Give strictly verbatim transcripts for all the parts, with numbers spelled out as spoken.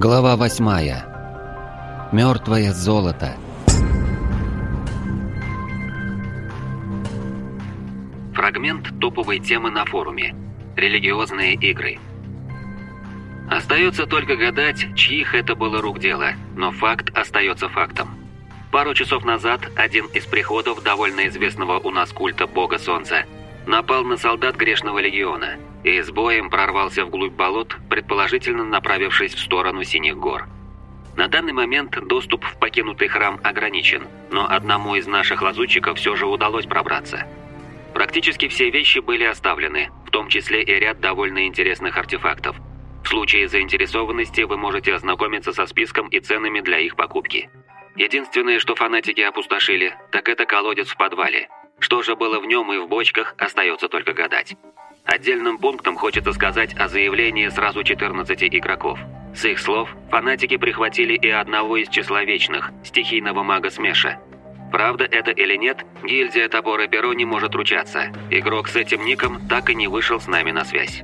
Глава восьмая. Мертвое золото. Фрагмент топовой темы на форуме. Религиозные игры. Остается только гадать, чьих это было рук дело, но факт остается фактом. Пару часов назад один из приходов довольно известного у нас культа бога солнца напал на солдат грешного легиона и с боем прорвался вглубь болот, предположительно направившись в сторону Синих гор. На данный момент доступ в покинутый храм ограничен, но одному из наших лазутчиков все же удалось пробраться. Практически все вещи были оставлены, в том числе и ряд довольно интересных артефактов. В случае заинтересованности вы можете ознакомиться со списком и ценами для их покупки. Единственное, что фанатики опустошили, так это колодец в подвале. Что же было в нем и в бочках, остается только гадать. Отдельным пунктом хочется сказать о заявлении сразу четырнадцати игроков. С их слов, фанатики прихватили и одного из числа вечных, стихийного мага Смеша. Правда это или нет, гильдия Топор и Перо не может ручаться. Игрок с этим ником так и не вышел с нами на связь.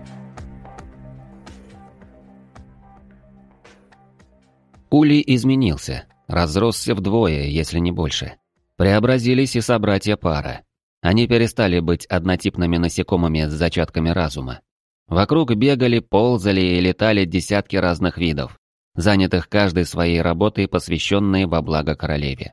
Улей изменился, разросся вдвое, если не больше. Преобразились и собратья пара. Они перестали быть однотипными насекомыми с зачатками разума. Вокруг бегали, ползали и летали десятки разных видов, занятых каждой своей работой, посвященной во благо королеве.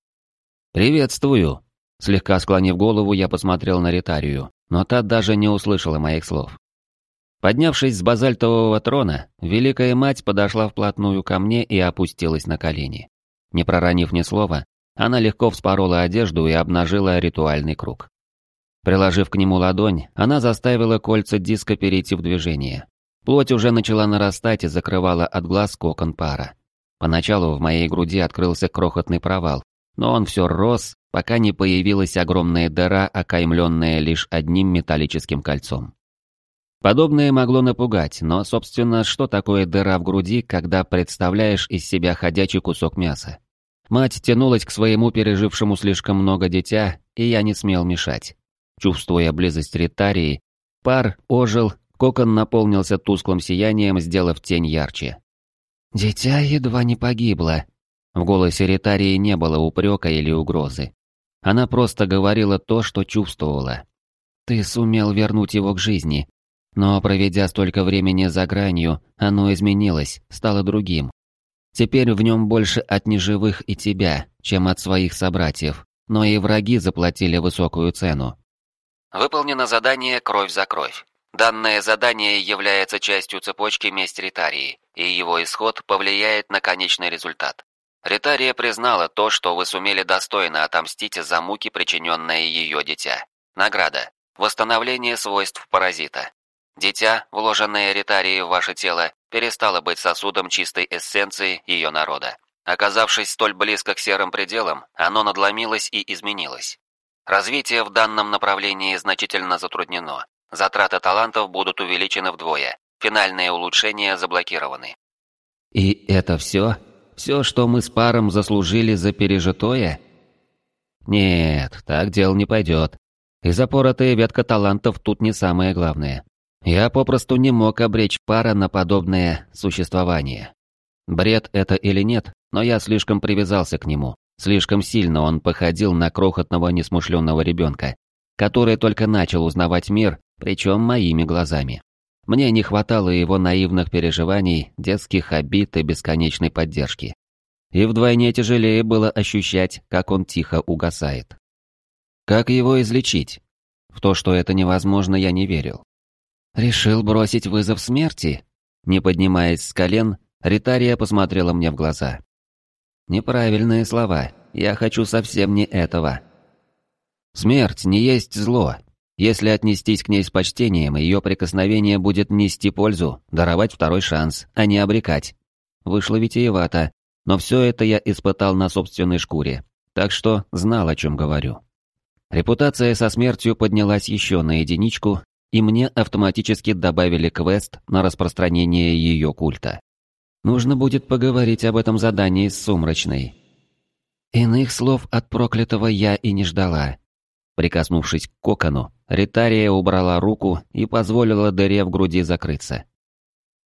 «Приветствую!» Слегка склонив голову, я посмотрел на Ритарию, но та даже не услышала моих слов. Поднявшись с базальтового трона, Великая Мать подошла вплотную ко мне и опустилась на колени. Не проронив ни слова, она легко вспорола одежду и обнажила ритуальный круг. Приложив к нему ладонь, она заставила кольца диска перейти в движение. Плоть уже начала нарастать и закрывала от глаз кокон пара. Поначалу в моей груди открылся крохотный провал, но он все рос, пока не появилась огромная дыра, окаймленная лишь одним металлическим кольцом. Подобное могло напугать, но, собственно, что такое дыра в груди, когда представляешь из себя ходячий кусок мяса? Мать тянулась к своему пережившему слишком много дитя, и я не смел мешать. Чувствуя близость Ритарии, пар ожил, кокон наполнился тусклым сиянием, сделав тень ярче. «Дитя едва не погибло». В голосе Ритарии не было упрека или угрозы. Она просто говорила то, что чувствовала. «Ты сумел вернуть его к жизни, но, проведя столько времени за гранью, оно изменилось, стало другим. Теперь в нем больше от неживых и тебя, чем от своих собратьев, но и враги заплатили высокую цену». Выполнено задание «Кровь за кровь». Данное задание является частью цепочки «Месть Ритарии», и его исход повлияет на конечный результат. Ритария признала то, что вы сумели достойно отомстить за муки, причиненные ее дитя. Награда. Восстановление свойств паразита. Дитя, вложенное Ритарией в ваше тело, перестало быть сосудом чистой эссенции ее народа. Оказавшись столь близко к серым пределам, оно надломилось и изменилось. Развитие в данном направлении значительно затруднено. Затраты талантов будут увеличены вдвое. Финальные улучшения заблокированы. «И это все? Все, что мы с паром заслужили за пережитое?» «Нет, так дело не пойдет. И запоротая ветка талантов тут не самое главное. Я попросту не мог обречь пара на подобное существование. Бред это или нет, но я слишком привязался к нему. Слишком сильно он походил на крохотного несмышленного ребенка, который только начал узнавать мир, причем моими глазами. Мне не хватало его наивных переживаний, детских обид и бесконечной поддержки. И вдвойне тяжелее было ощущать, как он тихо угасает. Как его излечить? В то, что это невозможно, я не верил. «Решил бросить вызов смерти?» Не поднимаясь с колен, Ритария посмотрела мне в глаза. «Неправильные слова. Я хочу совсем не этого. Смерть не есть зло. Если отнестись к ней с почтением, ее прикосновение будет нести пользу, даровать второй шанс, а не обрекать. Вышло витиевато, но все это я испытал на собственной шкуре, так что знал, о чем говорю. Репутация со смертью поднялась еще на единичку, и мне автоматически добавили квест на распространение ее культа. Нужно будет поговорить об этом задании с Сумрачной. Иных слов от проклятого я и не ждала. Прикоснувшись к кокону, Ритария убрала руку и позволила дыре в груди закрыться.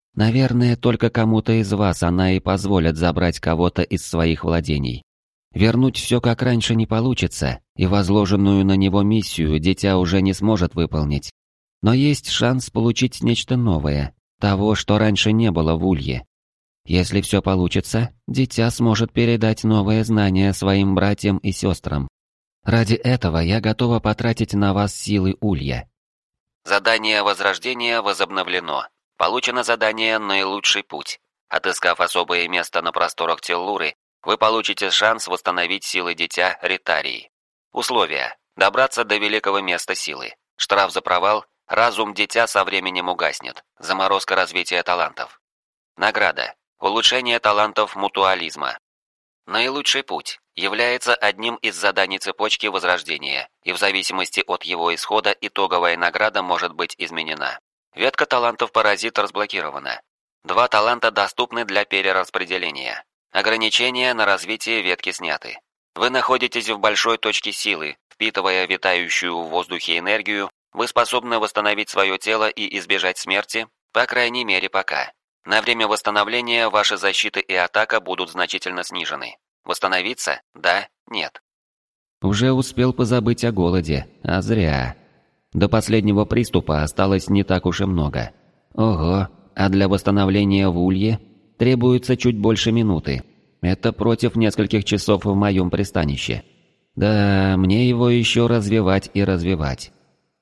Наверное, только кому-то из вас она и позволит забрать кого-то из своих владений. Вернуть все как раньше не получится, и возложенную на него миссию дитя уже не сможет выполнить. Но есть шанс получить нечто новое, того, что раньше не было в Улье. Если все получится, дитя сможет передать новые знания своим братьям и сестрам. Ради этого я готова потратить на вас силы Улья. Задание Возрождения возобновлено. Получено задание «Наилучший путь». Отыскав особое место на просторах Теллуры, вы получите шанс восстановить силы дитя Ритарии. Условия. Добраться до великого места силы. Штраф за провал. Разум дитя со временем угаснет. Заморозка развития талантов. Награда. Улучшение талантов мутуализма. Наилучший путь является одним из заданий цепочки Возрождения, и в зависимости от его исхода итоговая награда может быть изменена. Ветка талантов «Паразит» разблокирована. Два таланта доступны для перераспределения. Ограничения на развитие ветки сняты. Вы находитесь в большой точке силы, впитывая витающую в воздухе энергию, вы способны восстановить свое тело и избежать смерти, по крайней мере пока. На время восстановления ваши защиты и атака будут значительно снижены. Восстановиться? Да? Нет? Уже успел позабыть о голоде, а зря. До последнего приступа осталось не так уж и много. Ого, а для восстановления в Улье требуется чуть больше минуты. Это против нескольких часов в моем пристанище. Да, мне его еще развивать и развивать.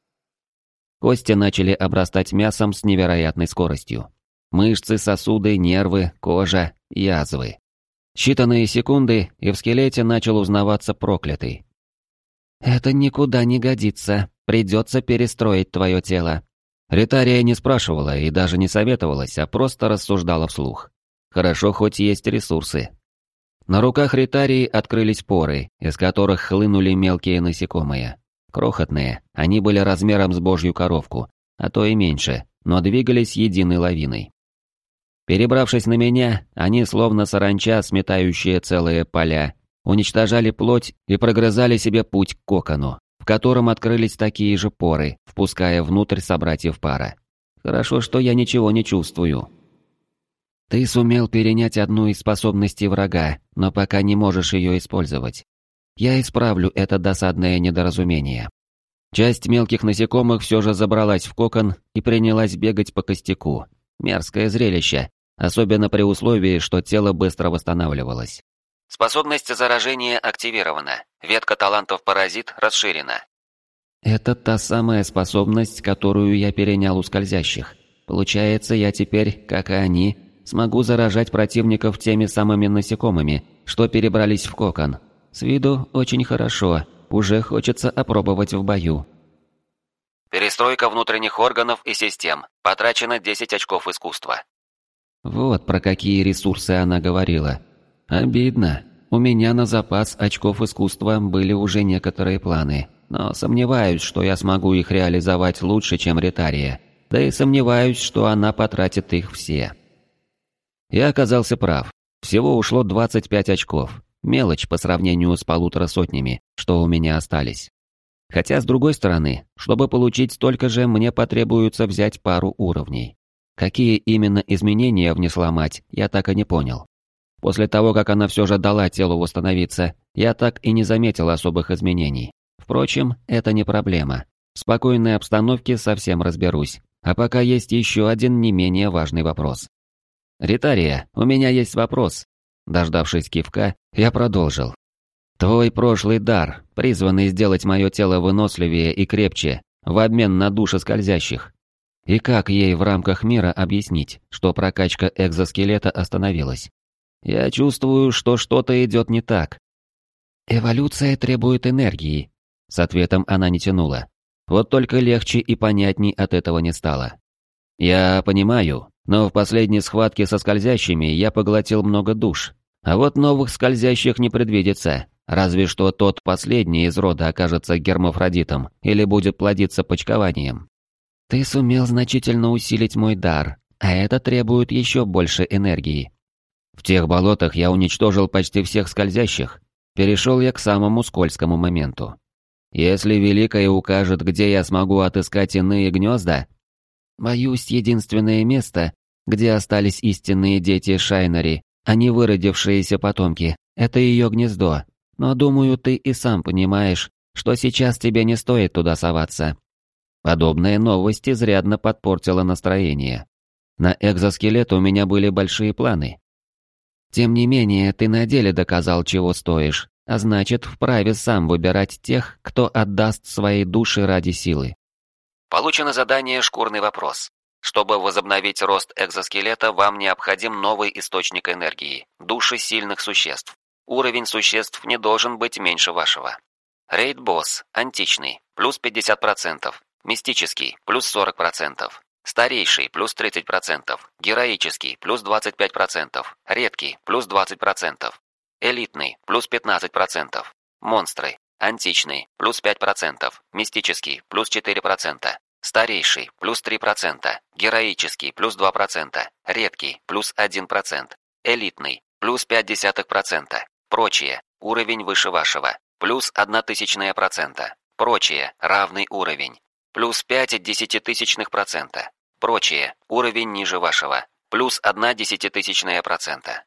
Кости начали обрастать мясом с невероятной скоростью. Мышцы, сосуды, нервы, кожа, язвы. Считанные секунды, и в скелете начал узнаваться проклятый. «Это никуда не годится, придется перестроить твое тело». Ритария не спрашивала и даже не советовалась, а просто рассуждала вслух. Хорошо, хоть есть ресурсы. На руках Ритарии открылись поры, из которых хлынули мелкие насекомые. Крохотные, они были размером с божью коровку, а то и меньше, но двигались единой лавиной. Перебравшись на меня, они, словно саранча, сметающие целые поля, уничтожали плоть и прогрызали себе путь к кокону, в котором открылись такие же поры, впуская внутрь собратьев пара. Хорошо, что я ничего не чувствую. Ты сумел перенять одну из способностей врага, но пока не можешь ее использовать. Я исправлю это досадное недоразумение. Часть мелких насекомых все же забралась в кокон и принялась бегать по костяку. Мерзкое зрелище, особенно при условии, что тело быстро восстанавливалось. Способность заражения активирована. Ветка талантов «Паразит» расширена. Это та самая способность, которую я перенял у скользящих. Получается, я теперь, как и они, смогу заражать противников теми самыми насекомыми, что перебрались в кокон. С виду очень хорошо, уже хочется опробовать в бою. Перестройка внутренних органов и систем. Потрачено десять очков искусства. Вот про какие ресурсы она говорила. Обидно. У меня на запас очков искусства были уже некоторые планы, но сомневаюсь, что я смогу их реализовать лучше, чем Ритария. Да и сомневаюсь, что она потратит их все. Я оказался прав. Всего ушло двадцать пять очков. Мелочь по сравнению с полутора сотнями, что у меня остались. Хотя, с другой стороны, чтобы получить столько же, мне потребуется взять пару уровней. Какие именно изменения внесла мать, я так и не понял. После того, как она все же дала телу восстановиться, я так и не заметил особых изменений. Впрочем, это не проблема. В спокойной обстановке совсем разберусь. А пока есть еще один не менее важный вопрос. «Ритария, у меня есть вопрос». Дождавшись кивка, я продолжил. «Твой прошлый дар, призванный сделать мое тело выносливее и крепче, в обмен на души скользящих. И как ей в рамках мира объяснить, что прокачка экзоскелета остановилась? Я чувствую, что что-то идет не так». «Эволюция требует энергии», — с ответом она не тянула. Вот только легче и понятней от этого не стало. «Я понимаю, но в последней схватке со скользящими я поглотил много душ. А вот новых скользящих не предвидится, разве что тот последний из рода окажется гермафродитом или будет плодиться почкованием. Ты сумел значительно усилить мой дар, а это требует еще больше энергии. В тех болотах я уничтожил почти всех скользящих. Перешел я к самому скользкому моменту. Если Великая укажет, где я смогу отыскать иные гнезда, боюсь, единственное место, где остались истинные дети Шайнари, а не выродившиеся потомки. Это ее гнездо. Но, думаю, ты и сам понимаешь, что сейчас тебе не стоит туда соваться». Подобная новость изрядно подпортила настроение. На экзоскелет у меня были большие планы. Тем не менее, ты на деле доказал, чего стоишь, а значит, вправе сам выбирать тех, кто отдаст свои души ради силы. Получено задание «Шкурный вопрос». Чтобы возобновить рост экзоскелета, вам необходим новый источник энергии – души сильных существ. Уровень существ не должен быть меньше вашего. Рейд-босс – античный, плюс пятьдесят процентов. Мистический – плюс сорок процентов. Старейший – плюс тридцать процентов. Героический – плюс двадцать пять процентов. Редкий – плюс двадцать процентов. Элитный – плюс пятнадцать процентов. Монстры. Античный – плюс пять процентов. Мистический – плюс четыре процента. Старейший – плюс три процента. Героический – плюс два процента. Редкий – плюс один процент. Элитный – плюс пять десятых процента. Прочие – уровень выше вашего. Плюс одна тысячная процента. Прочие – равный уровень. Плюс пять десятитысячных процента. Прочие – уровень ниже вашего. Плюс одна десятитысячная процента.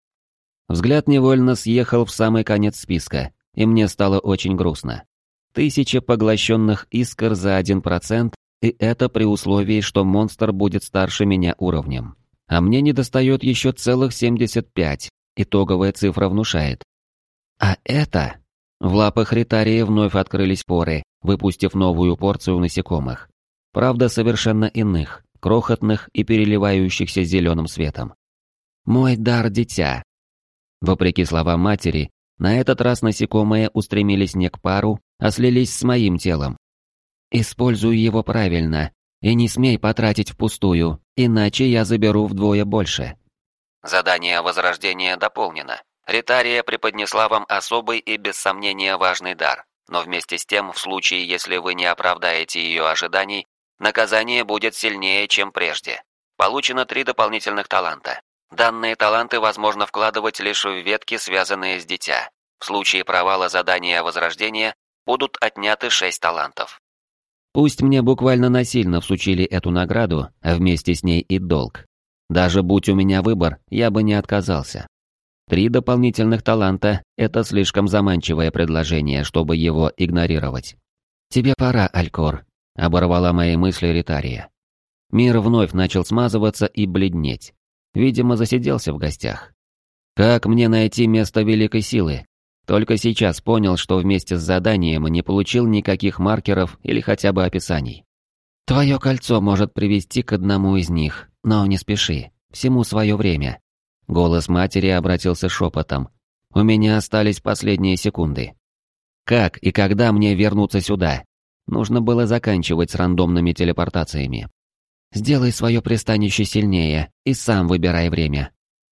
Взгляд невольно съехал в самый конец списка, и мне стало очень грустно. Тысяча поглощенных искр за один процент, и это при условии, что монстр будет старше меня уровнем. А мне недостает еще целых семьдесят пять, итоговая цифра внушает. А это... В лапах Ритарии вновь открылись поры, выпустив новую порцию насекомых. Правда, совершенно иных, крохотных и переливающихся зеленым светом. «Мой дар дитя». Вопреки словам матери, на этот раз насекомые устремились не к пару, а слились с моим телом. «Используй его правильно, и не смей потратить впустую, иначе я заберу вдвое больше». Задание возрождения дополнено. Ритария преподнесла вам особый и без сомнения важный дар, но вместе с тем, в случае, если вы не оправдаете ее ожиданий, наказание будет сильнее, чем прежде. Получено три дополнительных таланта. Данные таланты возможно вкладывать лишь в ветки, связанные с дитя. В случае провала задания возрождения будут отняты шесть талантов. Пусть мне буквально насильно всучили эту награду, а вместе с ней и долг. Даже будь у меня выбор, я бы не отказался. Три дополнительных таланта – это слишком заманчивое предложение, чтобы его игнорировать. «Тебе пора, Алькор», – оборвала мои мысли Ритария. Мир вновь начал смазываться и бледнеть. Видимо, засиделся в гостях. Как мне найти место великой силы? Только сейчас понял, что вместе с заданием не получил никаких маркеров или хотя бы описаний. «Твое кольцо может привести к одному из них, но не спеши, всему свое время». Голос матери обратился шепотом. «У меня остались последние секунды. Как и когда мне вернуться сюда? Нужно было заканчивать с рандомными телепортациями. Сделай свое пристанище сильнее и сам выбирай время».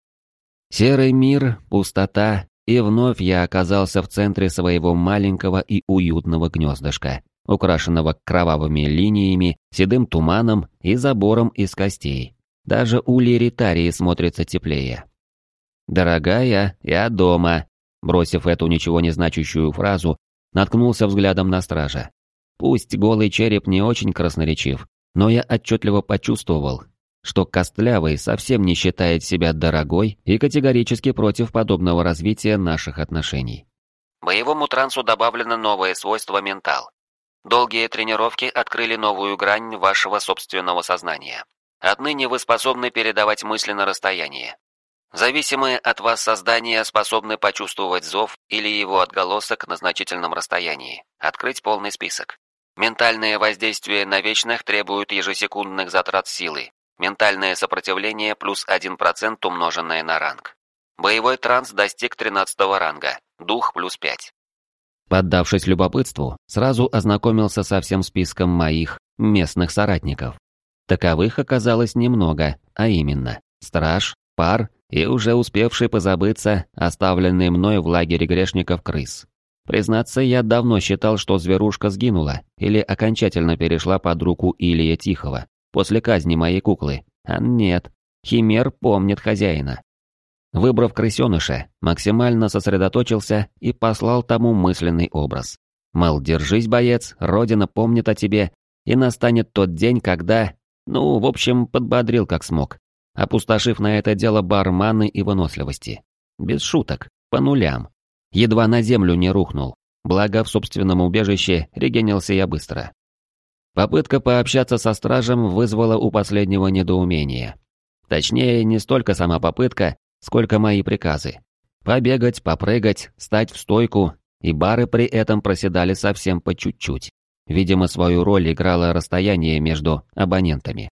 Серый мир, пустота, и вновь я оказался в центре своего маленького и уютного гнездышка, украшенного кровавыми линиями, седым туманом и забором из костей. Даже ульи Ритарии смотрится теплее. «Дорогая, я дома», бросив эту ничего не значащую фразу, наткнулся взглядом на стража. Пусть голый череп не очень красноречив, но я отчетливо почувствовал, что Костлявый совсем не считает себя дорогой и категорически против подобного развития наших отношений. Боевому трансу добавлено новое свойство «Ментал». Долгие тренировки открыли новую грань вашего собственного сознания. Отныне вы способны передавать мысли на расстояние. Зависимые от вас создания способны почувствовать зов или его отголосок на значительном расстоянии. Открыть полный список. Ментальное воздействие на вечных требует ежесекундных затрат силы. Ментальное сопротивление плюс один процент умноженное на ранг. Боевой транс достиг тринадцатого ранга. Дух плюс пять. Поддавшись любопытству, сразу ознакомился со всем списком моих местных соратников. Таковых оказалось немного, а именно страж, пар и уже успевший позабыться оставленный мной в лагере грешников крыс. Признаться, я давно считал, что зверушка сгинула или окончательно перешла под руку Илья Тихого после казни моей куклы. А нет, Химер помнит хозяина. Выбрав крысеныша, максимально сосредоточился и послал тому мысленный образ. Мол, держись, боец, родина помнит о тебе, и настанет тот день, когда... Ну, в общем, подбодрил как смог. опустошив на это дело бар маны и выносливости. Без шуток, по нулям. Едва на землю не рухнул. Благо, в собственном убежище регенился я быстро. Попытка пообщаться со стражем вызвала у последнего недоумение. Точнее, не столько сама попытка, сколько мои приказы. Побегать, попрыгать, стать в стойку, и бары при этом проседали совсем по чуть-чуть. Видимо, свою роль играло расстояние между абонентами.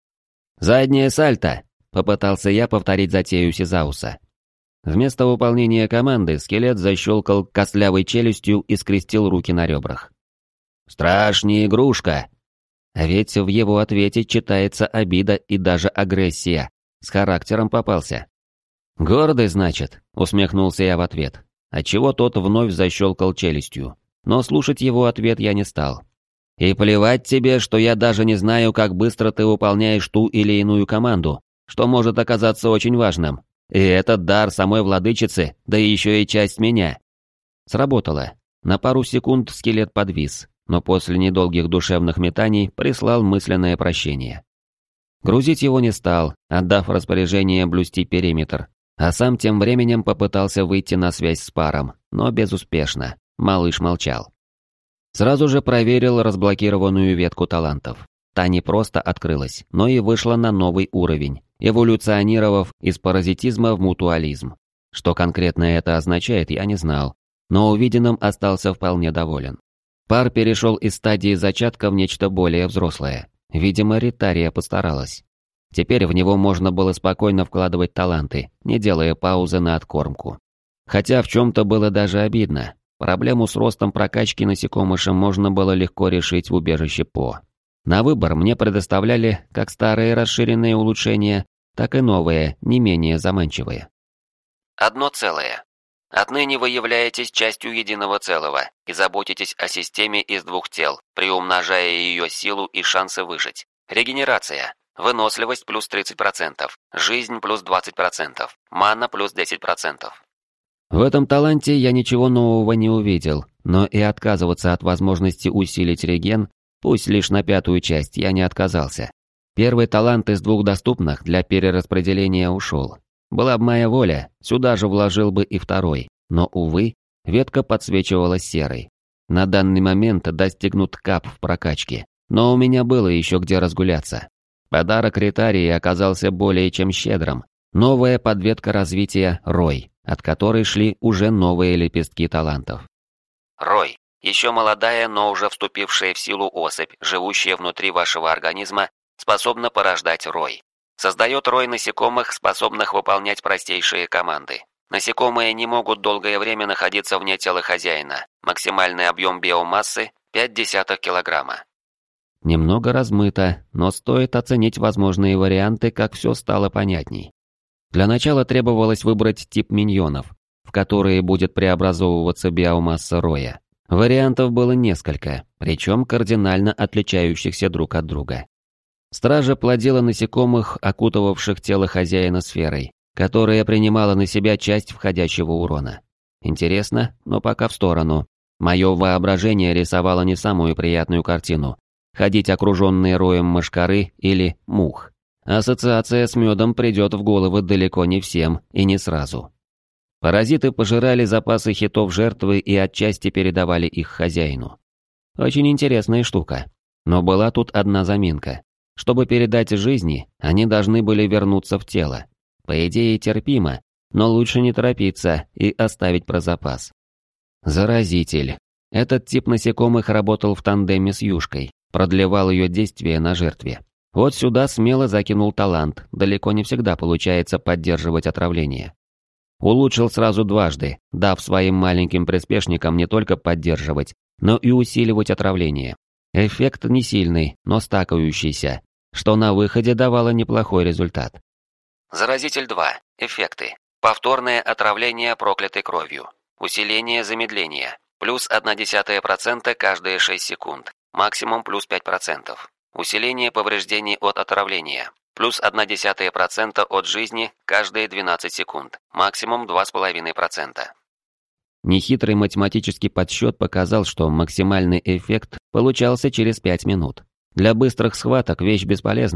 «Заднее сальто!» — попытался я повторить затею Сизауса. Вместо выполнения команды скелет защелкал костлявой челюстью и скрестил руки на ребрах. «Страшная игрушка!» А ведь в его ответе читается обида и даже агрессия. С характером попался. «Гордый, значит», — усмехнулся я в ответ, отчего тот вновь защелкал челюстью. Но слушать его ответ я не стал. «И плевать тебе, что я даже не знаю, как быстро ты выполняешь ту или иную команду, что может оказаться очень важным. И этот дар самой владычицы, да еще и часть меня». Сработало. На пару секунд скелет подвис, но после недолгих душевных метаний прислал мысленное прощение. Грузить его не стал, отдав распоряжение блюсти периметр, а сам тем временем попытался выйти на связь с паром, но безуспешно. Малыш молчал. Сразу же проверил разблокированную ветку талантов. Та не просто открылась, но и вышла на новый уровень, эволюционировав из паразитизма в мутуализм. Что конкретно это означает, я не знал, но увиденным остался вполне доволен. Пар перешел из стадии зачатка в нечто более взрослое. Видимо, Ритария постаралась. Теперь в него можно было спокойно вкладывать таланты, не делая паузы на откормку. Хотя в чем-то было даже обидно. Проблему с ростом прокачки насекомышем можно было легко решить в убежище По. На выбор мне предоставляли как старые расширенные улучшения, так и новые, не менее заманчивые. Одно целое. Отныне вы являетесь частью единого целого и заботитесь о системе из двух тел, приумножая ее силу и шансы выжить. Регенерация. Выносливость плюс тридцать процентов, жизнь плюс двадцать процентов, мана плюс десять процентов. В этом таланте я ничего нового не увидел, но и отказываться от возможности усилить реген, пусть лишь на пятую часть, я не отказался. Первый талант из двух доступных для перераспределения ушел. Была бы моя воля, сюда же вложил бы и второй, но, увы, ветка подсвечивалась серой. На данный момент достигнут кап в прокачке, но у меня было еще где разгуляться. Подарок Ритарии оказался более чем щедрым. Новая подветка развития Рой, от которой шли уже новые лепестки талантов. Рой. Еще молодая, но уже вступившая в силу особь, живущая внутри вашего организма, способна порождать Рой. Создает рой насекомых, способных выполнять простейшие команды. Насекомые не могут долгое время находиться вне тела хозяина. Максимальный объем биомассы – пять десятых килограмма. Немного размыто, но стоит оценить возможные варианты, как все стало понятней. Для начала требовалось выбрать тип миньонов, в которые будет преобразовываться биомасса роя. Вариантов было несколько, причем кардинально отличающихся друг от друга. Стража плодила насекомых, окутывавших тело хозяина сферой, которая принимала на себя часть входящего урона. Интересно, но пока в сторону. Мое воображение рисовало не самую приятную картину. Ходить окруженные роем мошкары или мух. Ассоциация с медом придет в голову далеко не всем и не сразу. Паразиты пожирали запасы хитов жертвы и отчасти передавали их хозяину. Очень интересная штука. Но была тут одна заминка. Чтобы передать жизни, они должны были вернуться в тело. По идее терпимо, но лучше не торопиться и оставить про запас. Заразитель. Этот тип насекомых работал в тандеме с юшкой, продлевал ее действие на жертве. Вот сюда смело закинул талант, далеко не всегда получается поддерживать отравление. Улучшил сразу дважды, дав своим маленьким приспешникам не только поддерживать, но и усиливать отравление. Эффект не сильный, но стакающийся, что на выходе давало неплохой результат. Заразитель два. Эффекты. Повторное отравление проклятой кровью. Усиление замедления. Плюс одна десятая процента каждые шесть секунд. Максимум плюс пять процентов. Усиление повреждений от отравления. Плюс одна десятая процента от жизни каждые двенадцать секунд. Максимум два с половиной процента. Нехитрый математический подсчет показал, что максимальный эффект получался через пять минут. Для быстрых схваток вещь бесполезная,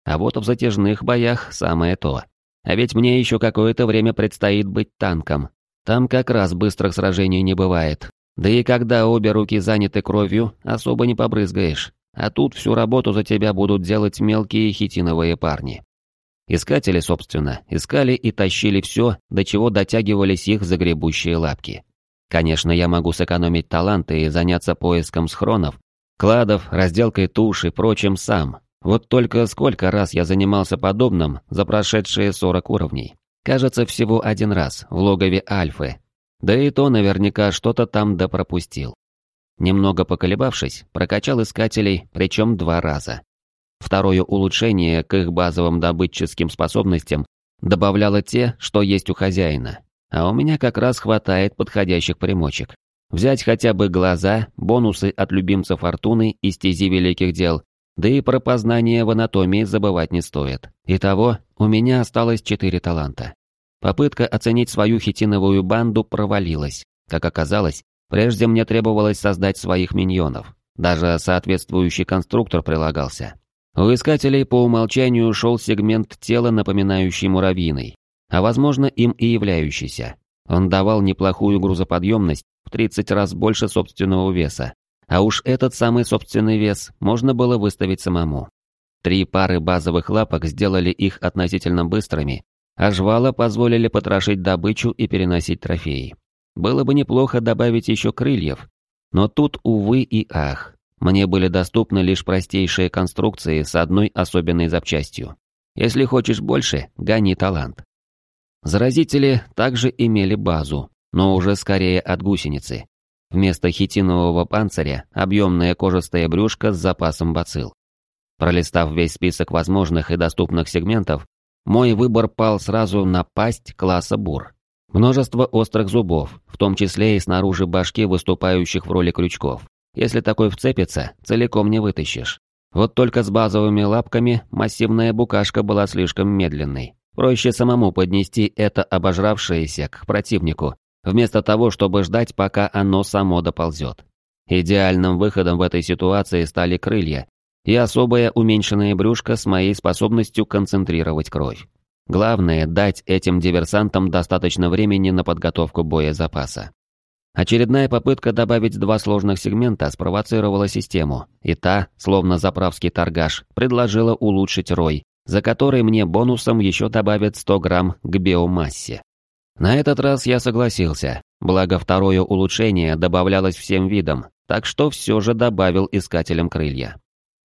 А вот в затяжных боях самое то. А ведь мне еще какое-то время предстоит быть танком. Там как раз быстрых сражений не бывает. Да и когда обе руки заняты кровью, особо не побрызгаешь. А тут всю работу за тебя будут делать мелкие хитиновые парни. Искатели, собственно, искали и тащили все, до чего дотягивались их загребущие лапки. Конечно, я могу сэкономить таланты и заняться поиском схронов, кладов, разделкой туш и прочим сам. Вот только сколько раз я занимался подобным за прошедшие сорок уровней. Кажется, всего один раз, в логове Альфы. Да и то наверняка что-то там допропустил. Немного поколебавшись, прокачал искателей, причем два раза. Второе улучшение к их базовым добытческим способностям добавляло те, что есть у хозяина. А у меня как раз хватает подходящих примочек. Взять хотя бы глаза, бонусы от любимца Фортуны и стези великих дел, да и про познание в анатомии забывать не стоит. Итого, у меня осталось четыре таланта. Попытка оценить свою хитиновую банду провалилась. Как оказалось, прежде мне требовалось создать своих миньонов. Даже соответствующий конструктор прилагался. У искателей по умолчанию шел сегмент тела, напоминающий муравьиный, а возможно им и являющийся. Он давал неплохую грузоподъемность в тридцать раз больше собственного веса, а уж этот самый собственный вес можно было выставить самому. Три пары базовых лапок сделали их относительно быстрыми, а жвала позволили потрошить добычу и переносить трофеи. Было бы неплохо добавить еще крыльев, но тут, увы и ах, мне были доступны лишь простейшие конструкции с одной особенной запчастью. Если хочешь больше, гони талант. Заразители также имели базу, но уже скорее от гусеницы. Вместо хитинового панциря объемное кожистое брюшко с запасом бацилл. Пролистав весь список возможных и доступных сегментов, мой выбор пал сразу на пасть класса бур. Множество острых зубов, в том числе и снаружи башки, выступающих в роли крючков. Если такой вцепится, целиком не вытащишь. Вот только с базовыми лапками массивная букашка была слишком медленной. Проще самому поднести это обожравшееся к противнику, вместо того, чтобы ждать, пока оно само доползет. Идеальным выходом в этой ситуации стали крылья и особое уменьшенное брюшко с моей способностью концентрировать кровь. Главное – дать этим диверсантам достаточно времени на подготовку боезапаса. Очередная попытка добавить два сложных сегмента спровоцировала систему, и та, словно заправский торгаш, предложила улучшить рой, за который мне бонусом еще добавят сто грамм к биомассе. На этот раз я согласился, благо второе улучшение добавлялось всем видам, так что все же добавил искателям крылья.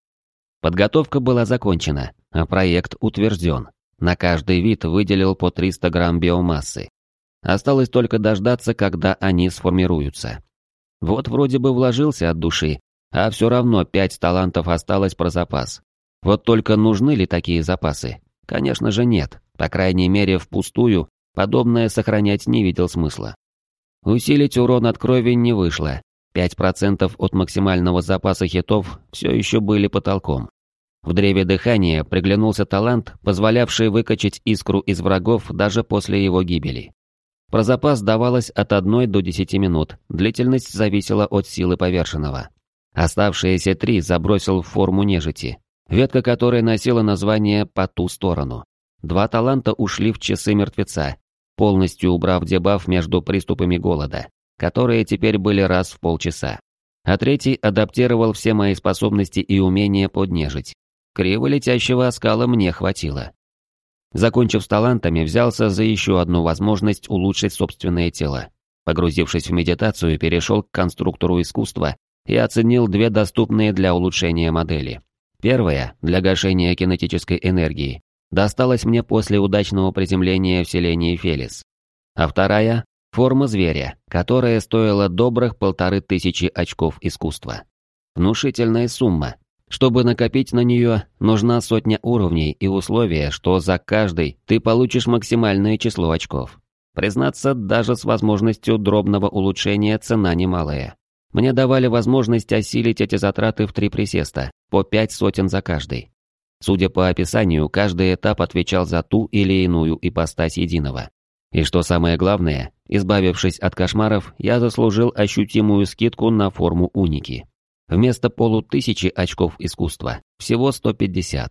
Подготовка была закончена, а проект утвержден. На каждый вид выделил по триста грамм биомассы. Осталось только дождаться, когда они сформируются. Вот вроде бы вложился от души, а все равно пять талантов осталось про запас. Вот только нужны ли такие запасы? Конечно же нет, по крайней мере впустую подобное сохранять не видел смысла. Усилить урон от крови не вышло, пять процентов от максимального запаса хитов все еще были потолком. В древе дыхания приглянулся талант, позволявший выкачать искру из врагов даже после его гибели. Про запас давалось от одной до десяти минут, длительность зависела от силы поверженного. Оставшиеся три забросил в форму нежити, ветка которой носила название «По ту сторону». Два таланта ушли в часы мертвеца, полностью убрав дебаф между приступами голода, которые теперь были раз в полчаса. А третий адаптировал все мои способности и умения под нежить. Криво летящего оскала мне хватило. Закончив с талантами, взялся за еще одну возможность улучшить собственное тело. Погрузившись в медитацию, перешел к конструктору искусства и оценил две доступные для улучшения модели. Первая, для гашения кинетической энергии, досталась мне после удачного приземления в селении Фелис. А вторая – форма зверя, которая стоила добрых полторы тысячи очков искусства. Внушительная сумма. Чтобы накопить на нее, нужна сотня уровней и условие, что за каждый ты получишь максимальное число очков. Признаться, даже с возможностью дробного улучшения цена немалая. Мне давали возможность осилить эти затраты в три присеста, по пять сотен за каждый. Судя по описанию, каждый этап отвечал за ту или иную ипостась единого. И что самое главное, избавившись от кошмаров, я заслужил ощутимую скидку на форму уники. Вместо полутысячи очков искусства, всего сто пятьдесят.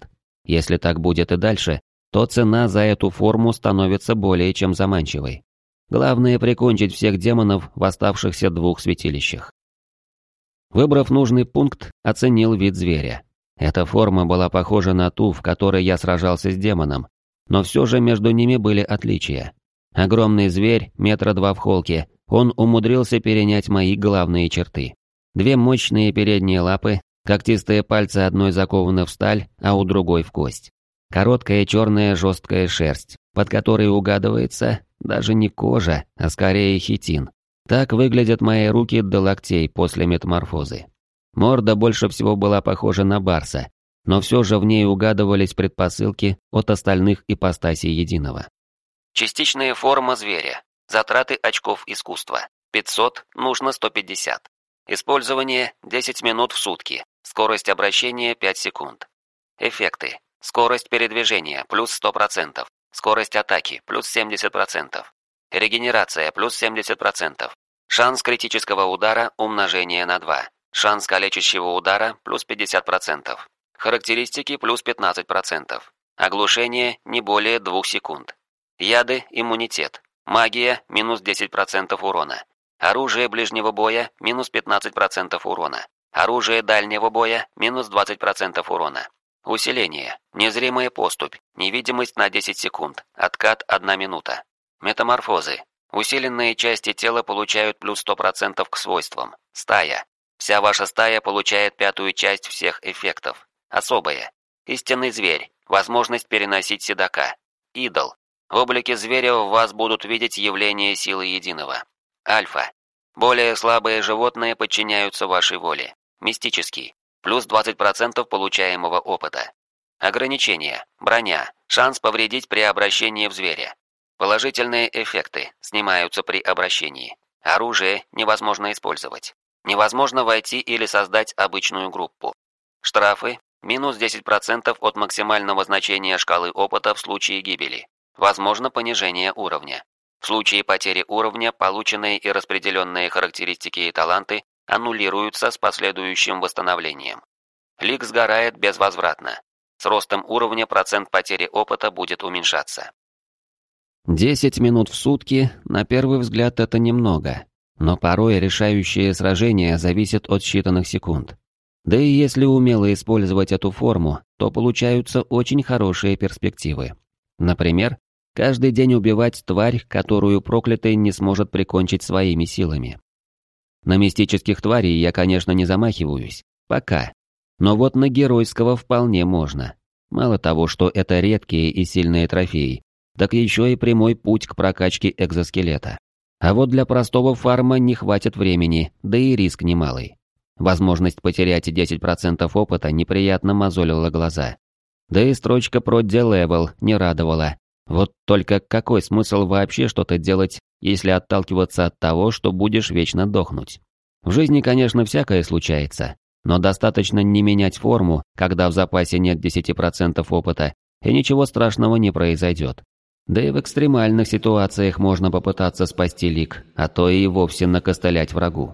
Если так будет и дальше, то цена за эту форму становится более чем заманчивой. Главное прикончить всех демонов в оставшихся двух святилищах. Выбрав нужный пункт, оценил вид зверя. Эта форма была похожа на ту, в которой я сражался с демоном, но все же между ними были отличия. Огромный зверь, метра два в холке, он умудрился перенять мои главные черты. Две мощные передние лапы, когтистые пальцы одной закованы в сталь, а у другой в кость. Короткая черная жесткая шерсть, под которой угадывается даже не кожа, а скорее хитин. Так выглядят мои руки до локтей после метаморфозы. Морда больше всего была похожа на барса, но все же в ней угадывались предпосылки от остальных ипостасей единого. Частичная форма зверя. Затраты очков искусства. пятьсот, нужно сто пятьдесят. Использование десять минут в сутки. Скорость обращения пять секунд. Эффекты. Скорость передвижения плюс сто процентов. Скорость атаки плюс семьдесят процентов. Регенерация плюс семьдесят процентов. Шанс критического удара умножение на два. Шанс калечащего удара плюс пятьдесят процентов. Характеристики плюс пятнадцать процентов. Оглушение не более двух секунд. Яды, иммунитет. Магия минус десять процентов урона. Оружие ближнего боя минус пятнадцать процентов урона. Оружие дальнего боя минус двадцать процентов урона. Усиление. Незримая поступь. Невидимость на десять секунд. Откат одна минута. Метаморфозы. Усиленные части тела получают плюс сто процентов к свойствам. Стая. Вся ваша стая получает пятую часть всех эффектов. Особое. Истинный зверь. Возможность переносить седока. Идол. В облике зверя в вас будут видеть явление силы единого. Альфа. Более слабые животные подчиняются вашей воле. Мистический. Плюс двадцать процентов получаемого опыта. Ограничения. Броня. Шанс повредить при обращении в зверя. Положительные эффекты. Снимаются при обращении. Оружие невозможно использовать. Невозможно войти или создать обычную группу. Штрафы. Минус десять процентов от максимального значения шкалы опыта в случае гибели. Возможно понижение уровня. В случае потери уровня полученные и распределенные характеристики и таланты аннулируются с последующим восстановлением. Лик сгорает безвозвратно. С ростом уровня процент потери опыта будет уменьшаться. Десять минут в сутки, на первый взгляд, это немного, но порой решающее сражение зависит от считанных секунд. Да и если умело использовать эту форму, то получаются очень хорошие перспективы. Например, каждый день убивать тварь, которую проклятый не сможет прикончить своими силами. На мистических тварей я, конечно, не замахиваюсь, пока. Но вот на геройского вполне можно. Мало того, что это редкие и сильные трофеи, так еще и прямой путь к прокачке экзоскелета. А вот для простого фарма не хватит времени, да и риск немалый. Возможность потерять десять процентов опыта неприятно мозолила глаза. Да и строчка про D-Level не радовала. Вот только какой смысл вообще что-то делать, если отталкиваться от того, что будешь вечно дохнуть? В жизни, конечно, всякое случается, но достаточно не менять форму, когда в запасе нет десяти процентов опыта, и ничего страшного не произойдет. Да и в экстремальных ситуациях можно попытаться спасти лик, а то и вовсе накостылять врагу.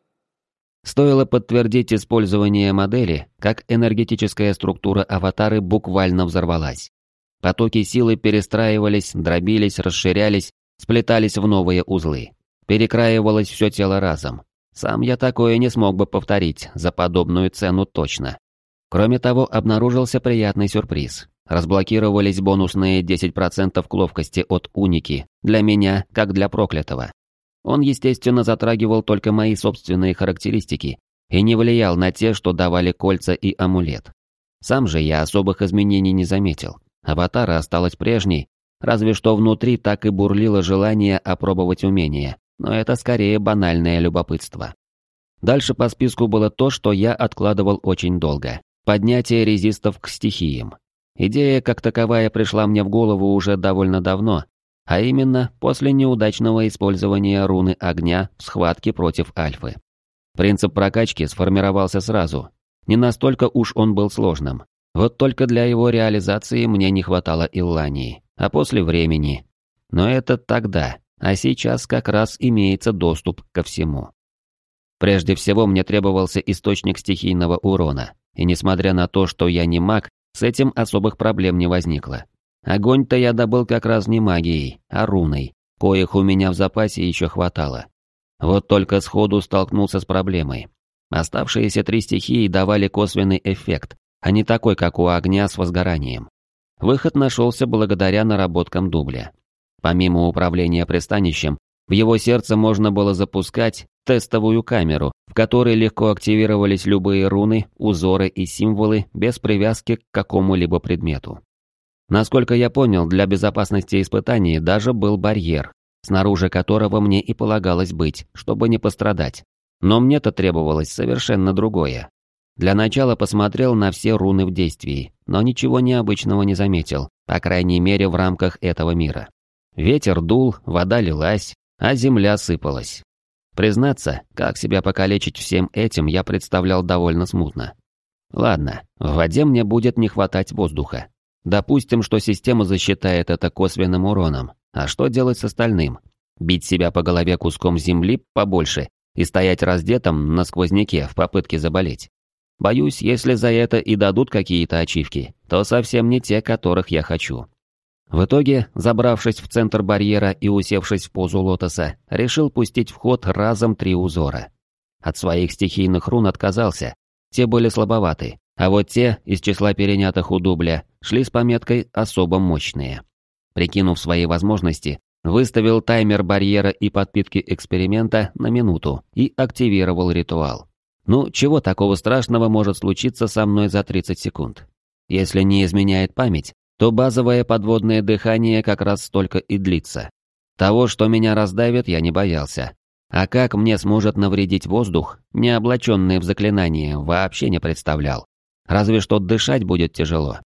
Стоило подтвердить использование модели, как энергетическая структура аватары буквально взорвалась. Потоки силы перестраивались, дробились, расширялись, сплетались в новые узлы. Перекраивалось все тело разом. Сам я такое не смог бы повторить, за подобную цену точно. Кроме того, обнаружился приятный сюрприз. Разблокировались бонусные десять процентов к ловкости от уники, для меня, как для проклятого. Он, естественно, затрагивал только мои собственные характеристики и не влиял на те, что давали кольца и амулет. Сам же я особых изменений не заметил. Аватара осталась прежней, разве что внутри так и бурлило желание опробовать умения, но это скорее банальное любопытство. Дальше по списку было то, что я откладывал очень долго. Поднятие резистов к стихиям. Идея как таковая пришла мне в голову уже довольно давно, а именно после неудачного использования руны огня в схватке против Альфы. Принцип прокачки сформировался сразу. Не настолько уж он был сложным. Вот только для его реализации мне не хватало Иллании, а после времени. Но это тогда, а сейчас как раз имеется доступ ко всему. Прежде всего мне требовался источник стихийного урона, и несмотря на то, что я не маг, С этим особых проблем не возникло. Огонь-то я добыл как раз не магией, а руной, коих у меня в запасе еще хватало. Вот только сходу столкнулся с проблемой. Оставшиеся три стихии давали косвенный эффект, а не такой, как у огня с возгоранием. Выход нашелся благодаря наработкам дубля. Помимо управления пристанищем, в его сердце можно было запускать тестовую камеру, в которой легко активировались любые руны, узоры и символы без привязки к какому-либо предмету. Насколько я понял, для безопасности испытаний даже был барьер, снаружи которого мне и полагалось быть, чтобы не пострадать. Но мне-то требовалось совершенно другое. Для начала посмотрел на все руны в действии, но ничего необычного не заметил, по крайней мере в рамках этого мира. Ветер дул, вода лилась, а земля сыпалась. Признаться, как себя покалечить всем этим я представлял довольно смутно. Ладно, в воде мне будет не хватать воздуха. Допустим, что система засчитает это косвенным уроном. А что делать с остальным? Бить себя по голове куском земли побольше и стоять раздетым на сквозняке в попытке заболеть? Боюсь, если за это и дадут какие-то ачивки, то совсем не те, которых я хочу. В итоге, забравшись в центр барьера и усевшись в позу лотоса, решил пустить в ход разом три узора. От своих стихийных рун отказался, те были слабоваты, а вот те, из числа перенятых у дубля, шли с пометкой «особо мощные». Прикинув свои возможности, выставил таймер барьера и подпитки эксперимента на минуту и активировал ритуал. Ну, чего такого страшного может случиться со мной за тридцать секунд? Если не изменяет память, то базовое подводное дыхание как раз столько и длится. Того, что меня раздавит, я не боялся. А как мне сможет навредить воздух, не облаченный в заклинание, вообще не представлял. Разве что дышать будет тяжело.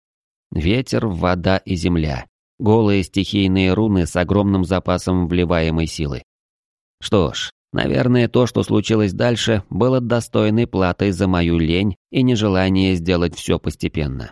Ветер, вода и земля. Голые стихийные руны с огромным запасом вливаемой силы. Что ж, наверное, то, что случилось дальше, было достойной платой за мою лень и нежелание сделать все постепенно.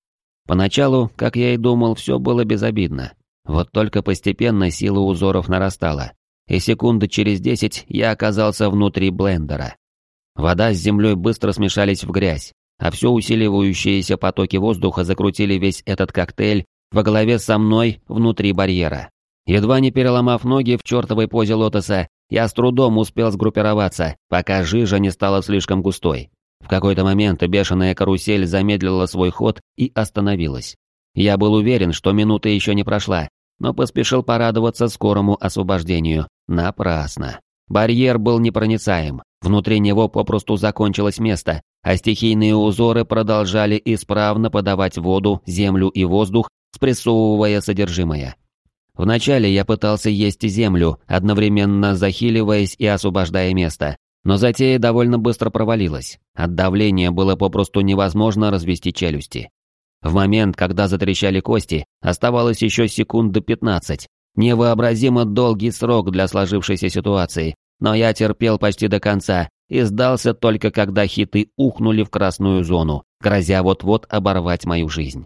Поначалу, как я и думал, все было безобидно. Вот только постепенно сила узоров нарастала, и секунды через десять я оказался внутри блендера. Вода с землей быстро смешались в грязь, а все усиливающиеся потоки воздуха закрутили весь этот коктейль во главе со мной внутри барьера. Едва не переломав ноги в чертовой позе лотоса, я с трудом успел сгруппироваться, пока жижа не стала слишком густой. В какой-то момент бешеная карусель замедлила свой ход и остановилась. Я был уверен, что минута еще не прошла, но поспешил порадоваться скорому освобождению. Напрасно. Барьер был непроницаем, внутри него попросту закончилось место, а стихийные узоры продолжали исправно подавать воду, землю и воздух, спрессовывая содержимое. Вначале я пытался есть землю, одновременно захиливаясь и освобождая место, но затея довольно быстро провалилась. От давления было попросту невозможно развести челюсти. В момент, когда затрещали кости, оставалось еще секунды пятнадцать. Невообразимо долгий срок для сложившейся ситуации, но я терпел почти до конца и сдался только когда хиты ухнули в красную зону, грозя вот-вот оборвать мою жизнь.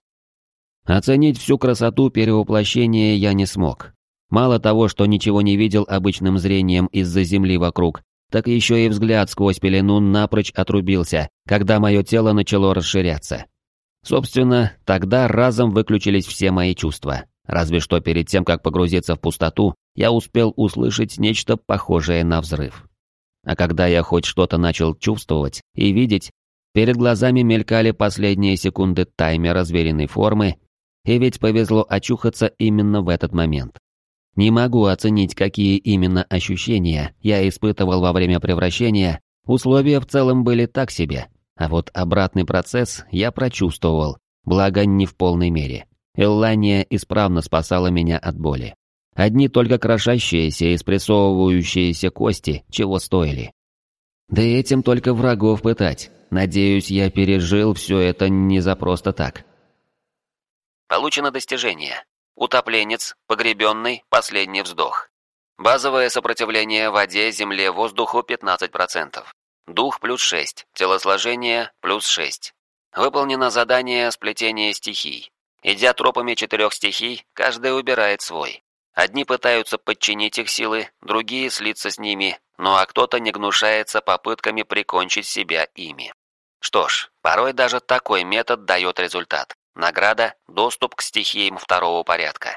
Оценить всю красоту перевоплощения я не смог. Мало того, что ничего не видел обычным зрением из-за земли вокруг, так еще и взгляд сквозь пелену напрочь отрубился, когда мое тело начало расширяться. Собственно, тогда разом выключились все мои чувства. Разве что перед тем, как погрузиться в пустоту, я успел услышать нечто похожее на взрыв. А когда я хоть что-то начал чувствовать и видеть, перед глазами мелькали последние секунды таймера звериной формы, и ведь повезло очухаться именно в этот момент. Не могу оценить, какие именно ощущения я испытывал во время превращения, условия в целом были так себе, а вот обратный процесс я прочувствовал, благо не в полной мере. Эллания исправно спасала меня от боли. Одни только крошащиеся и спрессовывающиеся кости чего стоили. Да и этим только врагов пытать. Надеюсь, я пережил все это не за просто так. Получено достижение. Утопленец, погребенный, последний вздох. Базовое сопротивление воде, земле, воздуху пятнадцать процентов. Дух плюс шесть, телосложение плюс шесть. Выполнено задание сплетения стихий. Идя тропами четырех стихий, каждый убирает свой. Одни пытаются подчинить их силы, другие слиться с ними, ну а кто-то не гнушается попытками прикончить себя ими. Что ж, порой даже такой метод дает результат. Награда – доступ к стихиям второго порядка.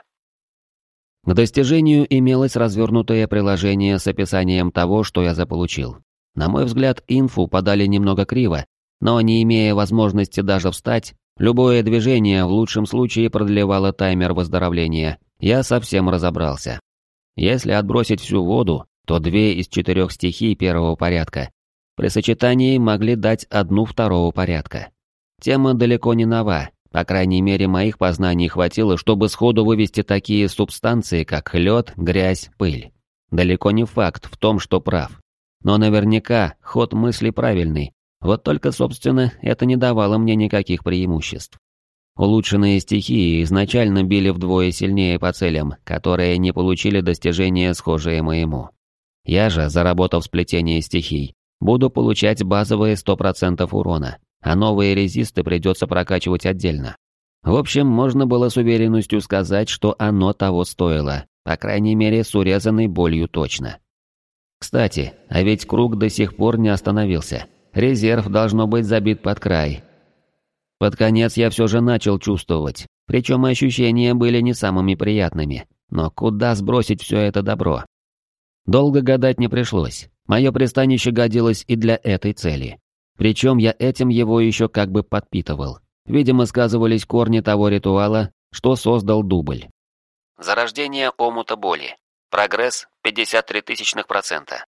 К достижению имелось развернутое приложение с описанием того, что я заполучил. На мой взгляд, инфу подали немного криво, но не имея возможности даже встать, любое движение в лучшем случае продлевало таймер выздоровления. Я совсем разобрался. Если отбросить всю воду, то две из четырех стихий первого порядка при сочетании могли дать одну второго порядка. Тема далеко не нова, по крайней мере моих познаний хватило, чтобы сходу вывести такие субстанции, как лед, грязь, пыль. Далеко не факт в том, что прав. Но наверняка ход мысли правильный, вот только, собственно, это не давало мне никаких преимуществ. Улучшенные стихии изначально били вдвое сильнее по целям, которые не получили достижения, схожие моему. Я же, заработав сплетение стихий, буду получать базовые сто процентов урона, а новые резисты придется прокачивать отдельно. В общем, можно было с уверенностью сказать, что оно того стоило, по крайней мере с урезанной болью точно. Кстати, а ведь круг до сих пор не остановился. Резерв должно быть забит под край. Под конец я все же начал чувствовать, причем ощущения были не самыми приятными. Но куда сбросить все это добро? Долго гадать не пришлось. Мое пристанище годилось и для этой цели. Причем я этим его еще как бы подпитывал. Видимо, сказывались корни того ритуала, что создал дубль. Зарождение омута боли. Прогресс пятьдесят три тысячных процента.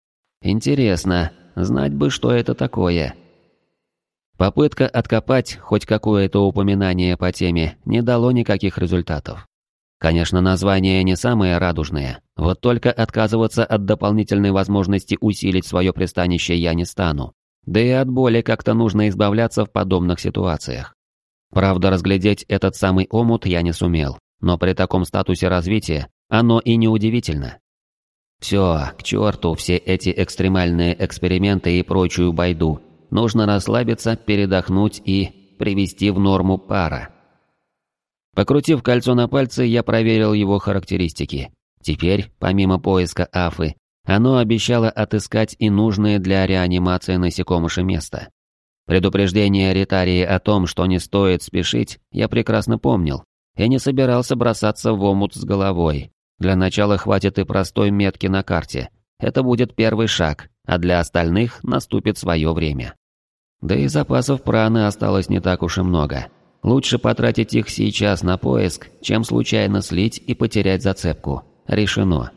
Интересно, знать бы, что это такое. Попытка откопать хоть какое-то упоминание по теме не дало никаких результатов. Конечно, название не самое радужное, вот только отказываться от дополнительной возможности усилить свое пристанище я не стану. Да и от боли как-то нужно избавляться в подобных ситуациях. Правда, разглядеть этот самый омут я не сумел, но при таком статусе развития оно и не удивительно. Все, к черту все эти экстремальные эксперименты и прочую байду. Нужно расслабиться, передохнуть и привести в норму пара. Покрутив кольцо на пальце, я проверил его характеристики. Теперь, помимо поиска Афы, оно обещало отыскать и нужное для реанимации насекомыша место. Предупреждение Ритарии о том, что не стоит спешить, я прекрасно помнил, и не собирался бросаться в омут с головой. Для начала хватит и простой метки на карте. Это будет первый шаг, а для остальных наступит свое время. Да и запасов праны осталось не так уж и много. Лучше потратить их сейчас на поиск, чем случайно слить и потерять зацепку. Решено.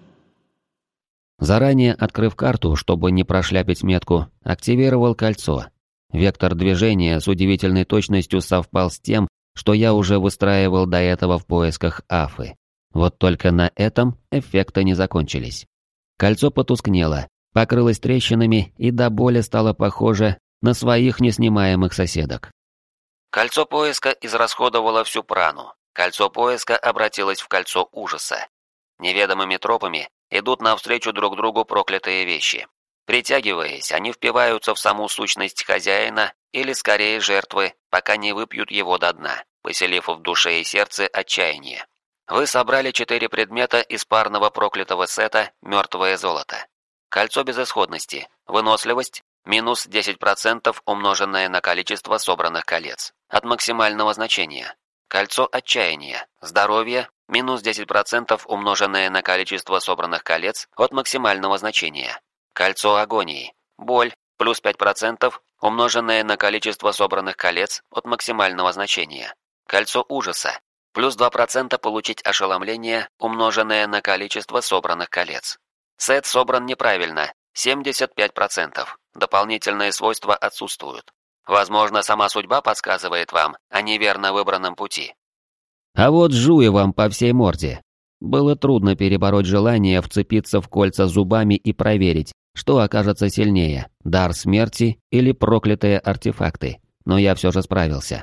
Заранее открыв карту, чтобы не прошляпить метку, активировал кольцо. Вектор движения с удивительной точностью совпал с тем, что я уже выстраивал до этого в поисках Афы. Вот только на этом эффекты не закончились. Кольцо потускнело, покрылось трещинами и до боли стало похоже на своих неснимаемых соседок. Кольцо поиска израсходовало всю прану. Кольцо поиска обратилось в кольцо ужаса. Неведомыми тропами идут навстречу друг другу проклятые вещи. Притягиваясь, они впиваются в саму сущность хозяина или скорее жертвы, пока не выпьют его до дна, поселив в душе и сердце отчаяние. Вы собрали четыре предмета из парного проклятого сета «Мертвое золото». Кольцо безысходности, выносливость, минус десять процентов умноженное на количество собранных колец, от максимального значения. Кольцо отчаяния, здоровье, минус десять процентов умноженное на количество собранных колец, от максимального значения. Кольцо агонии, боль, плюс пять процентов умноженное на количество собранных колец, от максимального значения. Кольцо ужаса, плюс два процента получить ошеломление, умноженное на количество собранных колец. Сет собран неправильно, семьдесят пять процентов. Дополнительные свойства отсутствуют. Возможно, сама судьба подсказывает вам о неверно выбранном пути. А вот жую вам по всей морде. Было трудно перебороть желание вцепиться в кольца зубами и проверить, что окажется сильнее, дар смерти или проклятые артефакты, но я все же справился.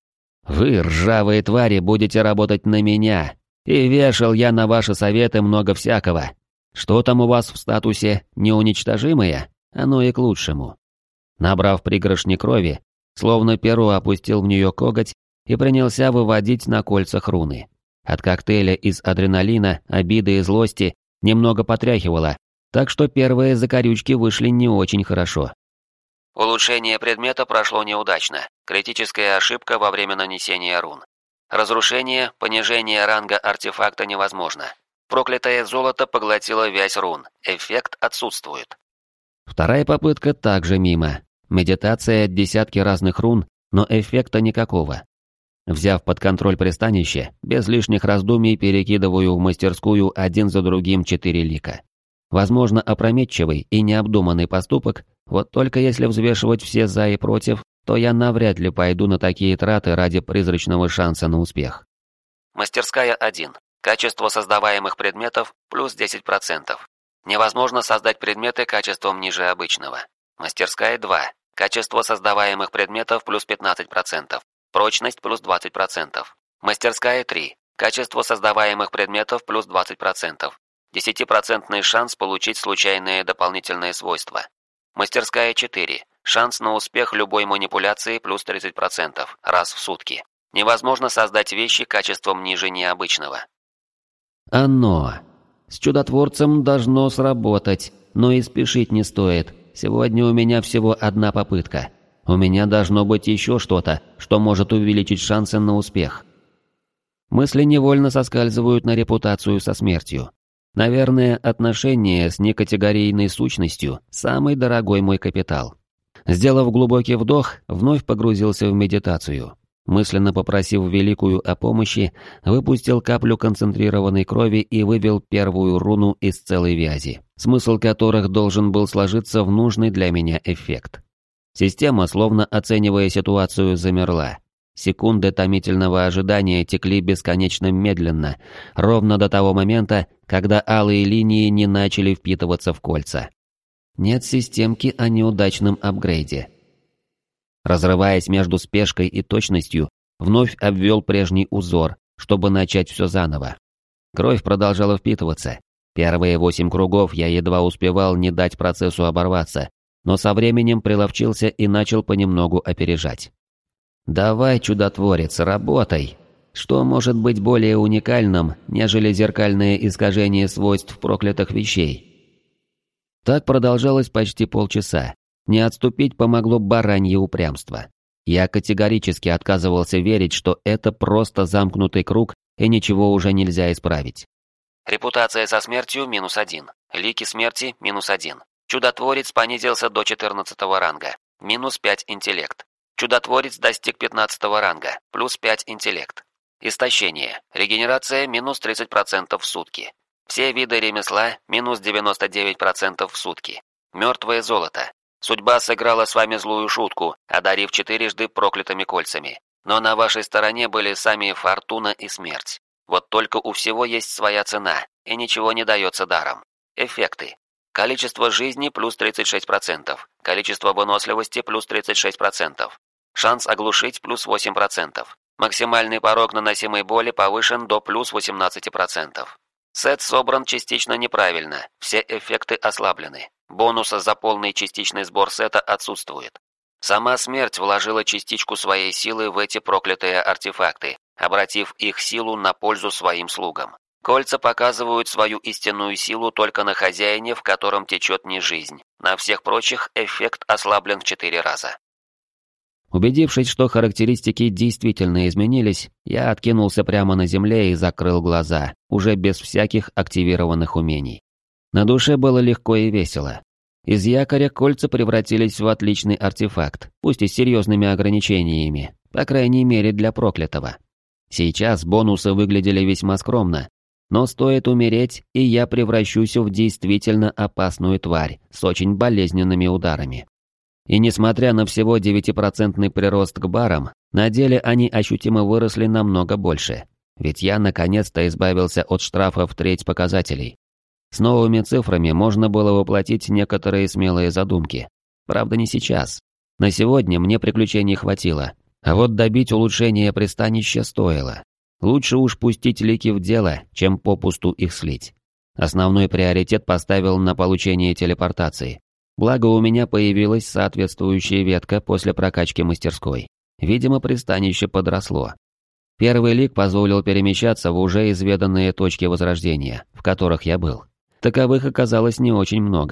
Вы, ржавые твари, будете работать на меня, и вешал я на ваши советы много всякого. Что там у вас в статусе «неуничтожимое»? Оно и к лучшему. Набрав пригоршни крови, словно перо опустил в нее коготь и принялся выводить на кольцах руны. От коктейля из адреналина, обиды и злости немного потряхивало, так что первые закорючки вышли не очень хорошо. Улучшение предмета прошло неудачно. Критическая ошибка во время нанесения рун. Разрушение, понижение ранга артефакта невозможно. Проклятое золото поглотило вязь рун. Эффект отсутствует. Вторая попытка также мимо. Медитация от десятки разных рун, но эффекта никакого. Взяв под контроль пристанище, без лишних раздумий перекидываю в мастерскую один за другим четыре лика. Возможно, опрометчивый и необдуманный поступок, вот только если взвешивать все за и против, то я навряд ли пойду на такие траты ради призрачного шанса на успех. Мастерская один. Качество создаваемых предметов плюс десять процентов. Невозможно создать предметы качеством ниже обычного. Мастерская два. Качество создаваемых предметов плюс пятнадцать процентов. Прочность плюс двадцать процентов. Мастерская три. Качество создаваемых предметов плюс двадцать процентов. десятипроцентный шанс получить случайные дополнительные свойства. Мастерская четыре. Шанс на успех любой манипуляции плюс тридцать процентов раз в сутки. Невозможно создать вещи качеством ниже необычного. Оно. С чудотворцем должно сработать, но и спешить не стоит. Сегодня у меня всего одна попытка. У меня должно быть еще что-то, что может увеличить шансы на успех. Мысли невольно соскальзывают на репутацию со смертью. Наверное, отношения с некатегорийной сущностью – самый дорогой мой капитал. Сделав глубокий вдох, вновь погрузился в медитацию. Мысленно попросив Великую о помощи, выпустил каплю концентрированной крови и вывел первую руну из целой вязи, смысл которых должен был сложиться в нужный для меня эффект. Система, словно оценивая ситуацию, замерла. Секунды томительного ожидания текли бесконечно медленно, ровно до того момента, когда алые линии не начали впитываться в кольца. Нет системки о неудачном апгрейде. Разрываясь между спешкой и точностью, вновь обвел прежний узор, чтобы начать все заново. Кровь продолжала впитываться. Первые восемь кругов я едва успевал не дать процессу оборваться, но со временем приловчился и начал понемногу опережать. «Давай, чудотворец, работай!» Что может быть более уникальным, нежели зеркальное искажение свойств проклятых вещей? Так продолжалось почти полчаса. Не отступить помогло баранье упрямство. Я категорически отказывался верить, что это просто замкнутый круг и ничего уже нельзя исправить. Репутация со смертью минус один. Лики смерти минус один. Чудотворец понизился до четырнадцатого ранга. Минус пять интеллект. Чудотворец достиг пятнадцатого ранга. Плюс пять интеллект. Истощение. Регенерация минус тридцать процентов в сутки. Все виды ремесла минус девяносто девять процентов в сутки. Мертвое золото. Судьба сыграла с вами злую шутку, одарив четырежды проклятыми кольцами. Но на вашей стороне были сами фортуна и смерть. Вот только у всего есть своя цена, и ничего не дается даром. Эффекты. Количество жизни плюс тридцать шесть процентов. Количество выносливости плюс тридцать шесть процентов. Шанс оглушить плюс восемь процентов. Максимальный порог наносимой боли повышен до плюс восемнадцать процентов. Сет собран частично неправильно, все эффекты ослаблены. Бонуса за полный частичный сбор сета отсутствует. Сама смерть вложила частичку своей силы в эти проклятые артефакты, обратив их силу на пользу своим слугам. Кольца показывают свою истинную силу только на хозяине, в котором течет не жизнь. На всех прочих эффект ослаблен в четыре раза. Убедившись, что характеристики действительно изменились, я откинулся прямо на земле и закрыл глаза, уже без всяких активированных умений. На душе было легко и весело. Из якоря кольца превратились в отличный артефакт, пусть и с серьезными ограничениями, по крайней мере для проклятого. Сейчас бонусы выглядели весьма скромно, но стоит умереть, и я превращусь в действительно опасную тварь с очень болезненными ударами. И несмотря на всего девятипроцентный прирост к барам, на деле они ощутимо выросли намного больше. Ведь я наконец-то избавился от штрафа в треть показателей. С новыми цифрами можно было воплотить некоторые смелые задумки. Правда, не сейчас. На сегодня мне приключений хватило. А вот добить улучшение пристанища стоило. Лучше уж пустить лики в дело, чем попусту их слить. Основной приоритет поставил на получение телепортации. Благо у меня появилась соответствующая ветка после прокачки мастерской. Видимо, пристанище подросло. Первый лик позволил перемещаться в уже изведанные точки возрождения, в которых я был. Таковых оказалось не очень много.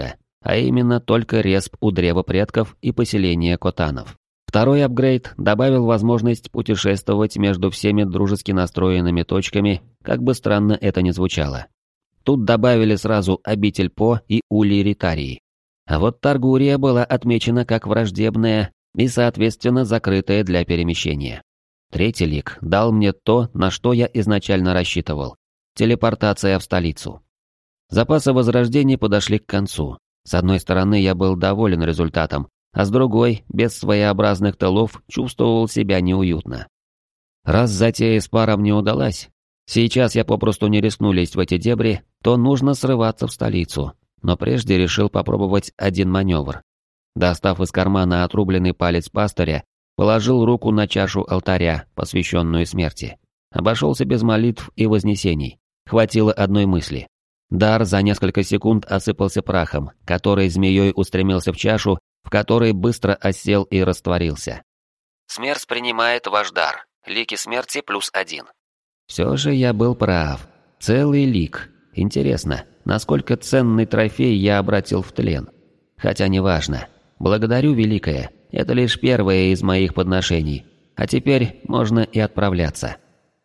а именно только респ у древа предков и поселения котанов. Второй апгрейд добавил возможность путешествовать между всеми дружески настроенными точками, как бы странно это ни звучало. Тут добавили сразу обитель По и Улей Ритарии. А вот Таргурия была отмечена как враждебная и, соответственно, закрытая для перемещения. Третий лик дал мне то, на что я изначально рассчитывал – телепортация в столицу. Запасы возрождений подошли к концу. С одной стороны, я был доволен результатом, а с другой, без своеобразных тылов, чувствовал себя неуютно. Раз затея с паром не удалась, сейчас я попросту не рискну лезть в эти дебри, то нужно срываться в столицу, но прежде решил попробовать один маневр. Достав из кармана отрубленный палец пастыря, положил руку на чашу алтаря, посвященную смерти. Обошелся без молитв и вознесений. Хватило одной мысли. Дар за несколько секунд осыпался прахом, который змеей устремился в чашу, в которой быстро осел и растворился. Смерть принимает ваш дар. Лики смерти плюс один. Все же я был прав. Целый лик. Интересно, насколько ценный трофей я обратил в тлен. Хотя неважно. Благодарю, Великое. Это лишь первое из моих подношений. А теперь можно и отправляться.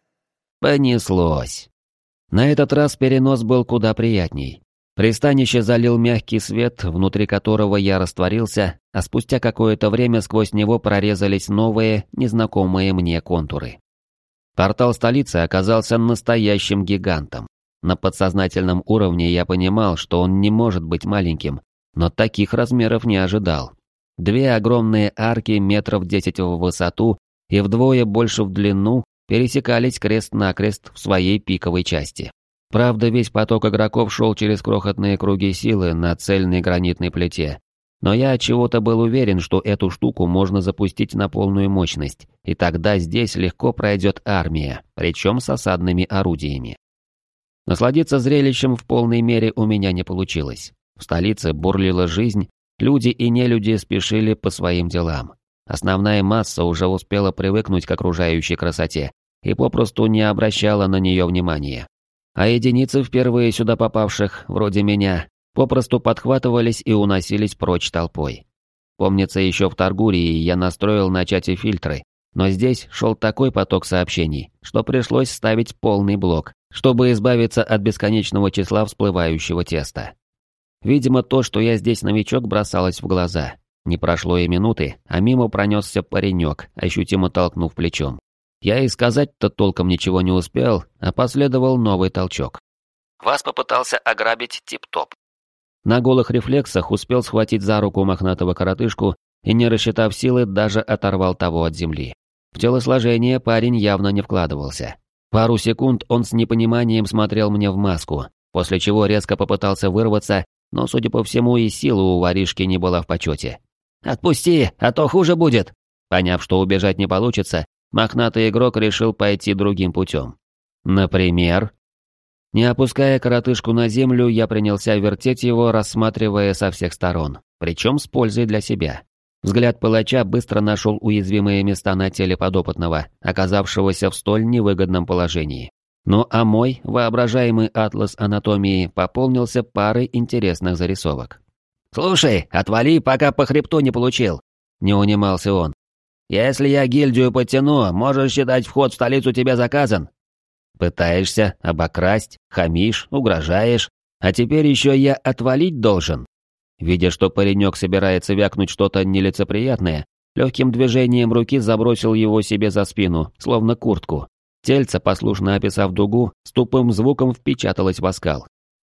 Понеслось. На этот раз перенос был куда приятней. Пристанище залил мягкий свет, внутри которого я растворился, а спустя какое-то время сквозь него прорезались новые, незнакомые мне контуры. Портал столицы оказался настоящим гигантом. На подсознательном уровне я понимал, что он не может быть маленьким, но таких размеров не ожидал. Две огромные арки метров десять в высоту и вдвое больше в длину пересекались крест-накрест в своей пиковой части. Правда, весь поток игроков шел через крохотные круги силы на цельной гранитной плите. Но я отчего-то был уверен, что эту штуку можно запустить на полную мощность, и тогда здесь легко пройдет армия, причем с осадными орудиями. Насладиться зрелищем в полной мере у меня не получилось. В столице бурлила жизнь, люди и нелюди спешили по своим делам. Основная масса уже успела привыкнуть к окружающей красоте и попросту не обращала на нее внимания. А единицы впервые сюда попавших, вроде меня, попросту подхватывались и уносились прочь толпой. Помнится, еще в Таргурии я настроил на чате фильтры, но здесь шел такой поток сообщений, что пришлось ставить полный блок, чтобы избавиться от бесконечного числа всплывающего теста. Видимо, то, что я здесь новичок, бросалось в глаза. Не прошло и минуты, а мимо пронесся паренек, ощутимо толкнув плечом. Я и сказать-то толком ничего не успел, а последовал новый толчок. Вас попытался ограбить тип-топ. На голых рефлексах успел схватить за руку мохнатого коротышку и, не рассчитав силы, даже оторвал того от земли. В телосложение парень явно не вкладывался. Пару секунд он с непониманием смотрел мне в маску, после чего резко попытался вырваться, но, судя по всему, и сила у воришки не была в почете. «Отпусти, а то хуже будет!» Поняв, что убежать не получится, мохнатый игрок решил пойти другим путем. Например? Не опуская коротышку на землю, я принялся вертеть его, рассматривая со всех сторон, причем с пользой для себя. Взгляд палача быстро нашел уязвимые места на теле подопытного, оказавшегося в столь невыгодном положении. Ну а мой воображаемый атлас анатомии пополнился парой интересных зарисовок. «Слушай, отвали, пока по хребту не получил!» — не унимался он. «Если я гильдию подтяну, можешь считать, вход в столицу тебе заказан». Пытаешься обокрасть, хамишь, угрожаешь, а теперь еще я отвалить должен. Видя, что паренек собирается вякнуть что-то нелицеприятное, легким движением руки забросил его себе за спину, словно куртку. Тельце, послушно описав дугу, с тупым звуком впечаталось в оскал.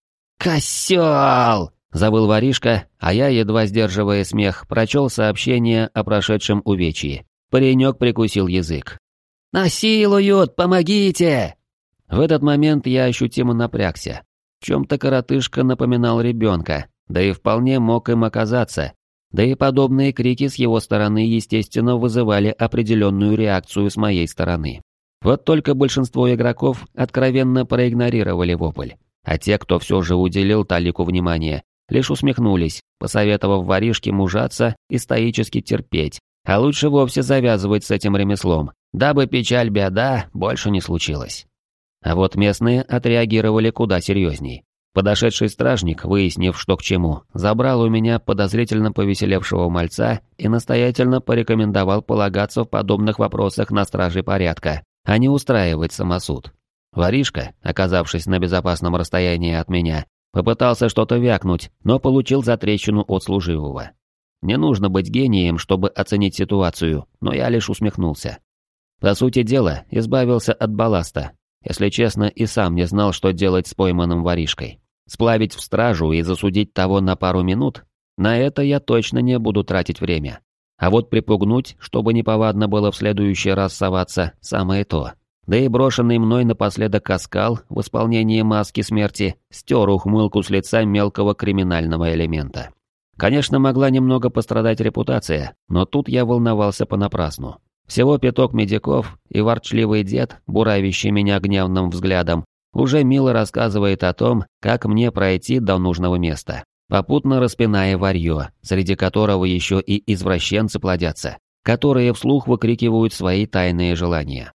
«Косёл!» — завыл воришка, а я, едва сдерживая смех, прочел сообщение о прошедшем увечье. Паренек прикусил язык. «Насилуют! Помогите!» В этот момент я ощутимо напрягся. В чем-то коротышка напоминал ребенка, да и вполне мог им оказаться. Да и подобные крики с его стороны, естественно, вызывали определенную реакцию с моей стороны. Вот только большинство игроков откровенно проигнорировали вопль, а те, кто все же уделил талику внимания, лишь усмехнулись, посоветовав воришке мужаться и стоически терпеть, а лучше вовсе завязывать с этим ремеслом, дабы печаль-беда больше не случилось. А вот местные отреагировали куда серьезней. Подошедший стражник, выяснив, что к чему, забрал у меня подозрительно повеселевшего мальца и настоятельно порекомендовал полагаться в подобных вопросах на стражей порядка, а не устраивать самосуд. Воришка, оказавшись на безопасном расстоянии от меня, попытался что-то вякнуть, но получил затрещину от служивого. Не нужно быть гением, чтобы оценить ситуацию, но я лишь усмехнулся. По сути дела, избавился от балласта. Если честно, и сам не знал, что делать с пойманным воришкой. Сплавить в стражу и засудить того на пару минут? На это я точно не буду тратить время. А вот припугнуть, чтобы неповадно было в следующий раз соваться, самое то. Да и брошенный мной напоследок оскал в исполнении маски смерти стер ухмылку с лица мелкого криминального элемента. Конечно, могла немного пострадать репутация, но тут я волновался понапрасну. Всего пяток медиков, и ворчливый дед, буравящий меня гневным взглядом, уже мило рассказывает о том, как мне пройти до нужного места, попутно распиная варьё, среди которого еще и извращенцы плодятся, которые вслух выкрикивают свои тайные желания.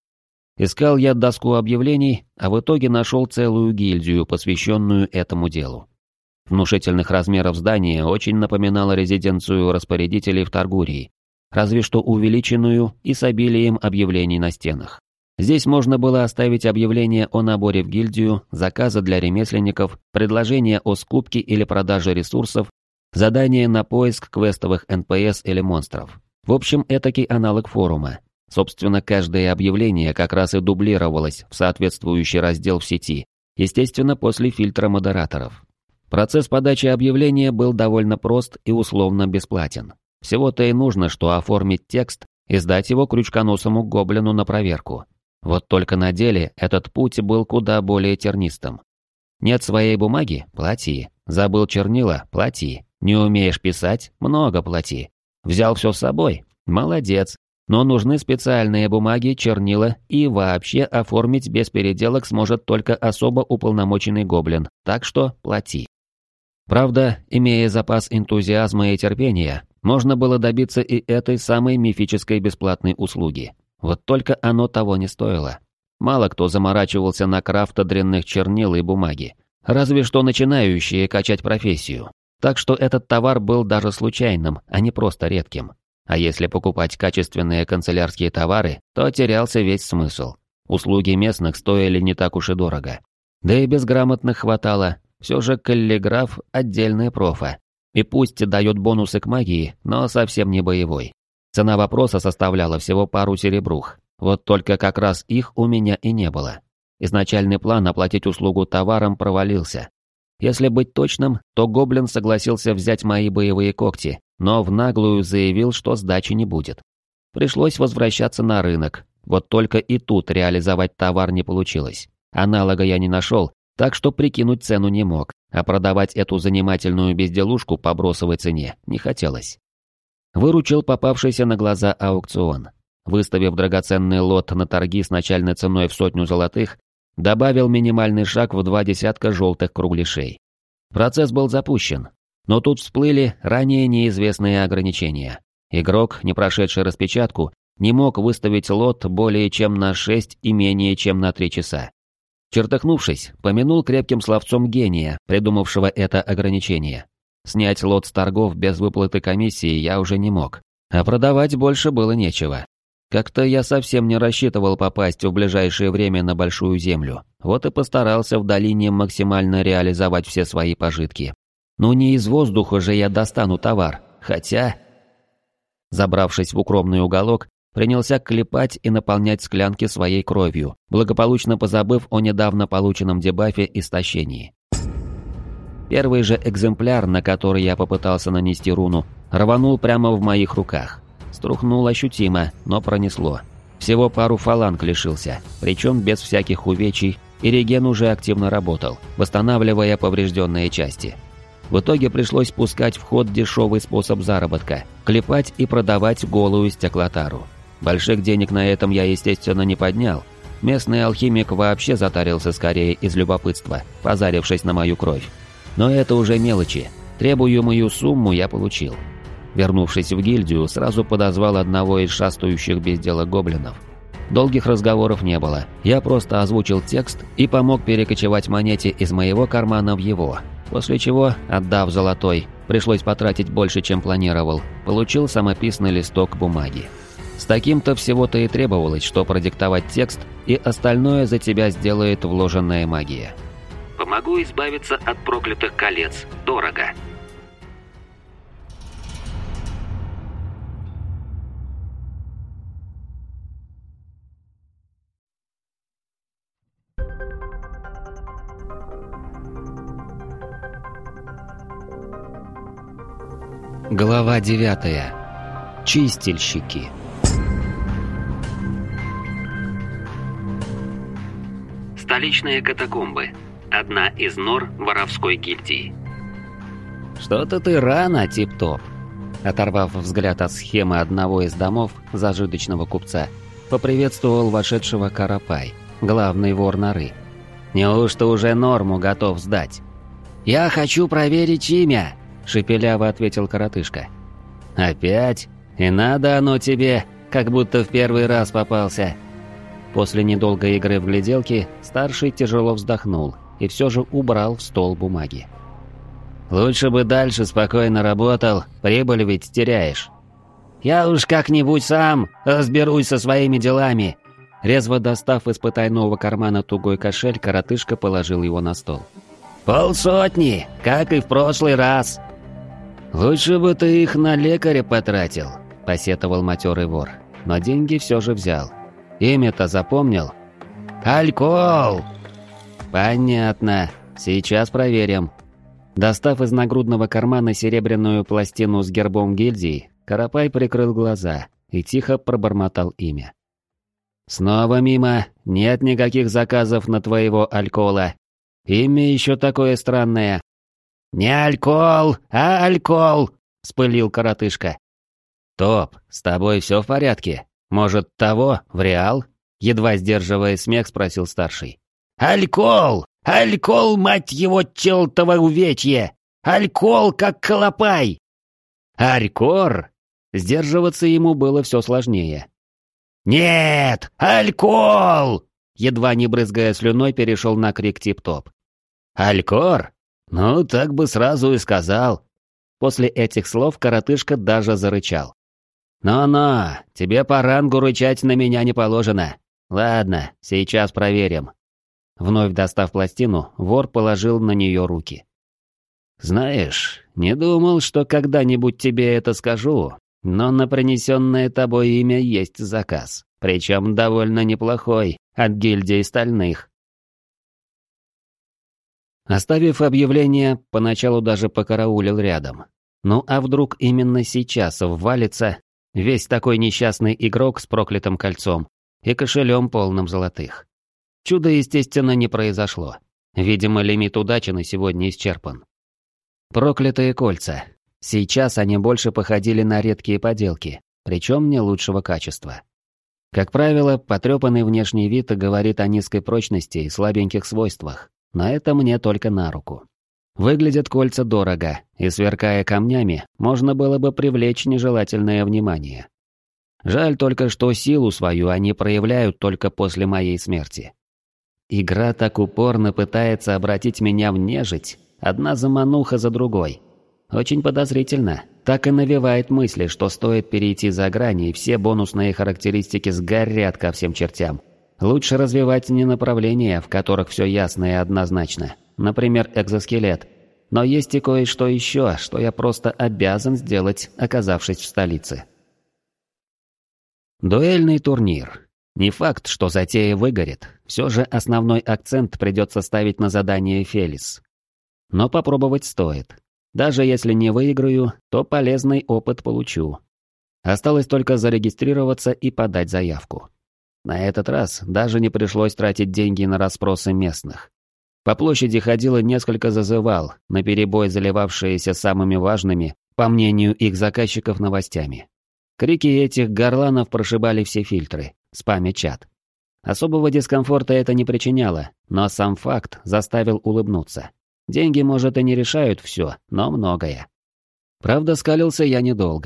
Искал я доску объявлений, а в итоге нашел целую гильдию, посвященную этому делу. Внушительных размеров здание очень напоминало резиденцию распорядителей в Таргурии, разве что увеличенную и с обилием объявлений на стенах. Здесь можно было оставить объявление о наборе в гильдию, заказы для ремесленников, предложения о скупке или продаже ресурсов, задания на поиск квестовых эн пэ эс или монстров. В общем, этакий аналог форума. Собственно, каждое объявление как раз и дублировалось в соответствующий раздел в сети, естественно, после фильтра модераторов. Процесс подачи объявления был довольно прост и условно бесплатен. Всего-то и нужно, что оформить текст и сдать его крючконосому гоблину на проверку. Вот только на деле этот путь был куда более тернистым. Нет своей бумаги – плати. Забыл чернила – плати. Не умеешь писать – много плати. Взял все с собой – молодец. Но нужны специальные бумаги, чернила, и вообще оформить без переделок сможет только особо уполномоченный гоблин, так что плати. Правда, имея запас энтузиазма и терпения, можно было добиться и этой самой мифической бесплатной услуги. Вот только оно того не стоило. Мало кто заморачивался на крафта дрянных чернил и бумаги, разве что начинающие качать профессию. Так что этот товар был даже случайным, а не просто редким. А если покупать качественные канцелярские товары, то терялся весь смысл. Услуги местных стоили не так уж и дорого. Да и безграмотных хватало, все же каллиграф – отдельная профа. И пусть дает бонусы к магии, но совсем не боевой. Цена вопроса составляла всего пару серебрух. Вот только как раз их у меня и не было. Изначальный план оплатить услугу товаром провалился. Если быть точным, то гоблин согласился взять мои боевые когти, но в наглую заявил, что сдачи не будет. Пришлось возвращаться на рынок, вот только и тут реализовать товар не получилось. Аналога я не нашел, так что прикинуть цену не мог, а продавать эту занимательную безделушку по бросовой цене не хотелось. Выручил попавшийся на глаза аукцион. Выставив драгоценный лот на торги с начальной ценой в сотню золотых, добавил минимальный шаг в два десятка желтых кругляшей. Процесс был запущен, но тут всплыли ранее неизвестные ограничения. Игрок, не прошедший распечатку, не мог выставить лот более чем на шесть и менее чем на три часа. Чертыхнувшись, помянул крепким словцом гения, придумавшего это ограничение. Снять лот с торгов без выплаты комиссии я уже не мог, а продавать больше было нечего. Как-то я совсем не рассчитывал попасть в ближайшее время на Большую Землю, вот и постарался в долине максимально реализовать все свои пожитки. Ну не из воздуха же я достану товар, хотя... Забравшись в укромный уголок, принялся клепать и наполнять склянки своей кровью, благополучно позабыв о недавно полученном дебафе истощении. Первый же экземпляр, на который я попытался нанести руну, рванул прямо в моих руках. Струхнул ощутимо, но пронесло. Всего пару фаланг лишился, причем без всяких увечий, и реген уже активно работал, восстанавливая поврежденные части. В итоге пришлось пускать в ход дешевый способ заработка – клепать и продавать голую стеклотару. Больших денег на этом я, естественно, не поднял. Местный алхимик вообще затарился скорее из любопытства, позарившись на мою кровь. Но это уже мелочи. Требуемую сумму я получил. Вернувшись в гильдию, сразу подозвал одного из шастающих без дела гоблинов. Долгих разговоров не было, я просто озвучил текст и помог перекочевать монете из моего кармана в его, после чего, отдав золотой, пришлось потратить больше, чем планировал, получил самописный листок бумаги. С таким-то всего-то и требовалось, что продиктовать текст, и остальное за тебя сделает вложенная магия. Помогу избавиться от проклятых колец. Дорого. Глава девятая. Чистильщики. Столичные катакомбы. Одна из нор воровской гильдии. «Что-то ты рано, тип-топ!» Оторвав взгляд от схемы одного из домов зажиточного купца, поприветствовал вошедшего Карапай, главный вор норы. «Неужто уже норму готов сдать?» «Я хочу проверить имя!» — шепеляво ответил коротышка. «Опять? И надо оно тебе, как будто в первый раз попался!» После недолгой игры в гляделки старший тяжело вздохнул и все же убрал в стол бумаги. «Лучше бы дальше спокойно работал, прибыль ведь теряешь». «Я уж как-нибудь сам разберусь со своими делами». Резво достав из потайного кармана тугой кошель, коротышка положил его на стол. «Полсотни, как и в прошлый раз». «Лучше бы ты их на лекаря потратил», — посетовал матерый вор, но деньги все же взял. «Имя-то запомнил?» «Алькол!» «Понятно. Сейчас проверим». Достав из нагрудного кармана серебряную пластину с гербом гильдии, Карапай прикрыл глаза и тихо пробормотал имя. «Снова мимо. Нет никаких заказов на твоего алькола. Имя еще такое странное». «Не алькол, а алькол!» — вспылил коротышка. «Топ, с тобой все в порядке? Может, того, в реал?» — едва сдерживая смех, спросил старший. «Алькол! Алькол, мать его, чёлтово увечье! Алькол, как колопай!» «Алькор?» Сдерживаться ему было все сложнее. «Нет! Алькол!» Едва не брызгая слюной, перешел на крик тип-топ. «Алькор? Ну, так бы сразу и сказал». После этих слов коротышка даже зарычал. «Но-но, тебе по рангу рычать на меня не положено. Ладно, сейчас проверим». Вновь достав пластину, вор положил на нее руки. «Знаешь, не думал, что когда-нибудь тебе это скажу, но на принесенное тобой имя есть заказ, причем довольно неплохой, от гильдии стальных». Оставив объявление, поначалу даже покараулил рядом. Ну а вдруг именно сейчас ввалится весь такой несчастный игрок с проклятым кольцом и кошелем полным золотых? Чудо, естественно, не произошло. Видимо, лимит удачи на сегодня исчерпан. Проклятые кольца. Сейчас они больше походили на редкие поделки, причем не лучшего качества. Как правило, потрепанный внешний вид говорит о низкой прочности и слабеньких свойствах, но это мне только на руку. Выглядят кольца дорого, и, сверкая камнями, можно было бы привлечь нежелательное внимание. Жаль только, что силу свою они проявляют только после моей смерти. Игра так упорно пытается обратить меня в нежить, одна замануха за другой. Очень подозрительно, так и навевает мысли, что стоит перейти за грани, и все бонусные характеристики сгорят ко всем чертям. Лучше развивать не направления, в которых все ясно и однозначно, например, экзоскелет, но есть и кое-что еще, что я просто обязан сделать, оказавшись в столице. Дуэльный турнир. Не факт, что затея выгорит, все же основной акцент придется ставить на задание Фелис. Но попробовать стоит. Даже если не выиграю, то полезный опыт получу. Осталось только зарегистрироваться и подать заявку. На этот раз даже не пришлось тратить деньги на расспросы местных. По площади ходило несколько зазывал, наперебой заливавшиеся самыми важными, по мнению их заказчиков, новостями. Крики этих горланов прошибали все фильтры, спамя чат. Особого дискомфорта это не причиняло, но сам факт заставил улыбнуться. Деньги, может, и не решают все, но многое. Правда, скалился я недолго.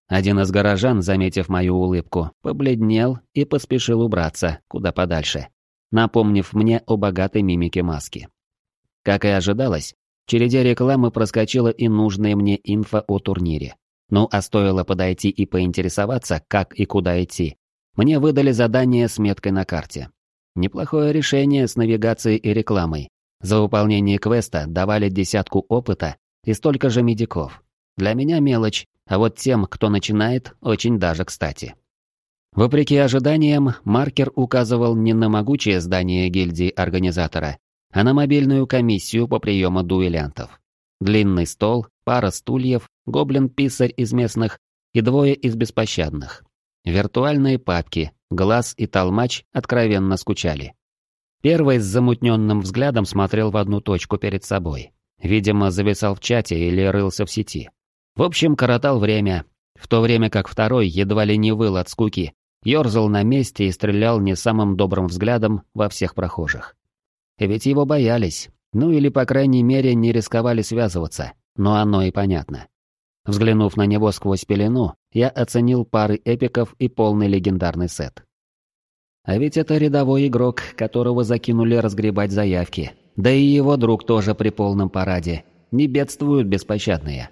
Один из горожан, заметив мою улыбку, побледнел и поспешил убраться куда подальше, напомнив мне о богатой мимике маски. Как и ожидалось, в череде рекламы проскочила и нужная мне инфа о турнире. Ну а стоило подойти и поинтересоваться, как и куда идти, мне выдали задание с меткой на карте. Неплохое решение с навигацией и рекламой. За выполнение квеста давали десятку опыта и столько же медиков. Для меня мелочь, а вот тем, кто начинает, очень даже кстати. Вопреки ожиданиям, маркер указывал не на могучее здание гильдии организатора, а на мобильную комиссию по приему дуэлянтов. Длинный стол, пара стульев, гоблин-писарь из местных и двое из беспощадных. Виртуальные папки, Глаз и Толмач откровенно скучали. Первый с замутненным взглядом смотрел в одну точку перед собой. Видимо, зависал в чате или рылся в сети. В общем, коротал время, в то время как второй едва ли не выл от скуки, ерзал на месте и стрелял не самым добрым взглядом во всех прохожих. Ведь его боялись, ну или, по крайней мере, не рисковали связываться, но оно и понятно. Взглянув на него сквозь пелену, я оценил пары эпиков и полный легендарный сет. А ведь это рядовой игрок, которого закинули разгребать заявки. Да и его друг тоже при полном параде. Не бедствуют беспощадные.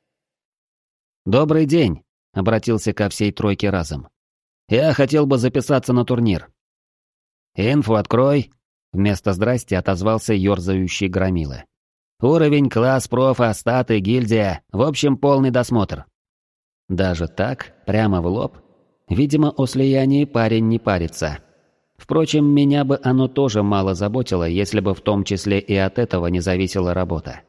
«Добрый день», — обратился ко всей тройке разом. «Я хотел бы записаться на турнир». «Инфу открой», — вместо «здрасте» отозвался ёрзающий громила. «Уровень, класс, профа, статы, гильдия, в общем, полный досмотр». Даже так, прямо в лоб? Видимо, о слиянии парень не парится. Впрочем, меня бы оно тоже мало заботило, если бы в том числе и от этого не зависела работа.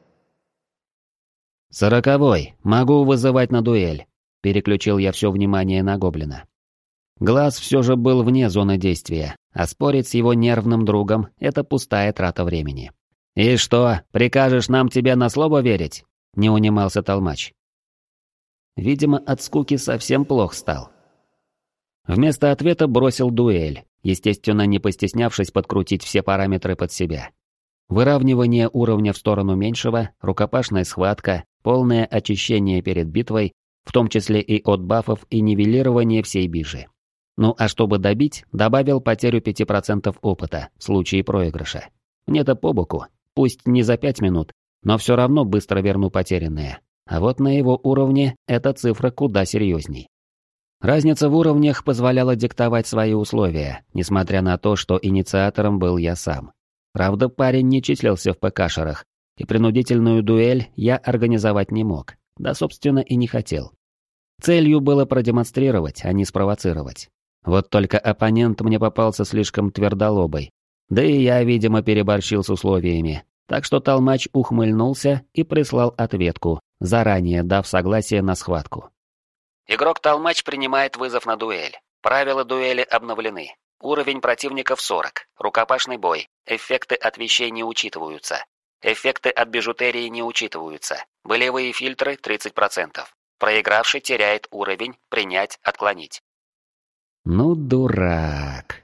«Сороковой, могу вызывать на дуэль», — переключил я все внимание на гоблина. Глаз все же был вне зоны действия, а спорить с его нервным другом — это пустая трата времени. «И что, прикажешь нам тебе на слово верить?» — не унимался Толмач. Видимо, от скуки совсем плох стал. Вместо ответа бросил дуэль, естественно, не постеснявшись подкрутить все параметры под себя. Выравнивание уровня в сторону меньшего, рукопашная схватка, полное очищение перед битвой, в том числе и от бафов и нивелирование всей бижи. Ну а чтобы добить, добавил потерю пяти процентов опыта в случае проигрыша. Мне-то по боку, пусть не за пять минут, но все равно быстро верну потерянное. А вот на его уровне эта цифра куда серьезней. Разница в уровнях позволяла диктовать свои условия, несмотря на то, что инициатором был я сам. Правда, парень не числился в ПКшерах, и принудительную дуэль я организовать не мог, да, собственно, и не хотел. Целью было продемонстрировать, а не спровоцировать. Вот только оппонент мне попался слишком твердолобый, да и я, видимо, переборщил с условиями, так что Толмач ухмыльнулся и прислал ответку, заранее дав согласие на схватку. Игрок Толмач принимает вызов на дуэль. Правила дуэли обновлены. Уровень противников сорок. Рукопашный бой. Эффекты от вещей не учитываются. Эффекты от бижутерии не учитываются. Болевые фильтры тридцать процентов. Проигравший теряет уровень, принять, отклонить. Ну, дурак.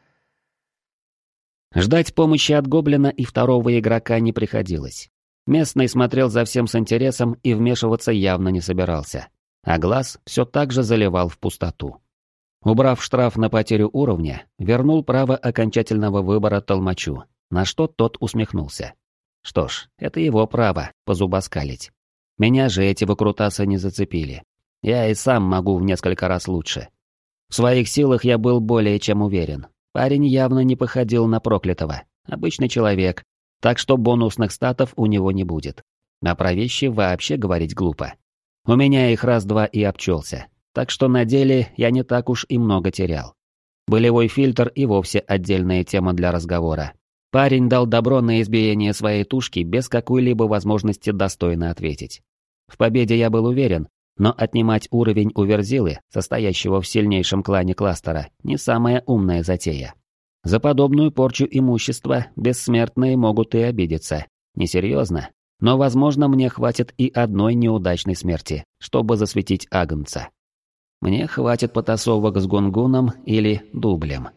Ждать помощи от гоблина и второго игрока не приходилось. Местный смотрел за всем с интересом и вмешиваться явно не собирался. А глаз все так же заливал в пустоту. Убрав штраф на потерю уровня, вернул право окончательного выбора Толмачу, на что тот усмехнулся. Что ж, это его право позубоскалить. Меня же эти выкрутасы не зацепили. Я и сам могу в несколько раз лучше. В своих силах я был более чем уверен. Парень явно не походил на проклятого, обычный человек, так что бонусных статов у него не будет. А про вещи вообще говорить глупо. У меня их раз-два и обчелся, так что на деле я не так уж и много терял. Болевой фильтр и вовсе отдельная тема для разговора. Парень дал добро на избиение своей тушки без какой-либо возможности достойно ответить. В победе я был уверен, но отнимать уровень у Верзилы, состоящего в сильнейшем клане кластера, не самая умная затея. За подобную порчу имущества бессмертные могут и обидеться. Несерьезно, но, возможно, мне хватит и одной неудачной смерти, чтобы засветить Агнца. Мне хватит потасовок с Гунгуном или Дублем.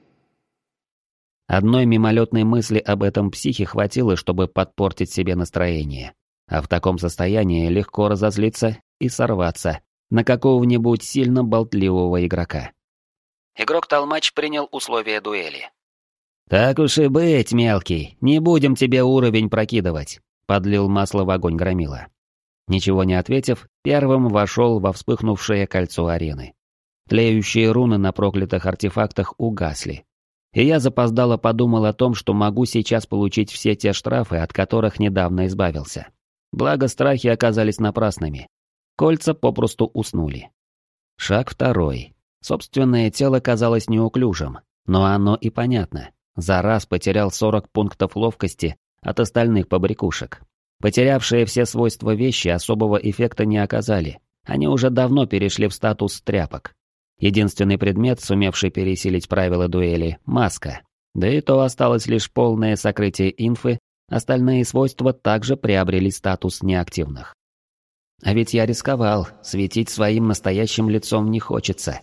Одной мимолетной мысли об этом психе хватило, чтобы подпортить себе настроение. А в таком состоянии легко разозлиться и сорваться, на какого-нибудь сильно болтливого игрока. Игрок-толмач принял условия дуэли. «Так уж и быть, мелкий, не будем тебе уровень прокидывать», — подлил масло в огонь Громила. Ничего не ответив, первым вошел во вспыхнувшее кольцо арены. Тлеющие руны на проклятых артефактах угасли. И я запоздало подумал о том, что могу сейчас получить все те штрафы, от которых недавно избавился. Благо, страхи оказались напрасными. Кольца попросту уснули. Шаг второй. Собственное тело казалось неуклюжим, но оно и понятно. За раз потерял сорок пунктов ловкости от остальных побрякушек. Потерявшие все свойства вещи особого эффекта не оказали. Они уже давно перешли в статус тряпок. Единственный предмет, сумевший пересилить правила дуэли — маска. Да и то осталось лишь полное сокрытие инфы, остальные свойства также приобрели статус неактивных. А ведь я рисковал, светить своим настоящим лицом не хочется.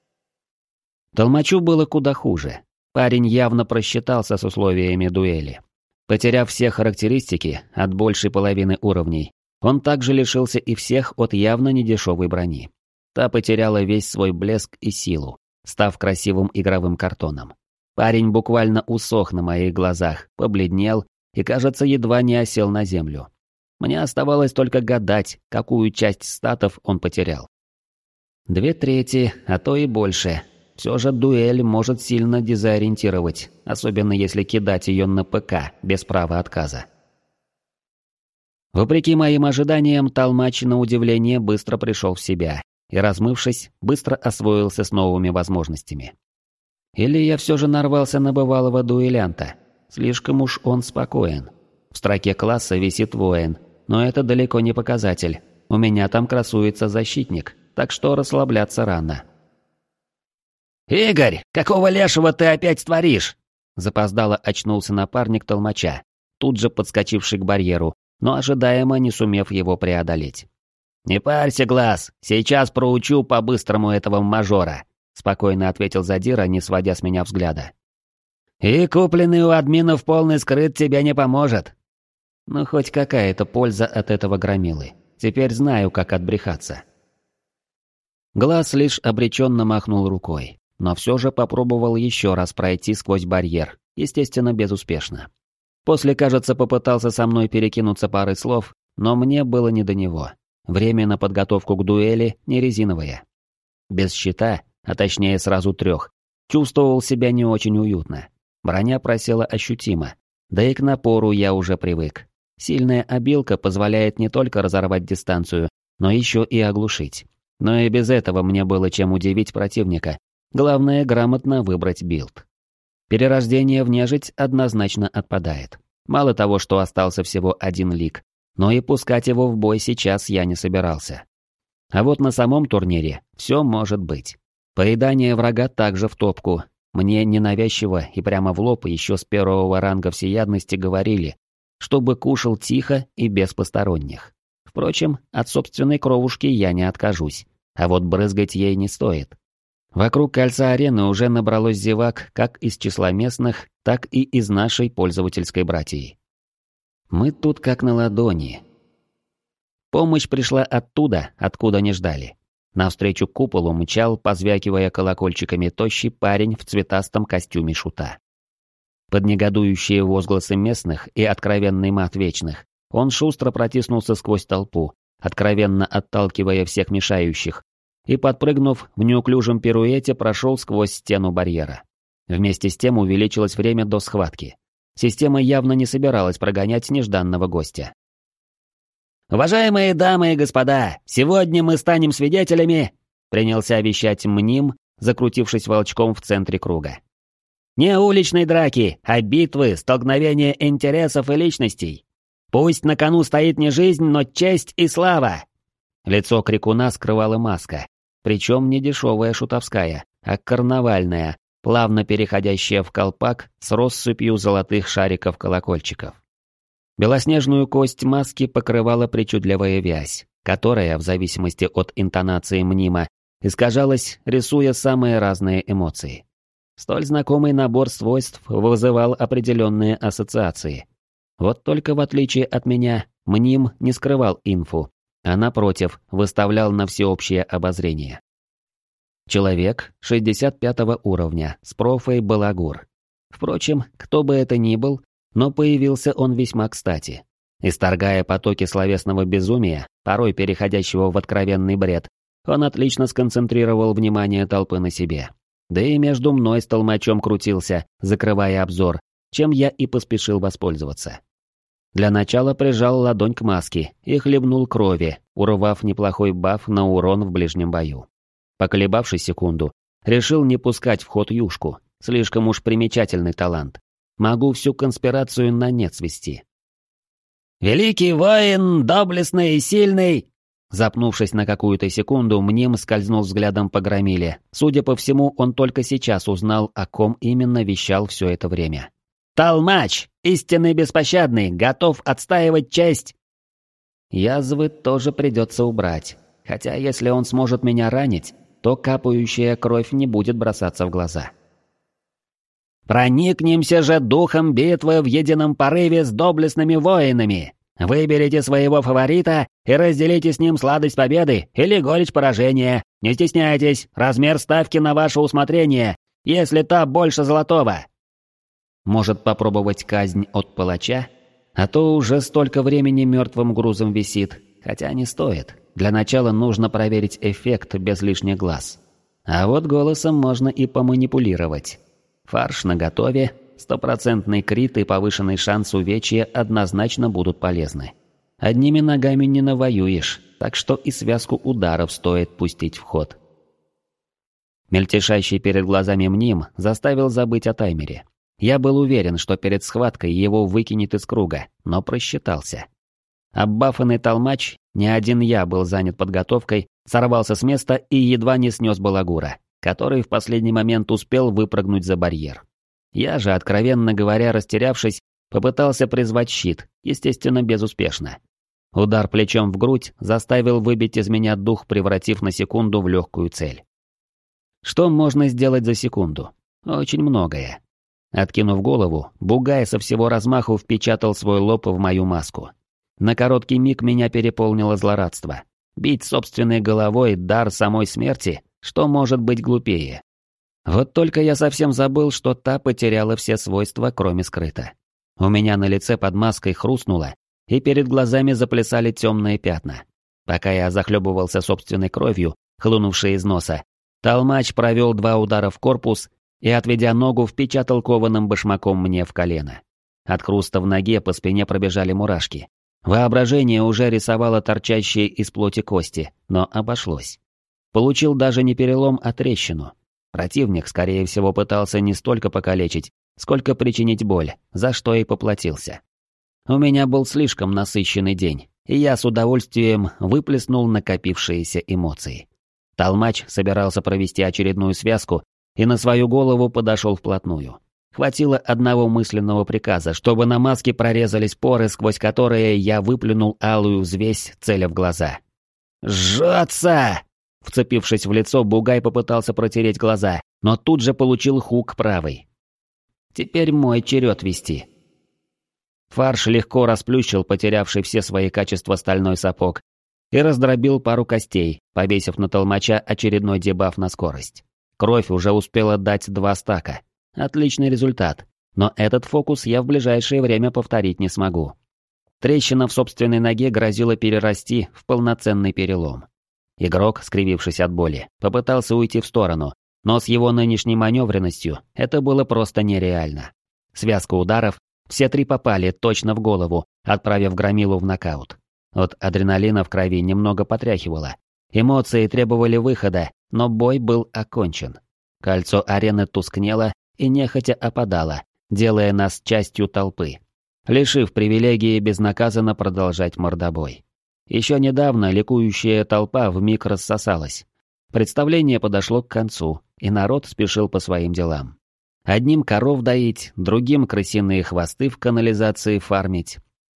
Толмачу было куда хуже. Парень явно просчитался с условиями дуэли. Потеряв все характеристики от большей половины уровней, он также лишился и всех от явно недешевой брони. Та потеряла весь свой блеск и силу, став красивым игровым картоном. Парень буквально усох на моих глазах, побледнел и, кажется, едва не осел на землю. Мне оставалось только гадать, какую часть статов он потерял. Две трети, а то и больше. Все же дуэль может сильно дезориентировать, особенно если кидать ее на ПК без права отказа. Вопреки моим ожиданиям, толмач на удивление быстро пришел в себя и, размывшись, быстро освоился с новыми возможностями. Или я все же нарвался на бывалого дуэлянта. Слишком уж он спокоен. В строке класса висит воин, но это далеко не показатель. У меня там красуется защитник, так что расслабляться рано. «Игорь, какого лешего ты опять творишь?» Запоздало очнулся напарник толмача, тут же подскочивший к барьеру, но ожидаемо не сумев его преодолеть. «Не парься, Глаз, сейчас проучу по-быстрому этого мажора», спокойно ответил задира, не сводя с меня взгляда. «И купленный у админов полный скрыт тебе не поможет». Ну, хоть какая-то польза от этого громилы. Теперь знаю, как отбрехаться. Глаз лишь обреченно махнул рукой, но все же попробовал еще раз пройти сквозь барьер, естественно, безуспешно. После, кажется, попытался со мной перекинуться парой слов, но мне было не до него. Время на подготовку к дуэли не резиновое. Без щита, а точнее сразу трех, чувствовал себя не очень уютно. Броня просела ощутимо, да и к напору я уже привык. Сильная обилка позволяет не только разорвать дистанцию, но еще и оглушить. Но и без этого мне было чем удивить противника. Главное, грамотно выбрать билд. Перерождение в нежить однозначно отпадает. Мало того, что остался всего один лик, но и пускать его в бой сейчас я не собирался. А вот на самом турнире все может быть. Поедание врага также в топку. Мне ненавязчиво и прямо в лоб еще с первого ранга всеядности говорили, чтобы кушал тихо и без посторонних. Впрочем, от собственной кровушки я не откажусь, а вот брызгать ей не стоит. Вокруг кольца арены уже набралось зевак как из числа местных, так и из нашей пользовательской братьи. Мы тут как на ладони. Помощь пришла оттуда, откуда не ждали. Навстречу куполу мчал, позвякивая колокольчиками, тощий парень в цветастом костюме шута. Под негодующие возгласы местных и откровенный мат вечных, он шустро протиснулся сквозь толпу, откровенно отталкивая всех мешающих, и, подпрыгнув в неуклюжем пируэте, прошел сквозь стену барьера. Вместе с тем увеличилось время до схватки. Система явно не собиралась прогонять нежданного гостя. «Уважаемые дамы и господа, сегодня мы станем свидетелями», принялся вещать Мним, закрутившись волчком в центре круга. «Не уличной драки, а битвы, столкновения интересов и личностей. Пусть на кону стоит не жизнь, но честь и слава». Лицо крикуна скрывала маска, причем не дешевая шутовская, а карнавальная, плавно переходящая в колпак с россыпью золотых шариков-колокольчиков. Белоснежную кость маски покрывала причудливая вязь, которая, в зависимости от интонации Мнима, искажалась, рисуя самые разные эмоции. Столь знакомый набор свойств вызывал определенные ассоциации. Вот только в отличие от меня, Мним не скрывал инфу, а напротив, выставлял на всеобщее обозрение. Человек шестьдесят пятого уровня, с профой балагур. Впрочем, кто бы это ни был, но появился он весьма кстати. Исторгая потоки словесного безумия, порой переходящего в откровенный бред, он отлично сконцентрировал внимание толпы на себе. Да и между мной с толмачом крутился, закрывая обзор, чем я и поспешил воспользоваться. Для начала прижал ладонь к маске и хлебнул крови, урвав неплохой баф на урон в ближнем бою. Поколебавшись секунду, решил не пускать в ход юшку, слишком уж примечательный талант. Могу всю конспирацию на нет свести. «Великий воин, доблестный и сильный!» Запнувшись на какую-то секунду, Мним скользнул взглядом по громиле. Судя по всему, он только сейчас узнал, о ком именно вещал все это время. «Толмач! Истинный беспощадный! Готов отстаивать честь!» Язвы тоже придется убрать. Хотя если он сможет меня ранить, то капающая кровь не будет бросаться в глаза. «Проникнемся же духом битвы в едином порыве с доблестными воинами! Выберите своего фаворита и разделите с ним сладость победы или горечь поражения. Не стесняйтесь, размер ставки на ваше усмотрение, если та больше золотого». Может попробовать казнь от палача? А то уже столько времени мертвым грузом висит, хотя не стоит. Для начала нужно проверить эффект без лишних глаз. А вот голосом можно и поманипулировать. Фарш наготове, стопроцентный крит и повышенный шанс увечья однозначно будут полезны. Одними ногами не навоюешь, так что и связку ударов стоит пустить в ход. Мельтешащий перед глазами Мним заставил забыть о таймере. Я был уверен, что перед схваткой его выкинет из круга, но просчитался. Оббафанный толмач, не один я был занят подготовкой, сорвался с места и едва не снес балагура, который в последний момент успел выпрыгнуть за барьер. Я же, откровенно говоря, растерявшись, попытался призвать щит, естественно, безуспешно. Удар плечом в грудь заставил выбить из меня дух, превратив на секунду в легкую цель. Что можно сделать за секунду? Очень многое. Откинув голову, бугай со всего размаху впечатал свой лоб в мою маску. На короткий миг меня переполнило злорадство. Бить собственной головой дар самой смерти, что может быть глупее? Вот только я совсем забыл, что та потеряла все свойства, кроме скрыта. У меня на лице под маской хрустнуло, и перед глазами заплясали темные пятна. Пока я захлебывался собственной кровью, хлынувшей из носа, толмач провел два удара в корпус и, отведя ногу, впечатал кованым башмаком мне в колено. От хруста в ноге по спине пробежали мурашки. Воображение уже рисовало торчащие из плоти кости, но обошлось. Получил даже не перелом, а трещину. Противник, скорее всего, пытался не столько покалечить, сколько причинить боль, за что и поплатился. У меня был слишком насыщенный день, и я с удовольствием выплеснул накопившиеся эмоции. Толмач собирался провести очередную связку и на свою голову подошел вплотную. Хватило одного мысленного приказа, чтобы на маске прорезались поры, сквозь которые я выплюнул алую взвесь, целя в глаза. «Жжется!» Вцепившись в лицо, бугай попытался протереть глаза, но тут же получил хук правой. Теперь мой черед вести. Фарш легко расплющил потерявший все свои качества стальной сапог и раздробил пару костей, повесив на толмача очередной дебаф на скорость. Кровь уже успела дать два стака. Отличный результат, но этот фокус я в ближайшее время повторить не смогу. Трещина в собственной ноге грозила перерасти в полноценный перелом. Игрок, скривившись от боли, попытался уйти в сторону, но с его нынешней маневренностью это было просто нереально. Связка ударов, все три попали точно в голову, отправив громилу в нокаут. От адреналина в крови немного потряхивало. Эмоции требовали выхода, но бой был окончен. Кольцо арены тускнело и нехотя опадало, делая нас частью толпы, лишив привилегии безнаказанно продолжать мордобой. Еще недавно ликующая толпа вмиг рассосалась. Представление подошло к концу, и народ спешил по своим делам. Одним коров доить, другим крысиные хвосты в канализации фармить.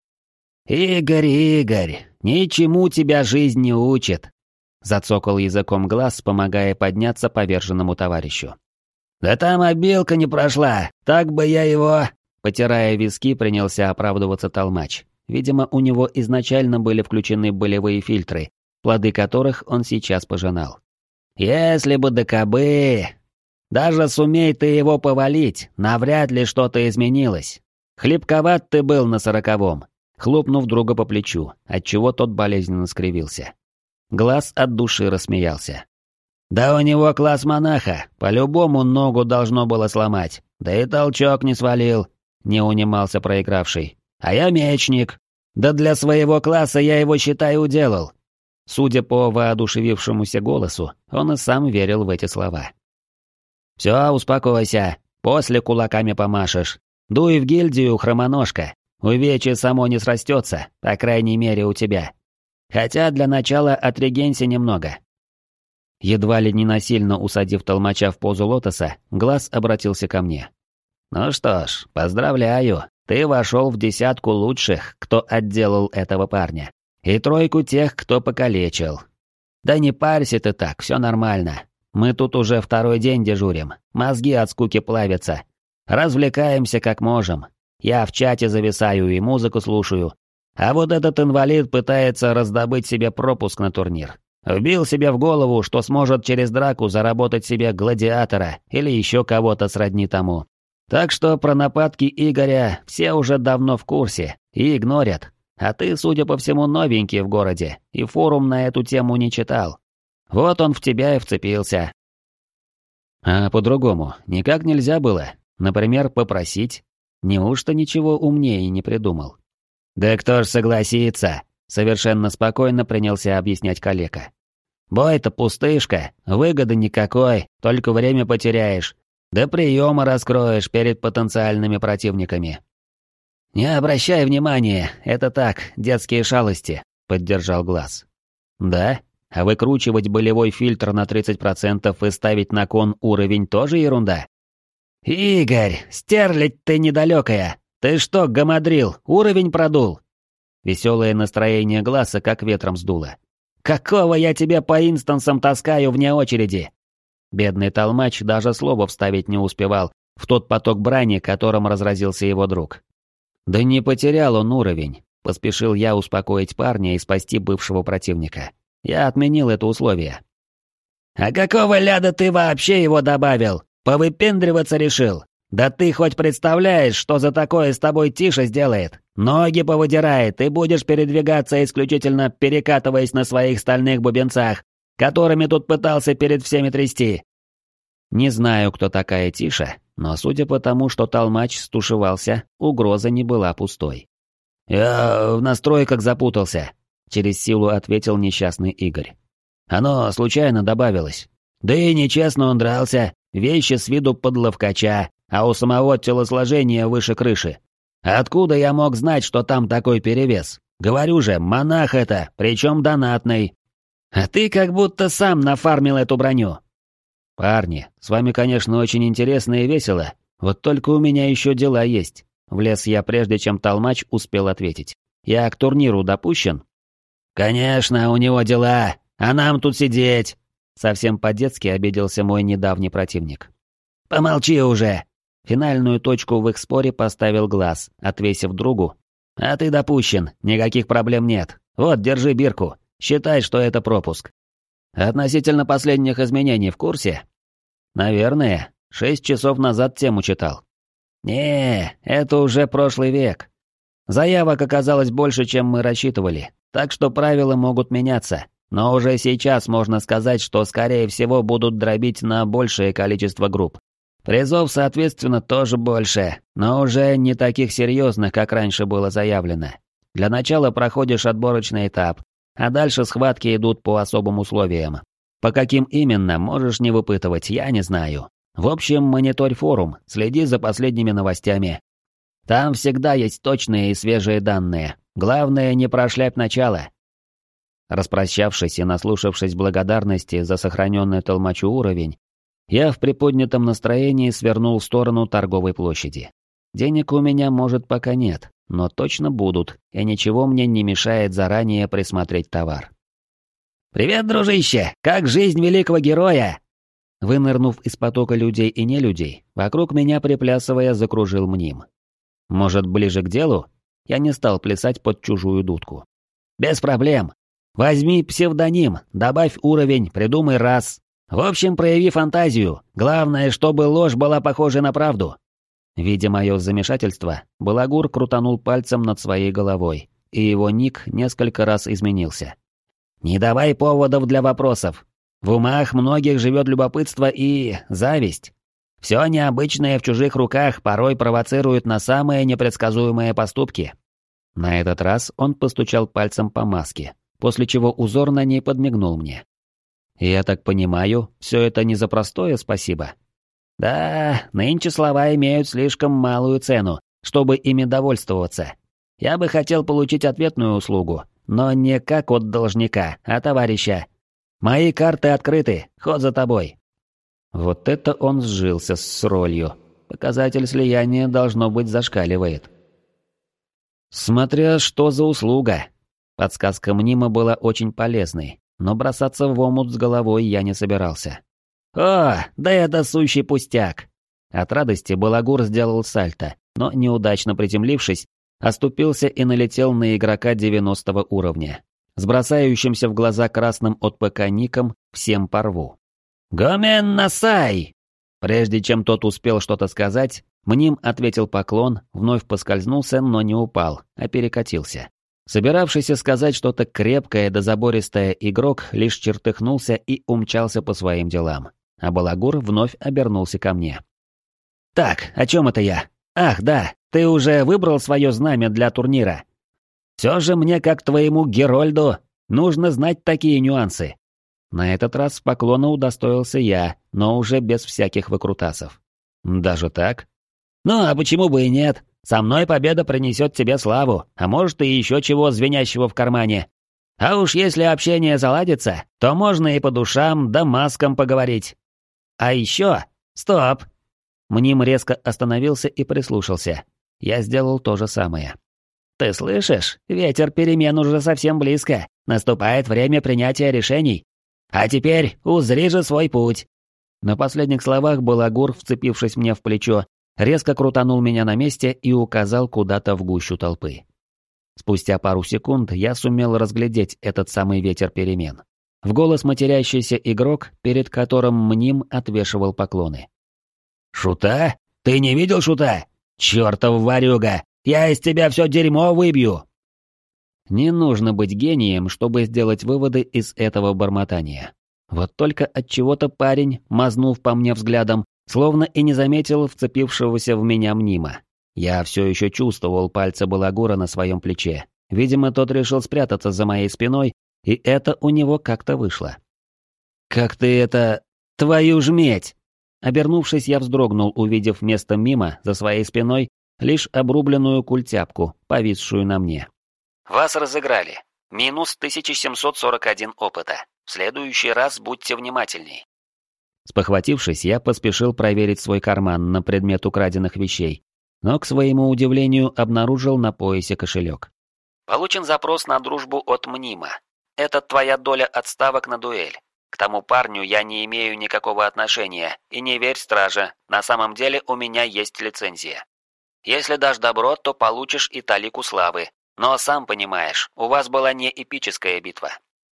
«Игорь, Игорь, ничему тебя жизнь не учит!» Зацокал языком глаз, помогая подняться поверженному товарищу. «Да там обилка не прошла, так бы я его...» Потирая виски, принялся оправдываться толмач. Видимо, у него изначально были включены болевые фильтры, плоды которых он сейчас пожинал. «Если бы да кабы! Даже сумей ты его повалить, навряд ли что-то изменилось. Хлипковат ты был на сороковом», хлопнув друга по плечу, отчего тот болезненно скривился. Глаз от души рассмеялся. «Да у него класс монаха, по-любому ногу должно было сломать, да и толчок не свалил», не унимался проигравший. «А я мечник. Да для своего класса я его, считай, уделал». Судя по воодушевившемуся голосу, он и сам верил в эти слова. «Все, успокойся, после кулаками помашешь. Дуй в гильдию, хромоножка. Увечье само не срастется, по крайней мере у тебя. Хотя для начала отрегенься немного». Едва ли не насильно усадив толмача в позу лотоса, Глаз обратился ко мне. «Ну что ж, поздравляю, ты вошел в десятку лучших, кто отделал этого парня, и тройку тех, кто покалечил. Да не парься ты так, все нормально. Мы тут уже второй день дежурим, мозги от скуки плавятся. Развлекаемся как можем. Я в чате зависаю и музыку слушаю. А вот этот инвалид пытается раздобыть себе пропуск на турнир. Вбил себе в голову, что сможет через драку заработать себе гладиатора или еще кого-то сродни тому. Так что про нападки Игоря все уже давно в курсе и игнорят. А ты, судя по всему, новенький в городе и форум на эту тему не читал. Вот он в тебя и вцепился. А по-другому никак нельзя было? Например, попросить? Неужто ничего умнее не придумал? «Да кто ж согласится?» Совершенно спокойно принялся объяснять калека. «Бой-то пустышка, выгоды никакой, только время потеряешь. Да приемы раскроешь перед потенциальными противниками». «Не обращай внимания, это так, детские шалости», — поддержал Глаз. «Да? А выкручивать болевой фильтр на тридцать процентов и ставить на кон уровень тоже ерунда?» «Игорь, стерлядь ты недалекая! Ты что, гамадрил, уровень продул?» Веселое настроение Глаза как ветром сдуло. «Какого я тебе по инстансам таскаю вне очереди?» Бедный толмач даже слова вставить не успевал в тот поток брани, которым разразился его друг. «Да не потерял он уровень», — поспешил я успокоить парня и спасти бывшего противника. Я отменил это условие. «А какого ляда ты вообще его добавил? Повыпендриваться решил? Да ты хоть представляешь, что за такое с тобой Тиша сделает? Ноги повыдирает, и будешь передвигаться исключительно перекатываясь на своих стальных бубенцах, которыми тут пытался перед всеми трясти». Не знаю, кто такая Тиша, но судя по тому, что толмач стушевался, угроза не была пустой. «Я в настройках запутался», — через силу ответил несчастный Игорь. «Оно случайно добавилось. Да и нечестно он дрался, вещи с виду подловкача, а у самого телосложения выше крыши. Откуда я мог знать, что там такой перевес? Говорю же, монах это, причем донатный. А ты как будто сам нафармил эту броню». «Парни, с вами, конечно, очень интересно и весело, вот только у меня еще дела есть». Влез я, прежде чем толмач успел ответить. «Я к турниру допущен?» «Конечно, у него дела, а нам тут сидеть!» Совсем по-детски обиделся мой недавний противник. «Помолчи уже!» Финальную точку в их споре поставил Глаз, отвесив другу. «А ты допущен, никаких проблем нет. Вот, держи бирку, считай, что это пропуск». «Относительно последних изменений в курсе?» «Наверное. Шесть часов назад тему читал». «Не, это уже прошлый век. Заявок оказалось больше, чем мы рассчитывали, так что правила могут меняться. Но уже сейчас можно сказать, что, скорее всего, будут дробить на большее количество групп. Призов, соответственно, тоже больше, но уже не таких серьезных, как раньше было заявлено. Для начала проходишь отборочный этап, а дальше схватки идут по особым условиям. По каким именно, можешь не выпытывать, я не знаю. В общем, мониторь форум, следи за последними новостями. Там всегда есть точные и свежие данные. Главное, не прошляпь начало». Распрощавшись и наслушавшись благодарности за сохраненный толмачу уровень, я в приподнятом настроении свернул в сторону торговой площади. Денег у меня, может, пока нет, но точно будут, и ничего мне не мешает заранее присмотреть товар. «Привет, дружище! Как жизнь великого героя?» Вынырнув из потока людей и нелюдей, вокруг меня, приплясывая, закружил мним. «Может, ближе к делу?» я не стал плясать под чужую дудку. «Без проблем. Возьми псевдоним, добавь уровень, придумай раз. В общем, прояви фантазию. Главное, чтобы ложь была похожа на правду». Видя мое замешательство, Балагур крутанул пальцем над своей головой, и его ник несколько раз изменился. «Не давай поводов для вопросов. В умах многих живет любопытство и зависть. Все необычное в чужих руках порой провоцирует на самые непредсказуемые поступки». На этот раз он постучал пальцем по маске, после чего узор на ней подмигнул мне. «Я так понимаю, все это не за простое спасибо?» «Да, нынче слова имеют слишком малую цену, чтобы ими довольствоваться. Я бы хотел получить ответную услугу, но не как от должника, а товарища. Мои карты открыты, ход за тобой». Вот это он сжился с ролью. Показатель слияния, должно быть, зашкаливает. Смотря что за услуга. Подсказка мнима была очень полезной, но бросаться в омут с головой я не собирался. «О, да это сущий пустяк!» От радости Балагур сделал сальто, но, неудачно приземлившись, оступился и налетел на игрока девяностого уровня. С бросающимся в глаза красным от ПК ником всем порву. «Гомен Насай!» Прежде чем тот успел что-то сказать, мним ответил поклон, вновь поскользнулся, но не упал, а перекатился. Собиравшийся сказать что-то крепкое да забористое игрок лишь чертыхнулся и умчался по своим делам. А Балагур вновь обернулся ко мне. «Так, о чем это я? Ах, да, ты уже выбрал свое знамя для турнира. Все же мне, как твоему Герольду, нужно знать такие нюансы». На этот раз поклона удостоился я, но уже без всяких выкрутасов. «Даже так?» «Ну, а почему бы и нет? Со мной победа принесет тебе славу, а может и еще чего звенящего в кармане. А уж если общение заладится, то можно и по душам да маскам поговорить. А еще... Стоп!» Мним резко остановился и прислушался. Я сделал то же самое. «Ты слышишь? Ветер перемен уже совсем близко. Наступает время принятия решений. А теперь узри же свой путь». На последних словах Балагур, вцепившись мне в плечо, резко крутанул меня на месте и указал куда-то в гущу толпы. Спустя пару секунд я сумел разглядеть этот самый ветер перемен. В голос матерящийся игрок, перед которым мним отвешивал поклоны. «Шута? Ты не видел Шута? Чёртов ворюга! Я из тебя все дерьмо выбью!» Не нужно быть гением, чтобы сделать выводы из этого бормотания. Вот только от чего-то парень, мазнув по мне взглядом, словно и не заметил вцепившегося в меня мнима. Я все еще чувствовал пальцы Балагура на своем плече. Видимо, тот решил спрятаться за моей спиной, и это у него как-то вышло. «Как ты это... твою ж медь!» Обернувшись, я вздрогнул, увидев вместо мима за своей спиной лишь обрубленную культяпку, повисшую на мне. «Вас разыграли. Минус тысяча семьсот сорок один опыта. В следующий раз будьте внимательней». Спохватившись, я поспешил проверить свой карман на предмет украденных вещей, но, к своему удивлению, обнаружил на поясе кошелек. «Получен запрос на дружбу от мнима. Это твоя доля отставок на дуэль. К тому парню я не имею никакого отношения, и не верь, стража, на самом деле у меня есть лицензия. Если дашь добро, то получишь и талику славы, но сам понимаешь, у вас была не эпическая битва».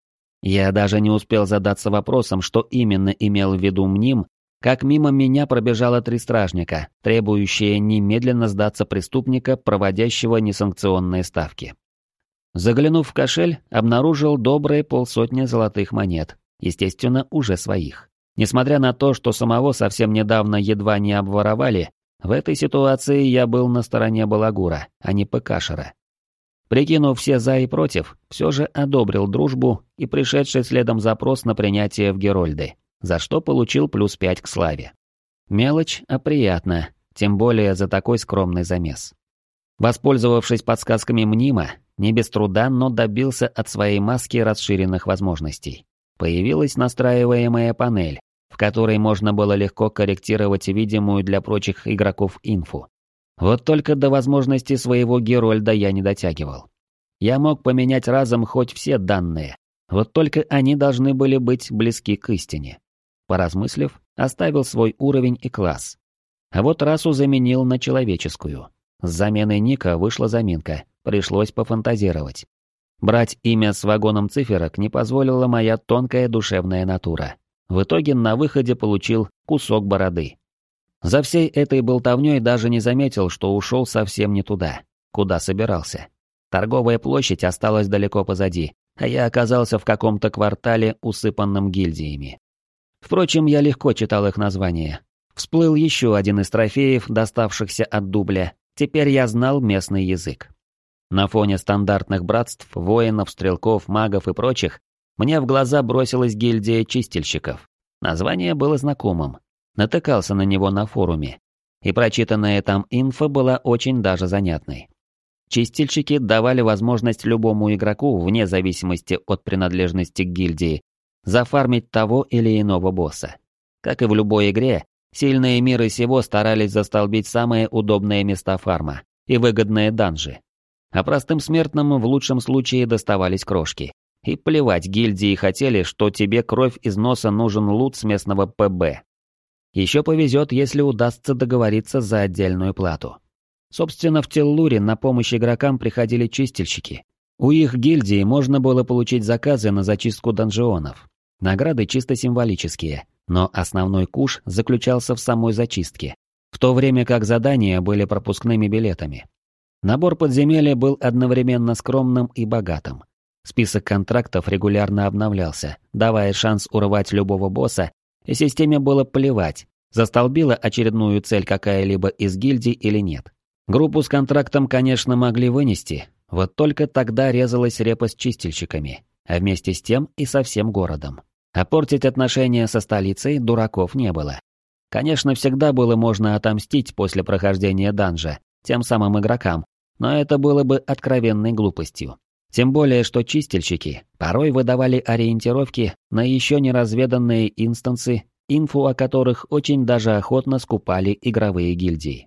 Я даже не успел задаться вопросом, что именно имел в виду мним, как мимо меня пробежало три стражника, требующие немедленно сдаться преступника, проводящего несанкционные ставки. Заглянув в кошель, обнаружил добрые полсотни золотых монет, естественно, уже своих. Несмотря на то, что самого совсем недавно едва не обворовали, в этой ситуации я был на стороне Балагура, а не ПКшера. Прикинув все за и против, все же одобрил дружбу и пришедший следом запрос на принятие в Герольды, за что получил плюс пять к славе. Мелочь, а приятно, тем более за такой скромный замес. Воспользовавшись подсказками мнима, не без труда, но добился от своей маски расширенных возможностей. Появилась настраиваемая панель, в которой можно было легко корректировать видимую для прочих игроков инфу. Вот только до возможности своего Герольда я не дотягивал. Я мог поменять разом хоть все данные, вот только они должны были быть близки к истине. Поразмыслив, оставил свой уровень и класс. А вот расу заменил на человеческую. С заменой ника вышла заминка, пришлось пофантазировать. Брать имя с вагоном циферок не позволила моя тонкая душевная натура. В итоге на выходе получил кусок бороды. За всей этой болтовней даже не заметил, что ушел совсем не туда, куда собирался. Торговая площадь осталась далеко позади, а я оказался в каком-то квартале, усыпанном гильдиями. Впрочем, я легко читал их названия. Всплыл еще один из трофеев, доставшихся от дубля. Теперь я знал местный язык. На фоне стандартных братств, воинов, стрелков, магов и прочих, мне в глаза бросилась гильдия чистильщиков. Название было знакомым. Натыкался на него на форуме. И прочитанная там инфа была очень даже занятной. Чистильщики давали возможность любому игроку, вне зависимости от принадлежности к гильдии, зафармить того или иного босса. Как и в любой игре, сильные миры сего старались застолбить самые удобные места фарма и выгодные данжи. А простым смертным в лучшем случае доставались крошки. И плевать, гильдии хотели, что тебе кровь из носа нужен лут с местного ПБ. Еще повезет, если удастся договориться за отдельную плату. Собственно, в Теллуре на помощь игрокам приходили чистильщики. У их гильдии можно было получить заказы на зачистку донжионов. Награды чисто символические, но основной куш заключался в самой зачистке, в то время как задания были пропускными билетами. Набор подземелья был одновременно скромным и богатым. Список контрактов регулярно обновлялся, давая шанс урвать любого босса, и системе было плевать, застолбила очередную цель какая-либо из гильдий или нет. Группу с контрактом, конечно, могли вынести, вот только тогда резалась репа с чистильщиками, а вместе с тем и со всем городом. А портить отношения со столицей дураков не было. Конечно, всегда было можно отомстить после прохождения данжа, тем самым игрокам, но это было бы откровенной глупостью. Тем более, что чистильщики порой выдавали ориентировки на еще не разведанные инстансы, инфу о которых очень даже охотно скупали игровые гильдии.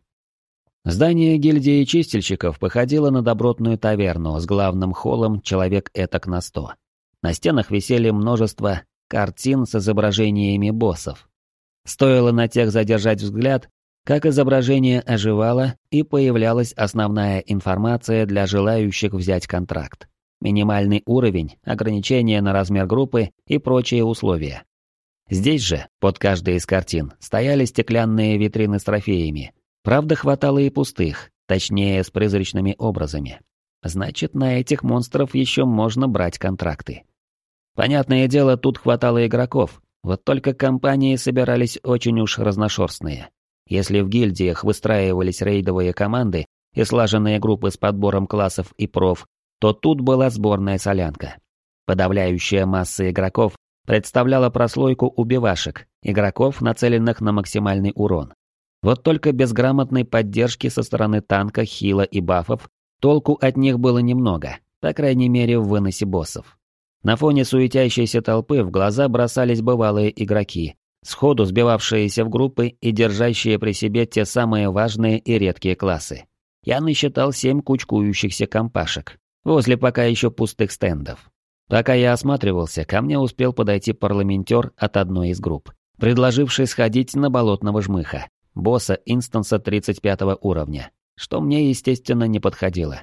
Здание гильдии чистильщиков походило на добротную таверну с главным холлом человек этак на сто. На стенах висели множество картин с изображениями боссов. Стоило на тех задержать взгляд, как изображение оживало и появлялась основная информация для желающих взять контракт. Минимальный уровень, ограничения на размер группы и прочие условия. Здесь же, под каждой из картин, стояли стеклянные витрины с трофеями. Правда, хватало и пустых, точнее, с призрачными образами. Значит, на этих монстров еще можно брать контракты. Понятное дело, тут хватало игроков, вот только компании собирались очень уж разношерстные. Если в гильдиях выстраивались рейдовые команды и слаженные группы с подбором классов и проф, то тут была сборная солянка. Подавляющая масса игроков представляла прослойку убивашек, игроков, нацеленных на максимальный урон. Вот только без грамотной поддержки со стороны танка, хила и бафов толку от них было немного, по крайней мере в выносе боссов. На фоне суетящейся толпы в глаза бросались бывалые игроки, сходу сбивавшиеся в группы и держащие при себе те самые важные и редкие классы. Я насчитал семь кучкующихся компашек, возле пока еще пустых стендов. Пока я осматривался, ко мне успел подойти парламентер от одной из групп, предложивший сходить на болотного жмыха, босса инстанса тридцать пятого уровня, что мне, естественно, не подходило.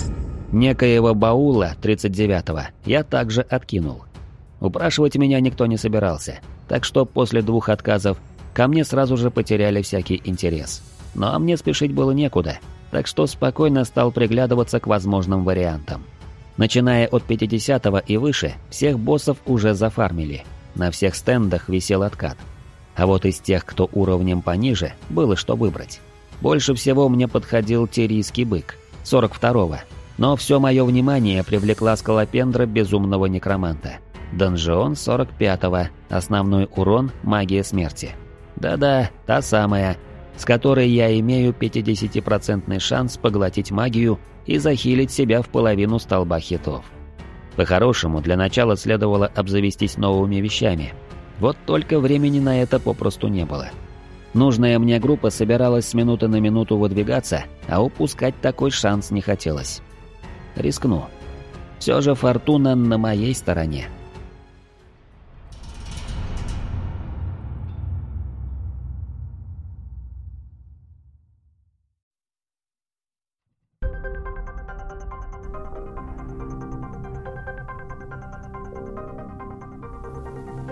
Некоего баула тридцать девятого я также откинул. Упрашивать меня никто не собирался, так что после двух отказов ко мне сразу же потеряли всякий интерес. Но мне спешить было некуда, так что спокойно стал приглядываться к возможным вариантам. Начиная от пятидесятого и выше, всех боссов уже зафармили, на всех стендах висел откат. А вот из тех, кто уровнем пониже, было что выбрать. Больше всего мне подходил тирийский бык, сорок второго, но все мое внимание привлекла скалопендра безумного некроманта. Донжион сорок пятого, основной урон – магия смерти. Да-да, та самая, с которой я имею пятидесятипроцентный шанс поглотить магию и захилить себя в половину столба хитов. По-хорошему, для начала следовало обзавестись новыми вещами. Вот только времени на это попросту не было. Нужная мне группа собиралась с минуты на минуту выдвигаться, а упускать такой шанс не хотелось. Рискну. Все же фортуна на моей стороне.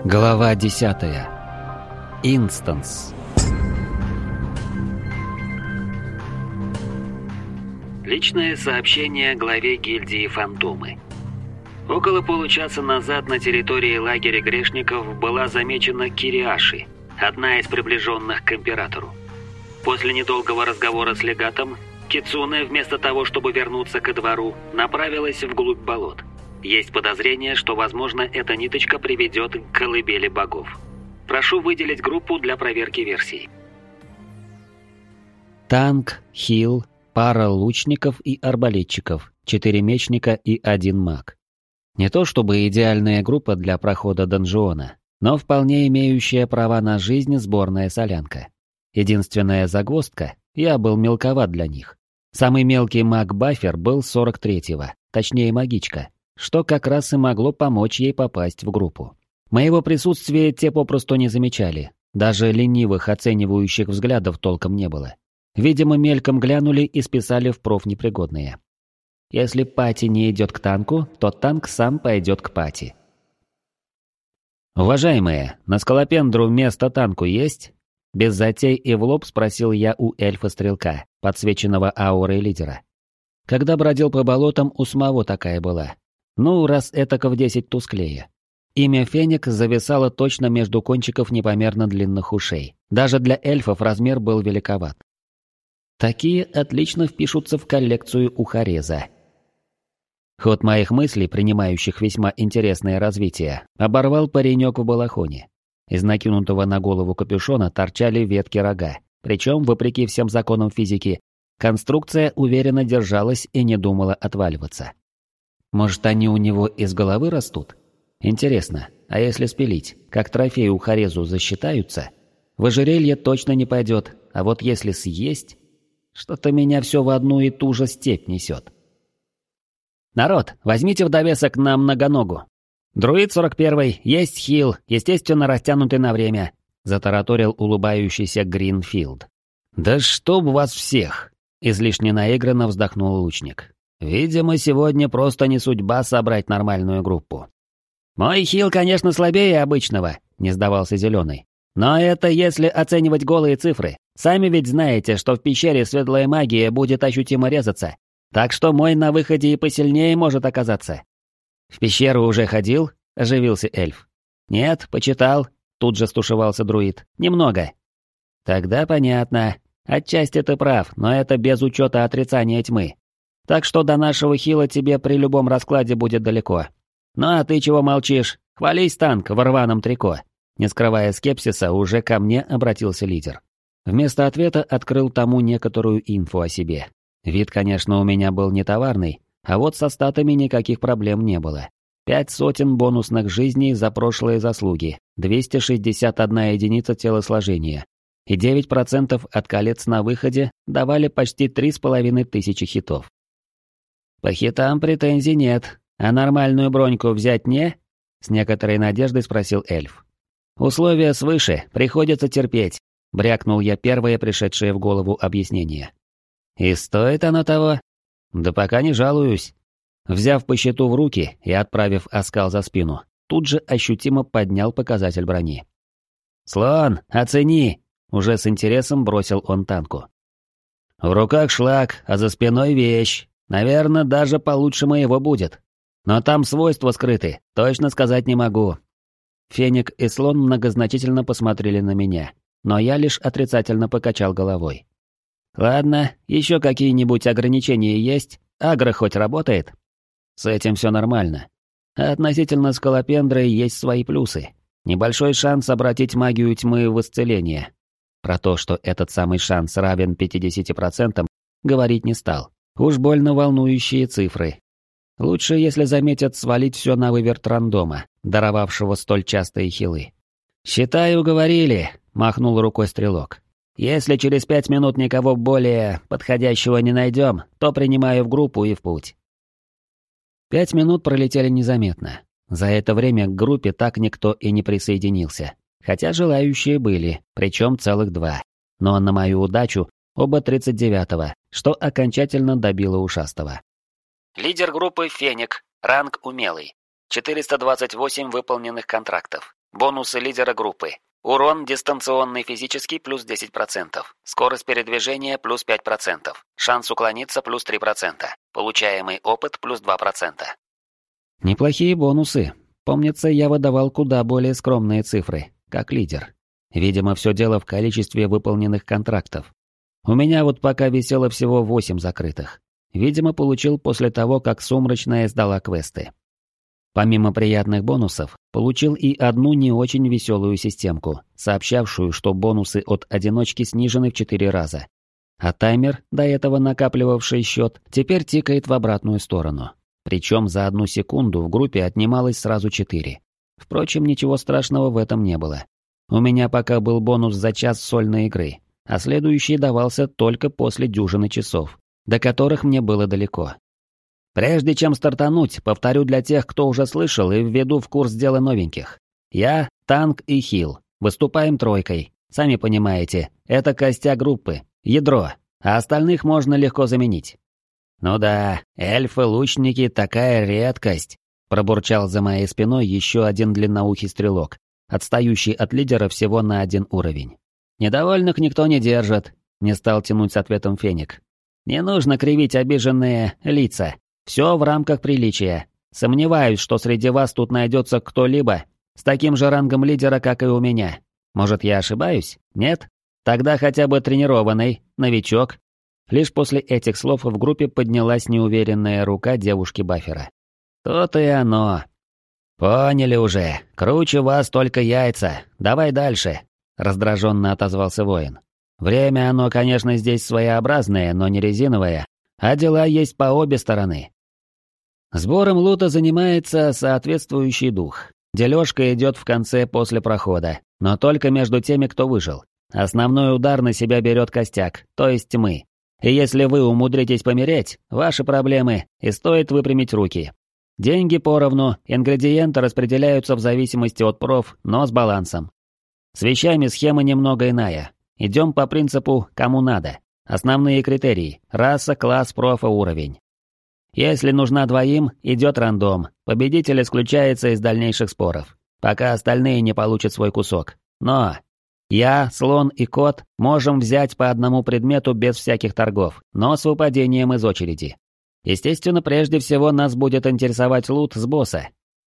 Глава десятая. Инстанс. Личное сообщение главе гильдии «Фантомы». Около получаса назад на территории лагеря грешников была замечена Кириаши, одна из приближенных к императору. После недолгого разговора с легатом, Кицуне, вместо того, чтобы вернуться ко двору, направилась вглубь болот. Есть подозрение, что, возможно, эта ниточка приведет к колыбели богов. Прошу выделить группу для проверки версий. Танк, хил, пара лучников и арбалетчиков, четыре мечника и один маг. Не то чтобы идеальная группа для прохода донжиона, но вполне имеющая права на жизнь сборная солянка. Единственная загвоздка — я был мелковат для них. Самый мелкий маг-бафер был сорок третьего, точнее магичка, что как раз и могло помочь ей попасть в группу. Моего присутствия те попросту не замечали, даже ленивых оценивающих взглядов толком не было. Видимо, мельком глянули и списали в профнепригодные. Если пати не идет к танку, то танк сам пойдет к пати. «Уважаемые, на Скалопендру место танку есть?» Без затей и в лоб спросил я у эльфа-стрелка, подсвеченного аурой лидера. Когда бродил по болотам, у самого такая была. Ну, раз этако в десять тусклее. Имя Феник зависало точно между кончиков непомерно длинных ушей. Даже для эльфов размер был великоват. Такие отлично впишутся в коллекцию ухареза. Ход моих мыслей, принимающих весьма интересное развитие, оборвал паренек в балахоне. Из накинутого на голову капюшона торчали ветки рога, причем, вопреки всем законам физики, конструкция уверенно держалась и не думала отваливаться. Может, они у него из головы растут? Интересно, а если спилить, как трофей у Хорезу засчитаются? В ожерелье точно не пойдет, а вот если съесть... Что-то меня все в одну и ту же степь несет. «Народ, возьмите в довесок на многоногу. Друид сорок первый, есть хил, естественно, растянутый на время», — затараторил улыбающийся Гринфилд. «Да чтоб вас всех!» — излишне наигранно вздохнул лучник. «Видимо, сегодня просто не судьба собрать нормальную группу». «Мой хил, конечно, слабее обычного», — не сдавался Зеленый. «Но это если оценивать голые цифры. Сами ведь знаете, что в пещере светлая магия будет ощутимо резаться. Так что мой на выходе и посильнее может оказаться». «В пещеру уже ходил?» — оживился эльф. «Нет, почитал», — тут же стушевался друид. «Немного». «Тогда понятно. Отчасти ты прав, но это без учета отрицания тьмы. Так что до нашего хила тебе при любом раскладе будет далеко. Ну а ты чего молчишь? Хвались, танк, в рваном трико». Не скрывая скепсиса, уже ко мне обратился лидер. Вместо ответа открыл тому некоторую инфу о себе. Вид, конечно, у меня был не товарный, а вот со статами никаких проблем не было. Пять сотен бонусных жизней за прошлые заслуги, двести шестьдесят одна единица телосложения и девять процентов от колец на выходе давали почти три с половиной тысячи хитов. «По хитам претензий нет, а нормальную броньку взять не?» — с некоторой надеждой спросил эльф. «Условия свыше, приходится терпеть», — брякнул я первое пришедшее в голову объяснение. «И стоит оно того?» «Да пока не жалуюсь». Взяв по щиту в руки и отправив оскал за спину, тут же ощутимо поднял показатель брони. «Слон, оцени!» — уже с интересом бросил он танку. «В руках шлак, а за спиной вещь. Наверное, даже получше моего будет. Но там свойства скрыты, точно сказать не могу». Феник и слон многозначительно посмотрели на меня, но я лишь отрицательно покачал головой. «Ладно, еще какие-нибудь ограничения есть? Агро хоть работает?» «С этим все нормально. А относительно скалопендры есть свои плюсы. Небольшой шанс обратить магию тьмы в исцеление. Про то, что этот самый шанс равен пятидесяти процентам, говорить не стал. Уж больно волнующие цифры. Лучше, если заметят, свалить все на выверт рандома, даровавшего столь частые хилы. «Считай, уговорили», — махнул рукой стрелок. «Если через пять минут никого более подходящего не найдем, то принимаю в группу и в путь». Пять минут пролетели незаметно. За это время к группе так никто и не присоединился. Хотя желающие были, причем целых два. Но на мою удачу оба тридцать девятого, что окончательно добило ушастого. Лидер группы «Феник», ранг умелый. четыреста двадцать восемь выполненных контрактов. Бонусы лидера группы. Урон дистанционный физический плюс десять процентов. Скорость передвижения плюс пять процентов. Шанс уклониться плюс три процента. Получаемый опыт плюс два процента. Неплохие бонусы. Помнится, я выдавал куда более скромные цифры, как лидер. Видимо, все дело в количестве выполненных контрактов. У меня вот пока висело всего восемь закрытых. Видимо, получил после того, как Сумрачная сдала квесты. Помимо приятных бонусов, получил и одну не очень веселую системку, сообщавшую, что бонусы от одиночки снижены в четыре раза. А таймер, до этого накапливавший счет, теперь тикает в обратную сторону. Причем за одну секунду в группе отнималось сразу четыре. Впрочем, ничего страшного в этом не было. У меня пока был бонус за час сольной игры, а следующий давался только после дюжины часов, до которых мне было далеко. Прежде чем стартануть, повторю для тех, кто уже слышал, и введу в курс дела новеньких. Я, танк и хил. Выступаем тройкой. Сами понимаете, это костяк группы, ядро, а остальных можно легко заменить. Ну да, эльфы-лучники такая редкость, пробурчал за моей спиной еще один длинноухий стрелок, отстающий от лидера всего на один уровень. Недовольных никто не держит, не стал тянуть с ответом Феник. Не нужно кривить обиженные лица. Все в рамках приличия. Сомневаюсь, что среди вас тут найдется кто-либо с таким же рангом лидера, как и у меня. Может, я ошибаюсь? Нет? Тогда хотя бы тренированный, новичок. Лишь после этих слов в группе поднялась неуверенная рука девушки-баффера. То-то и оно. Поняли уже. Круче вас только яйца. Давай дальше. Раздраженно отозвался воин. Время оно, конечно, здесь своеобразное, но не резиновое. А дела есть по обе стороны. Сбором лута занимается соответствующий дух. Дележка идет в конце после прохода, но только между теми, кто выжил. Основной удар на себя берет костяк, то есть мы. И если вы умудритесь помереть, ваши проблемы, и стоит выпрямить руки. Деньги поровну, ингредиенты распределяются в зависимости от проф, но с балансом. С вещами схема немного иная. Идем по принципу «кому надо». Основные критерии – раса, класс, профа, уровень. Если нужна двоим, идет рандом, победитель исключается из дальнейших споров, пока остальные не получат свой кусок. Но я, слон и кот можем взять по одному предмету без всяких торгов, но с выпадением из очереди. Естественно, прежде всего нас будет интересовать лут с босса.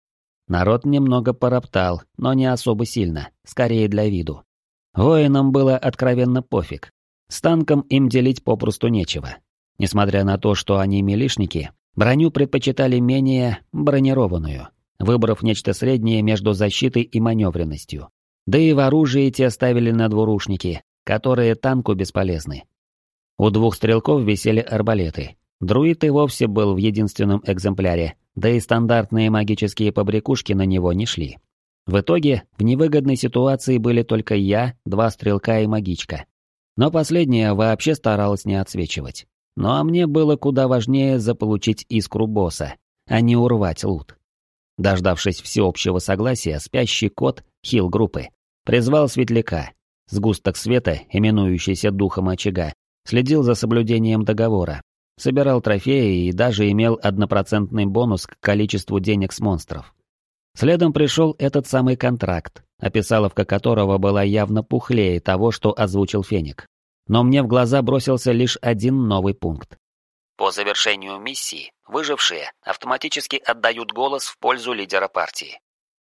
Народ немного пороптал, но не особо сильно, скорее для виду. Воинам было откровенно пофиг. С танком им делить попросту нечего. Несмотря на то, что они милишники, броню предпочитали менее бронированную, выбрав нечто среднее между защитой и маневренностью. Да и в оружии те ставили на двурушники, которые танку бесполезны. У двух стрелков висели арбалеты. Друид и вовсе был в единственном экземпляре, да и стандартные магические побрякушки на него не шли. В итоге, в невыгодной ситуации были только я, два стрелка и магичка. Но последняя вообще старалась не отсвечивать. Ну а мне было куда важнее заполучить искру босса, а не урвать лут. Дождавшись всеобщего согласия, спящий кот, хил группы, призвал светляка. Сгусток света, именующийся духом очага, следил за соблюдением договора, собирал трофеи и даже имел однопроцентный бонус к количеству денег с монстров. Следом пришел этот самый контракт, описаловка которого была явно пухлее того, что озвучил Феник. Но мне в глаза бросился лишь один новый пункт. По завершению миссии, выжившие автоматически отдают голос в пользу лидера партии.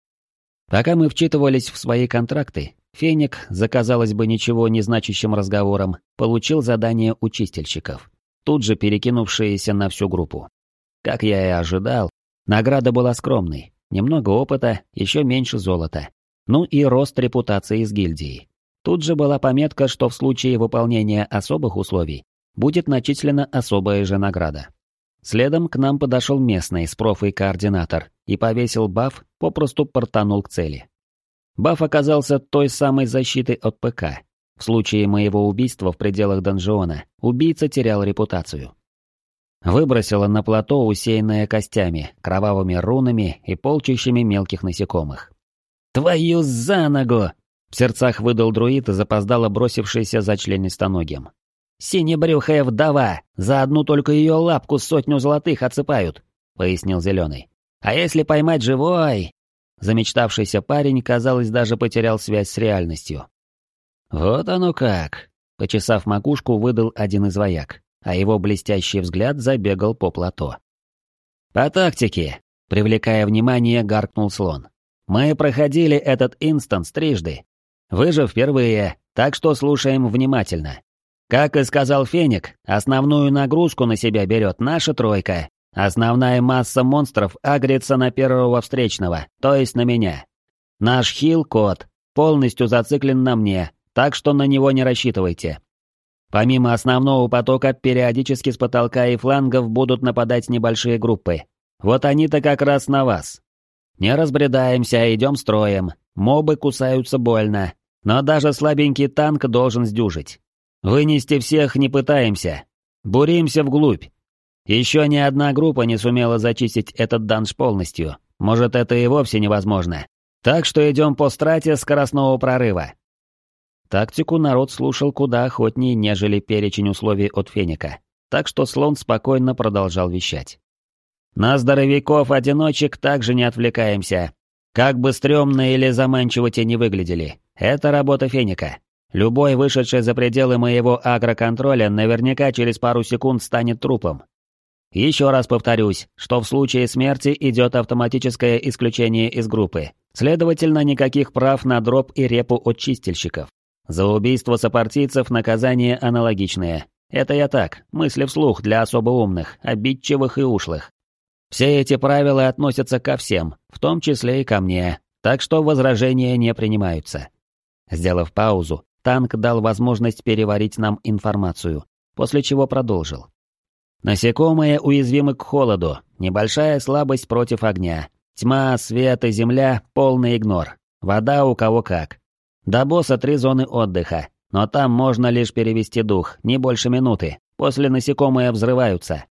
Пока мы вчитывались в свои контракты, Феник, за, казалось бы, ничего не значащим разговором, получил задание у чистильщиков, тут же перекинувшиеся на всю группу. Как я и ожидал, награда была скромной. Немного опыта, еще меньше золота. Ну и рост репутации с гильдией. Тут же была пометка, что в случае выполнения особых условий будет начислена особая же награда. Следом к нам подошел местный с профой координатор и повесил баф, попросту портанул к цели. Баф оказался той самой защитой от ПК. В случае моего убийства в пределах донжона убийца терял репутацию. Выбросило на плато, усеянное костями, кровавыми рунами и полчищами мелких насекомых. «Твою за ногу!» — в сердцах выдал друид, запоздало бросившийся за членистоногим. «Синебрюхая вдова! За одну только ее лапку сотню золотых отсыпают!» — пояснил Зеленый. «А если поймать живой?» Замечтавшийся парень, казалось, даже потерял связь с реальностью. «Вот оно как!» — почесав макушку, выдал один из вояк, а его блестящий взгляд забегал по плато. «По тактике!» — привлекая внимание, гаркнул слон. «Мы проходили этот инстанс трижды. Вы же впервые, так что слушаем внимательно. Как и сказал Феник, основную нагрузку на себя берет наша тройка. Основная масса монстров агрится на первого встречного, то есть на меня. Наш хил-код полностью зациклен на мне, так что на него не рассчитывайте. Помимо основного потока, периодически с потолка и флангов будут нападать небольшие группы. Вот они-то как раз на вас. Не разбредаемся, идем строем. Мобы кусаются больно, но даже слабенький танк должен сдюжить. Вынести всех не пытаемся. Буримся вглубь. Еще ни одна группа не сумела зачистить этот данж полностью. Может, это и вовсе невозможно. Так что идем по страте скоростного прорыва. Тактику народ слушал куда охотнее, нежели перечень условий от Феника, так что слон спокойно продолжал вещать. На здоровяков-одиночек также не отвлекаемся. Как бы стрёмно или заманчиво те не выглядели, это работа Феника. Любой, вышедший за пределы моего агроконтроля, наверняка через пару секунд станет трупом. Еще раз повторюсь, что в случае смерти идет автоматическое исключение из группы, следовательно, никаких прав на дроп и репу от чистильщиков. За убийство сопартийцев наказание аналогичное. Это я так, мысли вслух для особо умных, обидчивых и ушлых. Все эти правила относятся ко всем, в том числе и ко мне, так что возражения не принимаются. Сделав паузу, танк дал возможность переварить нам информацию, после чего продолжил. Насекомые уязвимы к холоду, небольшая слабость против огня. Тьма, свет и земля — полный игнор. Вода у кого как. До босса три зоны отдыха, но там можно лишь перевести дух, не больше минуты, после насекомые взрываются.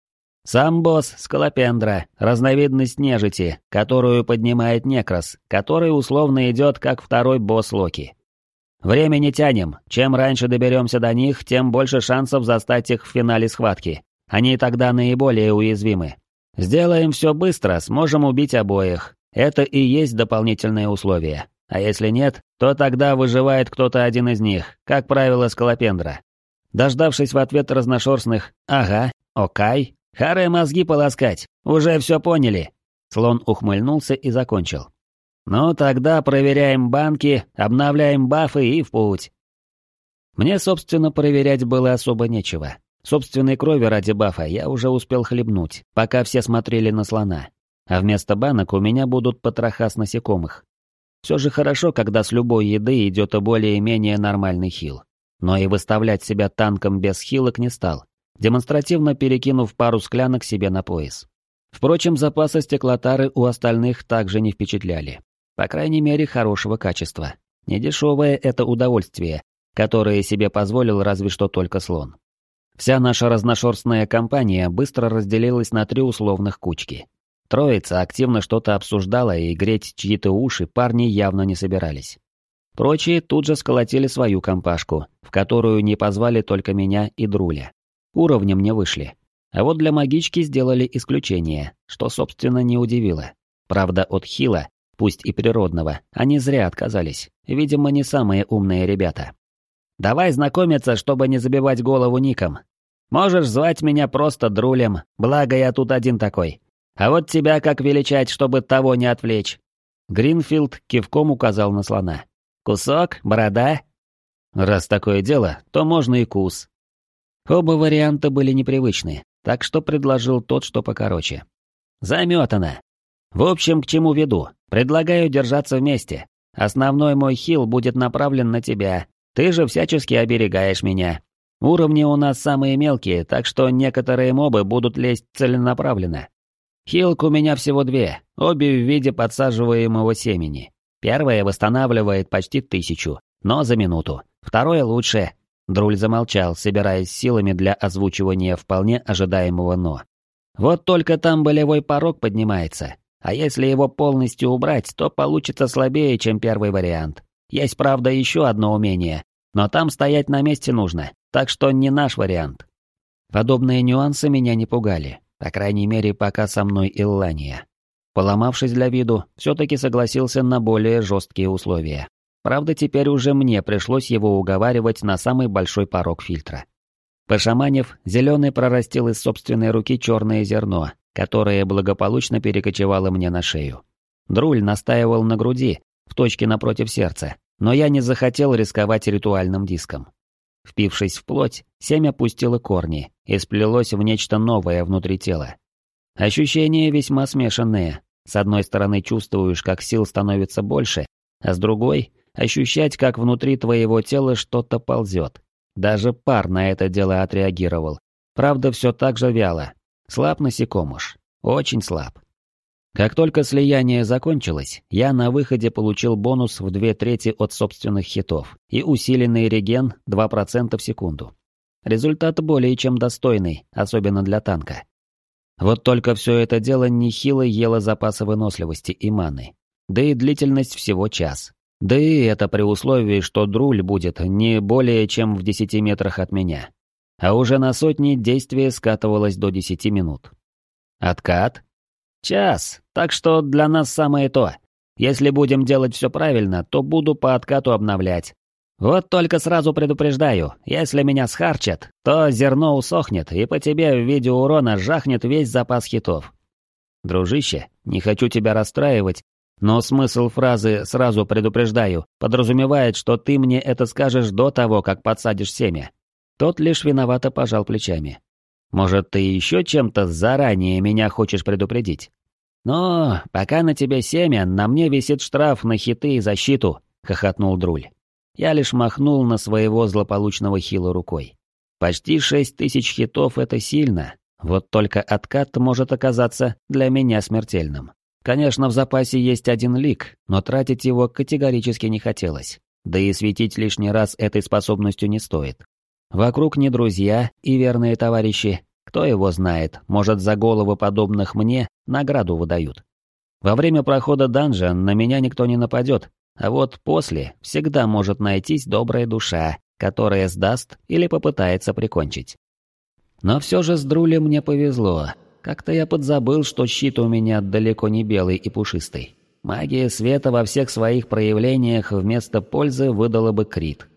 Сам босс — скалопендра, разновидность нежити, которую поднимает некрос, который условно идет как второй босс Локи. Время не тянем, чем раньше доберемся до них, тем больше шансов застать их в финале схватки. Они тогда наиболее уязвимы. Сделаем все быстро, сможем убить обоих. Это и есть дополнительное условие. А если нет, то тогда выживает кто-то один из них, как правило, скалопендра. Дождавшись в ответ разношерстных «Ага», «Окай», «Харе мозги полоскать, уже все поняли», слон ухмыльнулся и закончил. «Ну тогда проверяем банки, обновляем бафы и в путь». Мне, собственно, проверять было особо нечего. Собственной крови ради бафа я уже успел хлебнуть, пока все смотрели на слона. А вместо банок у меня будут потроха с насекомых. Все же хорошо, когда с любой еды идет и более-менее нормальный хил. Но и выставлять себя танком без хилок не стал, демонстративно перекинув пару склянок себе на пояс. Впрочем, запасы стеклотары у остальных также не впечатляли. По крайней мере, хорошего качества. Недешевое это удовольствие, которое себе позволил разве что только слон. Вся наша разношерстная компания быстро разделилась на три условных кучки. Троица активно что-то обсуждала, и греть чьи-то уши парни явно не собирались. Прочие тут же сколотили свою компашку, в которую не позвали только меня и Друля. Уровнем не вышли. А вот для магички сделали исключение, что, собственно, не удивило. Правда, от хила, пусть и природного, они зря отказались. Видимо, не самые умные ребята. «Давай знакомиться, чтобы не забивать голову ником. Можешь звать меня просто Друлем, благо я тут один такой. А вот тебя как величать, чтобы того не отвлечь?» Гринфилд кивком указал на слона. «Кусок? Борода?» «Раз такое дело, то можно и кус». Оба варианта были непривычны, так что предложил тот, что покороче. «Заметано. В общем, к чему веду? Предлагаю держаться вместе. Основной мой хил будет направлен на тебя. Ты же всячески оберегаешь меня. Уровни у нас самые мелкие, так что некоторые мобы будут лезть целенаправленно. Хилк у меня всего две, обе в виде подсаживаемого семени. Первая восстанавливает почти тысячу, но за минуту. Второе лучше». Друль замолчал, собираясь силами для озвучивания вполне ожидаемого «но». Вот только там болевой порог поднимается, а если его полностью убрать, то получится слабее, чем первый вариант. Есть, правда, еще одно умение, но там стоять на месте нужно, так что не наш вариант. Подобные нюансы меня не пугали, по крайней мере, пока со мной Иллания. Поломавшись для виду, все-таки согласился на более жесткие условия. Правда, теперь уже мне пришлось его уговаривать на самый большой порог фильтра. Пошаманив, Зеленый прорастил из собственной руки черное зерно, которое благополучно перекочевало мне на шею. Друль настаивал на груди, в точке напротив сердца, но я не захотел рисковать ритуальным диском. Впившись в плоть, семя пустило корни и сплелось в нечто новое внутри тела. Ощущения весьма смешанные. С одной стороны чувствуешь, как сил становится больше, а с другой — ощущать, как внутри твоего тела что-то ползет. Даже пар на это дело отреагировал. Правда, все так же вяло. Слаб насекомыш. Очень слаб. Как только слияние закончилось, я на выходе получил бонус в две трети от собственных хитов и усиленный реген два процента в секунду. Результат более чем достойный, особенно для танка. Вот только все это дело нехило ело запасы выносливости и маны. Да и длительность всего час. Да и это при условии, что друль будет не более чем в десяти метрах от меня. А уже на сотни действие скатывалось до десяти минут. Откат? Час, так что для нас самое то. Если будем делать все правильно, то буду по откату обновлять. Вот только сразу предупреждаю, если меня схарчат, то зерно усохнет, и по тебе в виде урона жахнет весь запас хитов. Дружище, не хочу тебя расстраивать, но смысл фразы «сразу предупреждаю» подразумевает, что ты мне это скажешь до того, как подсадишь семя. Тот лишь виновато пожал плечами. Может, ты еще чем-то заранее меня хочешь предупредить? Но пока на тебе семя, на мне висит штраф на хиты и защиту, хохотнул Друль. Я лишь махнул на своего злополучного хила рукой. Почти шесть тысяч хитов — это сильно, вот только откат может оказаться для меня смертельным. Конечно, в запасе есть один лик, но тратить его категорически не хотелось. Да и светить лишний раз этой способностью не стоит. Вокруг не друзья и верные товарищи. Кто его знает, может, за головы подобных мне награду выдают. Во время прохода данжа на меня никто не нападет, а вот после всегда может найтись добрая душа, которая сдаст или попытается прикончить. Но все же с Друлем мне повезло. Как-то я подзабыл, что щит у меня далеко не белый и пушистый. Магия света во всех своих проявлениях вместо пользы выдала бы крит.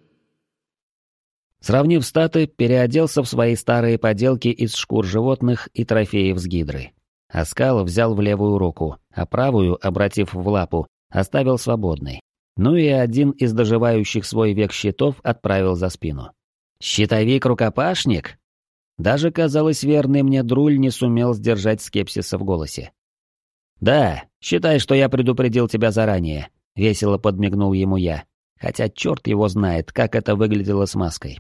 Сравнив статы, переоделся в свои старые поделки из шкур животных и трофеев с гидры. Оскал взял в левую руку, а правую, обратив в лапу, оставил свободной. Ну и один из доживающих свой век щитов отправил за спину. «Щитовик-рукопашник?» Даже, казалось, верный мне Друль не сумел сдержать скепсиса в голосе. «Да, считай, что я предупредил тебя заранее», — весело подмигнул ему я, хотя черт его знает, как это выглядело с маской.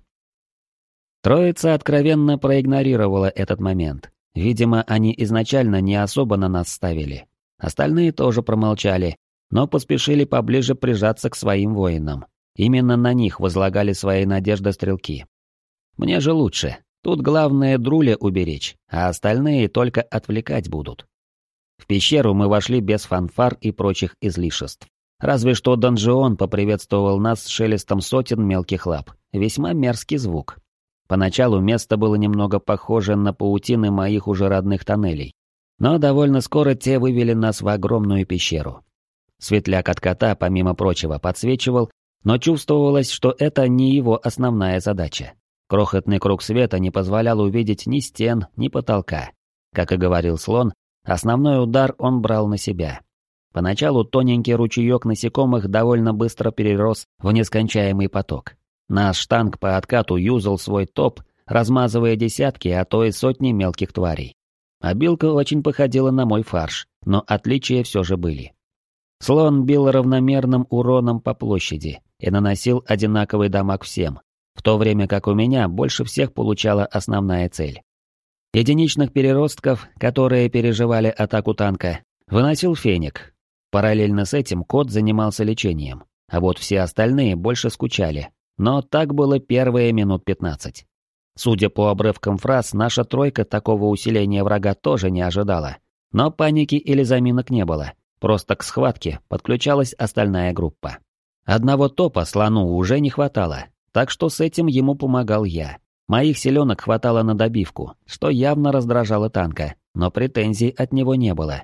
Троица откровенно проигнорировала этот момент. Видимо, они изначально не особо на нас ставили. Остальные тоже промолчали, но поспешили поближе прижаться к своим воинам. Именно на них возлагали свои надежды стрелки. Мне же лучше. Тут главное Друля уберечь, а остальные только отвлекать будут. В пещеру мы вошли без фанфар и прочих излишеств. Разве что донжион поприветствовал нас шелестом сотен мелких лап. Весьма мерзкий звук. Поначалу место было немного похоже на паутины моих уже родных тоннелей. Но довольно скоро те вывели нас в огромную пещеру. Светляк от кота, помимо прочего, подсвечивал, но чувствовалось, что это не его основная задача. Крохотный круг света не позволял увидеть ни стен, ни потолка. Как и говорил слон, основной удар он брал на себя. Поначалу тоненький ручеек насекомых довольно быстро перерос в нескончаемый поток. Наш штанг по откату юзал свой топ, размазывая десятки, а то и сотни мелких тварей. Обилка очень походила на мой фарш, но отличия все же были. Слон бил равномерным уроном по площади и наносил одинаковый дамаг всем, в то время как у меня больше всех получала основная цель. Единичных переростков, которые переживали атаку танка, выносил феник. Параллельно с этим кот занимался лечением, а вот все остальные больше скучали. Но так было первые минут пятнадцать. Судя по обрывкам фраз, наша тройка такого усиления врага тоже не ожидала. Но паники или заминок не было, просто к схватке подключалась остальная группа. Одного топа слону уже не хватало, так что с этим ему помогал я. Моих селенок хватало на добивку, что явно раздражало танка, но претензий от него не было.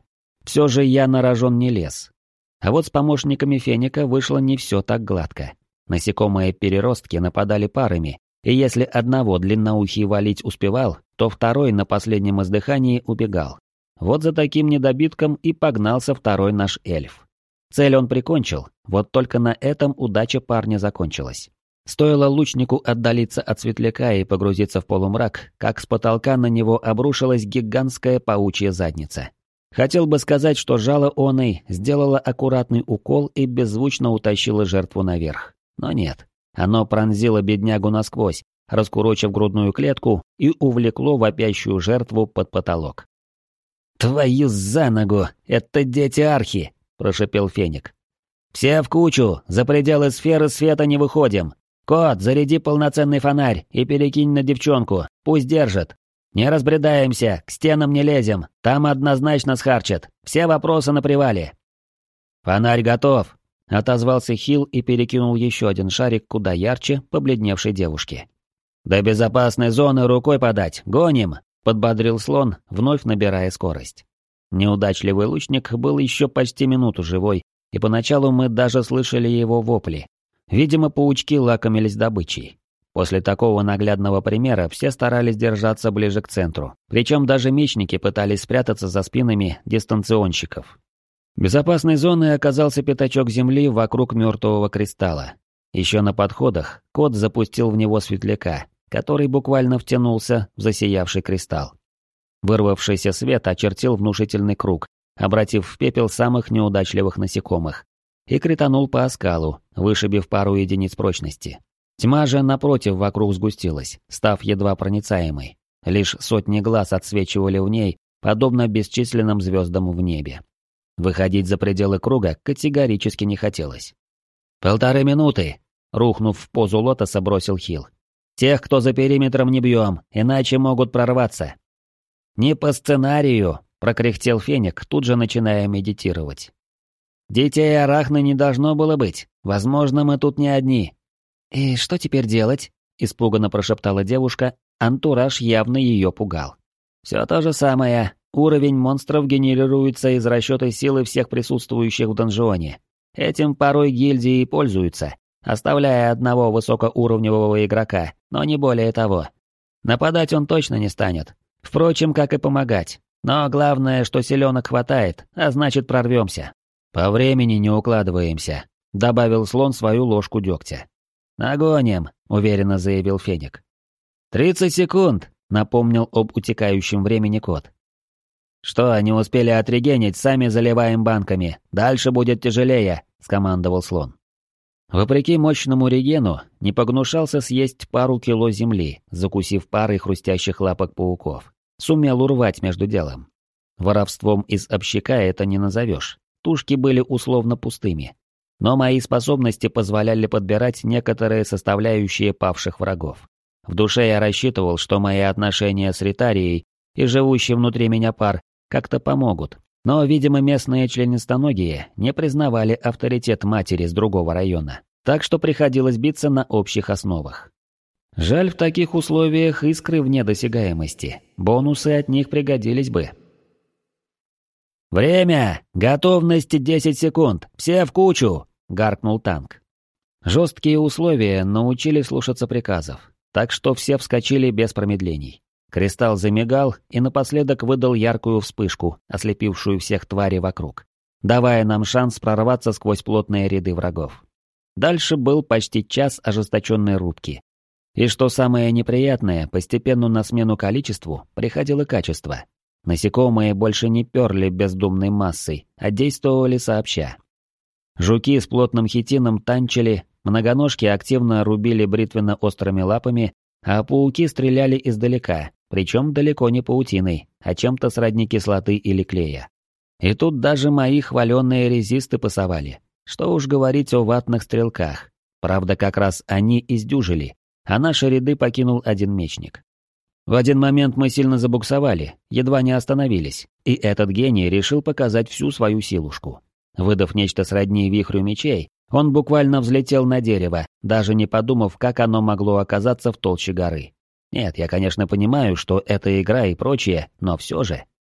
Все же я на рожон не лез. А вот с помощниками феника вышло не все так гладко. Насекомые-переростки нападали парами, и если одного длинноухий валить успевал, то второй на последнем издыхании убегал. Вот за таким недобитком и погнался второй наш эльф. Цель он прикончил, вот только на этом удача парня закончилась. Стоило лучнику отдалиться от светляка и погрузиться в полумрак, как с потолка на него обрушилась гигантская паучья задница. Хотел бы сказать, что жало оной сделало аккуратный укол и беззвучно утащило жертву наверх. Но нет. Оно пронзило беднягу насквозь, раскурочив грудную клетку и увлекло вопящую жертву под потолок. «Твою за ногу! Это дети архи!» – прошипел феник. «Все в кучу! За пределы сферы света не выходим! Кот, заряди полноценный фонарь и перекинь на девчонку, пусть держит! Не разбредаемся, к стенам не лезем, там однозначно схарчат, все вопросы на привале!» «Фонарь готов!» — отозвался Хил и перекинул еще один шарик куда ярче побледневшей девушке. «До безопасной зоны рукой подать, гоним!» — подбодрил слон, вновь набирая скорость. Неудачливый лучник был еще почти минуту живой, и поначалу мы даже слышали его вопли. Видимо, паучки лакомились добычей. После такого наглядного примера все старались держаться ближе к центру, причем даже мечники пытались спрятаться за спинами дистанционщиков. Безопасной зоной оказался пятачок земли вокруг мертвого кристалла. Еще на подходах кот запустил в него светляка, который буквально втянулся в засиявший кристалл. Вырвавшийся свет очертил внушительный круг, обратив в пепел самых неудачливых насекомых, и кританул по оскалу, вышибив пару единиц прочности. Тьма же, напротив, вокруг сгустилась, став едва проницаемой. Лишь сотни глаз отсвечивали в ней, подобно бесчисленным звездам в небе. Выходить за пределы круга категорически не хотелось. «Полторы минуты!» — рухнув в позу лотоса, бросил Хил. «Тех, кто за периметром, не бьем, иначе могут прорваться». «Не по сценарию!» — прокряхтел феник, тут же начиная медитировать. «Детей Арахны не должно было быть. Возможно, мы тут не одни». «И что теперь делать?» — испуганно прошептала девушка, антураж явно ее пугал. «Все то же самое. Уровень монстров генерируется из расчета силы всех присутствующих в донжоне. Этим порой гильдии и пользуются, оставляя одного высокоуровневого игрока, но не более того. Нападать он точно не станет. Впрочем, как и помогать. Но главное, что селенок хватает, а значит прорвемся. По времени не укладываемся», — добавил слон свою ложку дегтя. «Нагоним», — уверенно заявил феник. «Тридцать секунд», — напомнил об утекающем времени кот. «Что, не успели отрегенить, сами заливаем банками. Дальше будет тяжелее», — скомандовал слон. Вопреки мощному регену, не погнушался съесть пару кило земли, закусив парой хрустящих лапок пауков. Сумел урвать между делом. Воровством из общака это не назовешь. Тушки были условно пустыми. Но мои способности позволяли подбирать некоторые составляющие павших врагов. В душе я рассчитывал, что мои отношения с Ритарией и живущий внутри меня пар как-то помогут. Но, видимо, местные членистоногие не признавали авторитет матери с другого района. Так что приходилось биться на общих основах. Жаль, в таких условиях искры вне досягаемости. Бонусы от них пригодились бы. «Время! Готовность десять секунд! Все в кучу!» — гаркнул танк. Жесткие условия научили слушаться приказов, так что все вскочили без промедлений. Кристалл замигал и напоследок выдал яркую вспышку, ослепившую всех тварей вокруг, давая нам шанс прорваться сквозь плотные ряды врагов. Дальше был почти час ожесточенной рубки. И что самое неприятное, постепенно на смену количеству приходило качество. Насекомые больше не перли бездумной массой, а действовали сообща. Жуки с плотным хитином танчили, многоножки активно рубили бритвенно-острыми лапами, а пауки стреляли издалека, причем далеко не паутиной, а чем-то сродни кислоты или клея. И тут даже мои хваленные резисты пасовали. Что уж говорить о ватных стрелках. Правда, как раз они издюжили, а наши ряды покинул один мечник. В один момент мы сильно забуксовали, едва не остановились, и этот гений решил показать всю свою силушку. Выдав нечто сродни вихрю мечей, он буквально взлетел на дерево, даже не подумав, как оно могло оказаться в толще горы. Нет, я, конечно, понимаю, что это игра и прочее, но все же.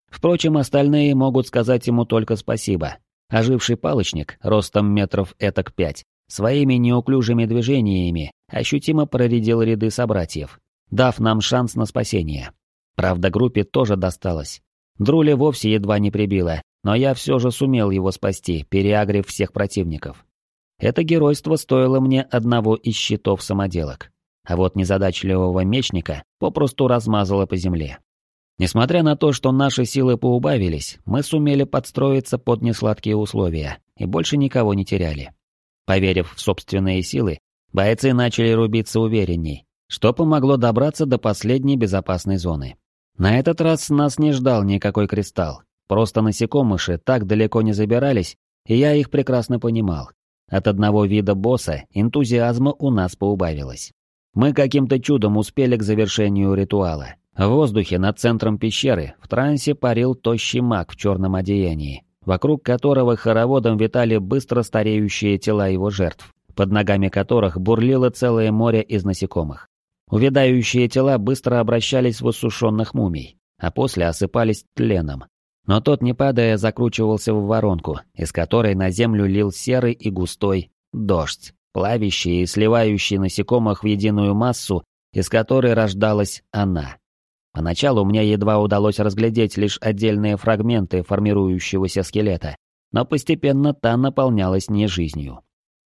Впрочем, остальные могут сказать ему только спасибо. Оживший палочник, ростом метров этак пять, своими неуклюжими движениями ощутимо проредил ряды собратьев, дав нам шанс на спасение. Правда, группе тоже досталось. Друля вовсе едва не прибила, но я все же сумел его спасти, переагрив всех противников. Это геройство стоило мне одного из щитов самоделок. А вот незадачливого мечника попросту размазало по земле. Несмотря на то, что наши силы поубавились, мы сумели подстроиться под несладкие условия и больше никого не теряли. Поверив в собственные силы, бойцы начали рубиться уверенней, что помогло добраться до последней безопасной зоны. На этот раз нас не ждал никакой кристалл, просто насекомыши так далеко не забирались, и я их прекрасно понимал. От одного вида босса энтузиазма у нас поубавилось. Мы каким-то чудом успели к завершению ритуала. В воздухе над центром пещеры в трансе парил тощий маг в черном одеянии, вокруг которого хороводом витали быстро стареющие тела его жертв, под ногами которых бурлило целое море из насекомых. Увядающие тела быстро обращались в иссушенных мумий, а после осыпались тленом. Но тот, не падая, закручивался в воронку, из которой на землю лил серый и густой дождь, плавящий и сливающий насекомых в единую массу, из которой рождалась она. Поначалу мне едва удалось разглядеть лишь отдельные фрагменты формирующегося скелета, но постепенно та наполнялась не жизнью.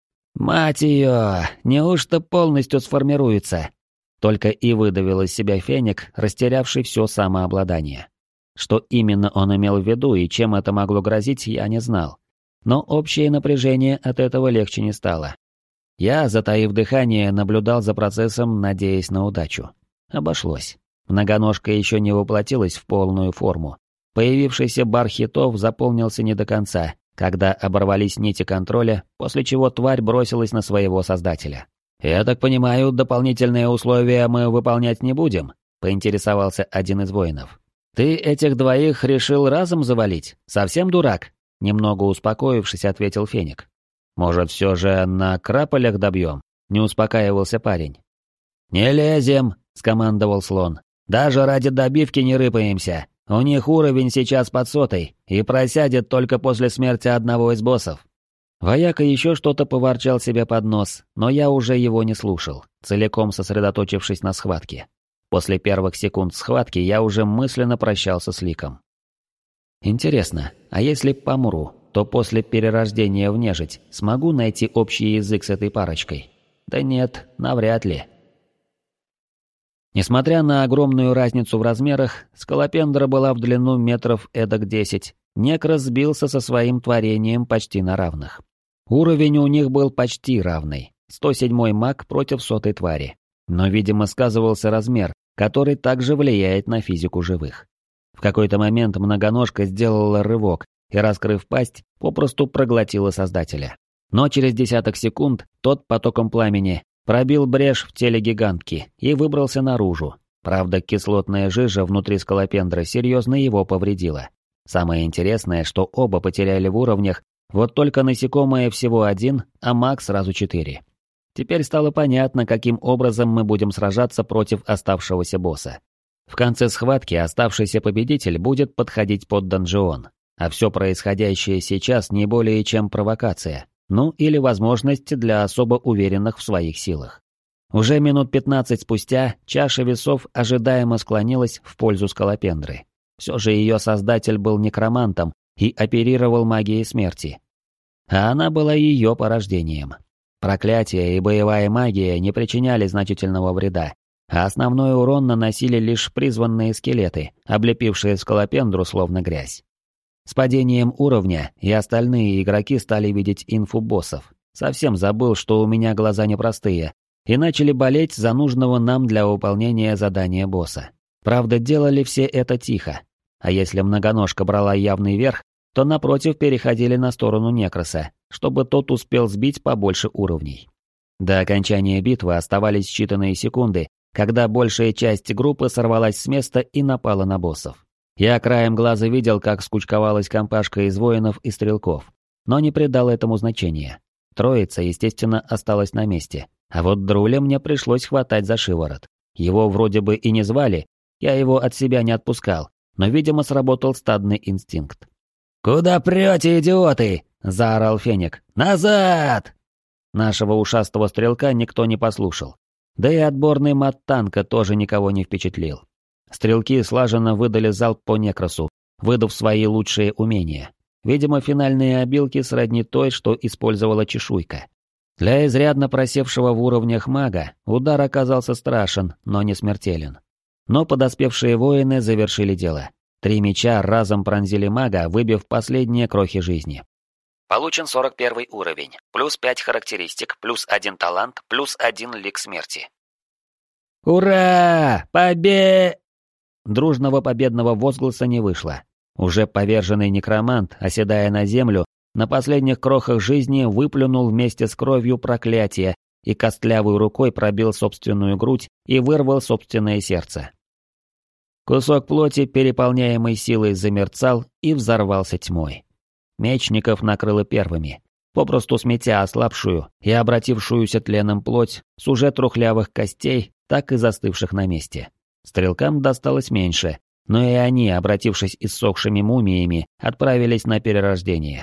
«Мать ее! Неужто полностью сформируется?» Только и выдавил из себя феник, растерявший все самообладание. Что именно он имел в виду и чем это могло грозить, я не знал. Но общее напряжение от этого легче не стало. Я, затаив дыхание, наблюдал за процессом, надеясь на удачу. Обошлось. Многоножка еще не воплотилась в полную форму. Появившийся бар хитов заполнился не до конца, когда оборвались нити контроля, после чего тварь бросилась на своего создателя. «Я так понимаю, дополнительные условия мы выполнять не будем?» — поинтересовался один из воинов. «Ты этих двоих решил разом завалить? Совсем дурак?» Немного успокоившись, ответил Феник. «Может, все же на краполях добьем?» — не успокаивался парень. «Не лезем!» — скомандовал слон. «Даже ради добивки не рыпаемся. У них уровень сейчас под сотой и просядет только после смерти одного из боссов». Вояка еще что-то поворчал себе под нос, но я уже его не слушал, целиком сосредоточившись на схватке. После первых секунд схватки я уже мысленно прощался с Ликом. Интересно, а если помру, то после перерождения в нежить смогу найти общий язык с этой парочкой? Да нет, навряд ли. Несмотря на огромную разницу в размерах, скалопендра была в длину метров эдак десять, Некрос сбился со своим творением почти на равных. Уровень у них был почти равный, сто седьмой маг против сотой твари. Но, видимо, сказывался размер, который также влияет на физику живых. В какой-то момент многоножка сделала рывок и, раскрыв пасть, попросту проглотила создателя. Но через десяток секунд тот потоком пламени пробил брешь в теле гигантки и выбрался наружу. Правда, кислотная жижа внутри скалопендры серьезно его повредила. Самое интересное, что оба потеряли в уровнях, вот только насекомое всего один, а маг сразу четыре. Теперь стало понятно, каким образом мы будем сражаться против оставшегося босса. В конце схватки оставшийся победитель будет подходить под донжион, а все происходящее сейчас не более чем провокация, ну или возможность для особо уверенных в своих силах. Уже минут пятнадцать спустя чаша весов ожидаемо склонилась в пользу скалопендры. Все же ее создатель был некромантом и оперировал магией смерти. А она была ее порождением. Проклятие и боевая магия не причиняли значительного вреда, а основной урон наносили лишь призванные скелеты, облепившие скалопендру словно грязь. С падением уровня и остальные игроки стали видеть инфу боссов. Совсем забыл, что у меня глаза непростые, и начали болеть за нужного нам для выполнения задания босса. Правда, делали все это тихо. А если многоножка брала явный верх, то напротив переходили на сторону Некроса, чтобы тот успел сбить побольше уровней. До окончания битвы оставались считанные секунды, когда большая часть группы сорвалась с места и напала на боссов. Я краем глаза видел, как скучковалась компашка из воинов и стрелков, но не придал этому значения. Троица, естественно, осталась на месте, а вот Друля мне пришлось хватать за шиворот. Его вроде бы и не звали, я его от себя не отпускал, но, видимо, сработал стадный инстинкт. «Куда прете, идиоты?» — заорал Феник. «Назад!» Нашего ушастого стрелка никто не послушал. Да и отборный мат танка тоже никого не впечатлил. Стрелки слаженно выдали залп по Некросу, выдав свои лучшие умения. Видимо, финальные обилки сродни той, что использовала чешуйка. Для изрядно просевшего в уровнях мага удар оказался страшен, но не смертелен. Но подоспевшие воины завершили дело. Три меча разом пронзили мага, выбив последние крохи жизни. Получен сорок первый уровень, плюс пять характеристик, плюс один талант, плюс один лик смерти. «Ура! Побе...» Дружного победного возгласа не вышло. Уже поверженный некромант, оседая на землю, на последних крохах жизни выплюнул вместе с кровью проклятие и костлявой рукой пробил собственную грудь и вырвал собственное сердце. Кусок плоти, переполняемый силой, замерцал и взорвался тьмой. Мечников накрыло первыми, попросту сметя ослабшую и обратившуюся тленом плоть с уже трухлявых костей, так и застывших на месте. Стрелкам досталось меньше, но и они, обратившись иссохшими мумиями, отправились на перерождение.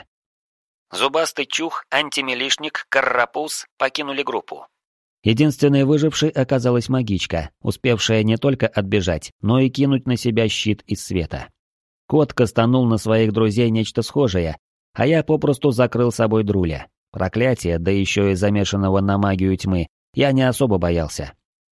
Зубастый чух, антимилишник, каррапуз покинули группу. Единственной выжившей оказалась магичка, успевшая не только отбежать, но и кинуть на себя щит из света. Кот кастанул на своих друзей нечто схожее, а я попросту закрыл собой Друля. Проклятие, да еще и замешанного на магию тьмы, я не особо боялся.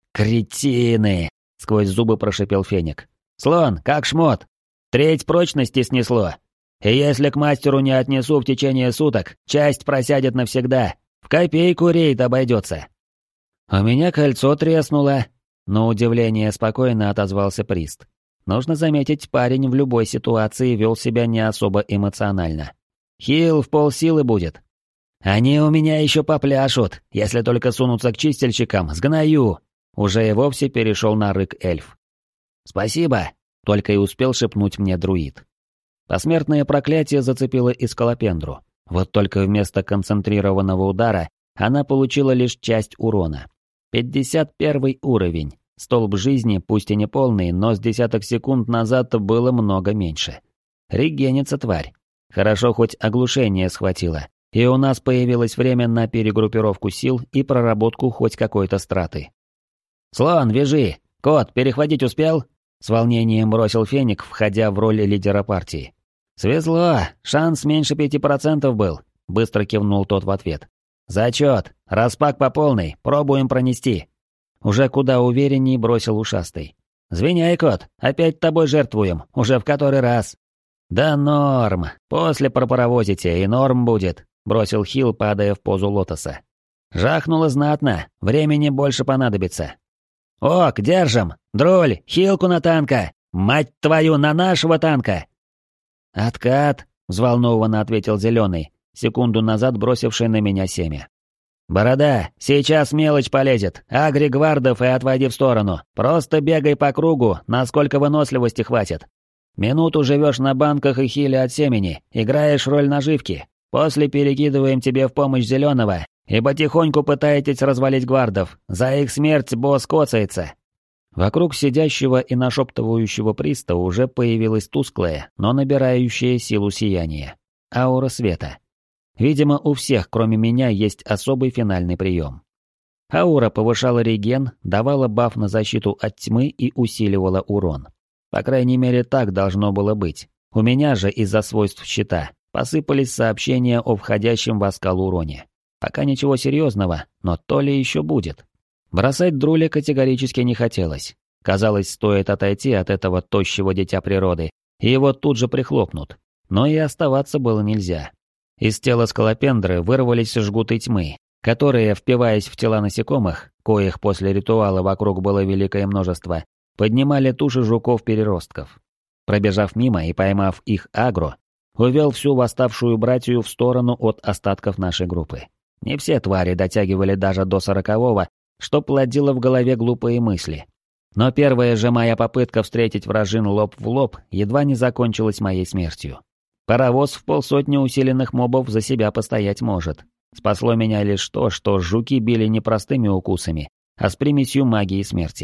«Кретины!» — сквозь зубы прошипел Феник. «Слон, как шмот! Треть прочности снесло. И если к мастеру не отнесу в течение суток, часть просядет навсегда. В копейку рейд обойдется». «У меня кольцо треснуло», — на удивление спокойно отозвался Прист. Нужно заметить, парень в любой ситуации вел себя не особо эмоционально. Хил в полсилы будет. «Они у меня еще попляшут, если только сунутся к чистильщикам, сгною!» Уже и вовсе перешел на рык эльф. «Спасибо!» — только и успел шепнуть мне друид. Посмертное проклятие зацепило и скалопендру. Вот только вместо концентрированного удара она получила лишь часть урона. пятьдесят первый уровень. Столб жизни, пусть и не полный, но с десяток секунд назад было много меньше. Регенится тварь. Хорошо, хоть оглушение схватило, и у нас появилось время на перегруппировку сил и проработку хоть какой-то страты. «Слон, вяжи! Кот, перехватить успел?» С волнением бросил Феник, входя в роль лидера партии. «Свезло, шанс меньше пяти процентов был», — быстро кивнул тот в ответ. «Зачет, распак по полной, пробуем пронести». Уже куда уверенней бросил ушастый. «Звеняй, кот, опять тобой жертвуем, уже в который раз». «Да норм, после пропаровозите, и норм будет», — бросил Хил, падая в позу лотоса. «Жахнуло знатно, времени больше понадобится». «Ок, держим! Друль, хилку на танка! Мать твою, на нашего танка!» «Откат!» — взволнованно ответил Зеленый, секунду назад бросивший на меня семя. «Борода, сейчас мелочь полезет, агри гвардов и отводи в сторону, просто бегай по кругу, насколько выносливости хватит. Минуту живешь на банках и хиле от семени, играешь роль наживки, после перекидываем тебе в помощь Зеленого, и потихоньку пытаетесь развалить гвардов, за их смерть босс коцается». Вокруг сидящего и нашептывающего Приста уже появилось тусклое, но набирающее силу сияние. Аура света. Видимо, у всех, кроме меня, есть особый финальный прием. Аура повышала реген, давала баф на защиту от тьмы и усиливала урон. По крайней мере, так должно было быть. У меня же из-за свойств щита посыпались сообщения о входящем в оскал уроне. Пока ничего серьезного, но то ли еще будет. Бросать Друля категорически не хотелось. Казалось, стоит отойти от этого тощего дитя природы, и его тут же прихлопнут. Но и оставаться было нельзя. Из тела скалопендры вырвались жгуты тьмы, которые, впиваясь в тела насекомых, коих после ритуала вокруг было великое множество, поднимали туши жуков-переростков. Пробежав мимо и поймав их агро, увел всю восставшую братью в сторону от остатков нашей группы. Не все твари дотягивали даже до сорокового, что плодило в голове глупые мысли. Но первая же моя попытка встретить вражин лоб в лоб едва не закончилась моей смертью. Паровоз в полсотни усиленных мобов за себя постоять может. Спасло меня лишь то, что жуки били не простыми укусами, а с примесью магии смерти.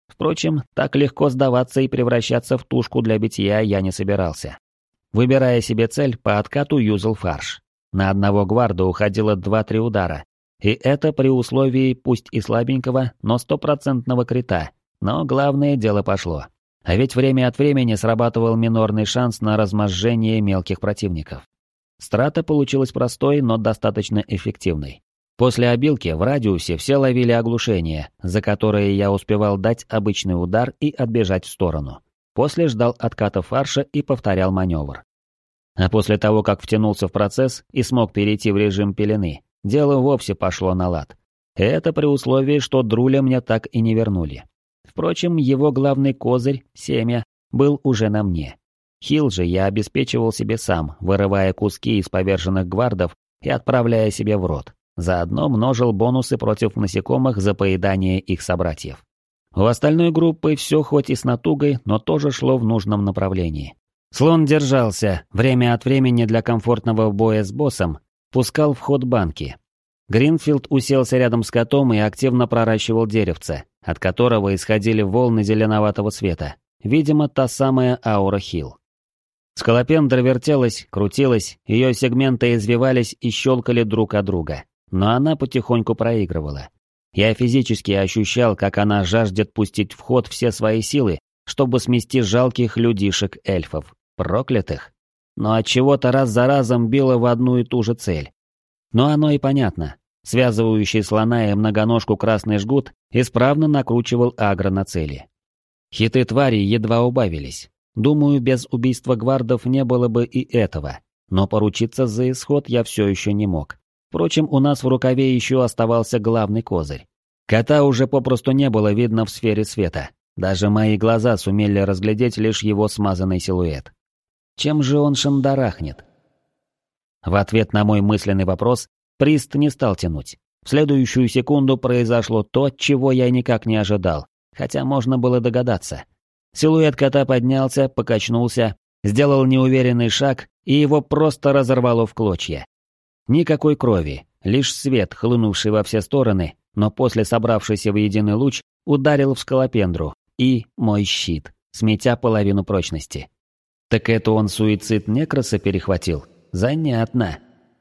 Впрочем, так легко сдаваться и превращаться в тушку для битья я не собирался. Выбирая себе цель, по откату юзал фарш. На одного гварда уходило два-три удара. И это при условии, пусть и слабенького, но стопроцентного крита. Но главное дело пошло. А ведь время от времени срабатывал минорный шанс на разможжение мелких противников. Страта получилась простой, но достаточно эффективной. После обилки в радиусе все ловили оглушение, за которое я успевал дать обычный удар и отбежать в сторону. После ждал отката фарша и повторял маневр. А после того, как втянулся в процесс и смог перейти в режим пелены, дело вовсе пошло на лад. Это при условии, что Друля мне так и не вернули. Впрочем, его главный козырь, семя, был уже на мне. Хил же я обеспечивал себе сам, вырывая куски из поверженных гвардов и отправляя себе в рот. Заодно множил бонусы против насекомых за поедание их собратьев. У остальной группы все хоть и с натугой, но тоже шло в нужном направлении. Слон держался, время от времени для комфортного боя с боссом пускал в ход банки. Гринфилд уселся рядом с котом и активно проращивал деревце, от которого исходили волны зеленоватого цвета. Видимо, та самая аура Хил. Скалопендра вертелась, крутилась, ее сегменты извивались и щелкали друг от друга. Но она потихоньку проигрывала. Я физически ощущал, как она жаждет пустить в ход все свои силы, чтобы смести жалких людишек-эльфов, проклятых. Но отчего-то раз за разом било в одну и ту же цель. Но оно и понятно. Связывающий слона и многоножку красный жгут исправно накручивал агро на цели. Хиты твари едва убавились. Думаю, без убийства гвардов не было бы и этого. Но поручиться за исход я все еще не мог. Впрочем, у нас в рукаве еще оставался главный козырь. Кота уже попросту не было видно в сфере света. Даже мои глаза сумели разглядеть лишь его смазанный силуэт. Чем же он шандарахнет? В ответ на мой мысленный вопрос Прист не стал тянуть. В следующую секунду произошло то, чего я никак не ожидал, хотя можно было догадаться. Силуэт кота поднялся, покачнулся, сделал неуверенный шаг, и его просто разорвало в клочья. Никакой крови, лишь свет, хлынувший во все стороны, но после собравшийся в единый луч, ударил в скалопендру и мой щит, сметя половину прочности. Так это он суицид некроса перехватил? Занятно.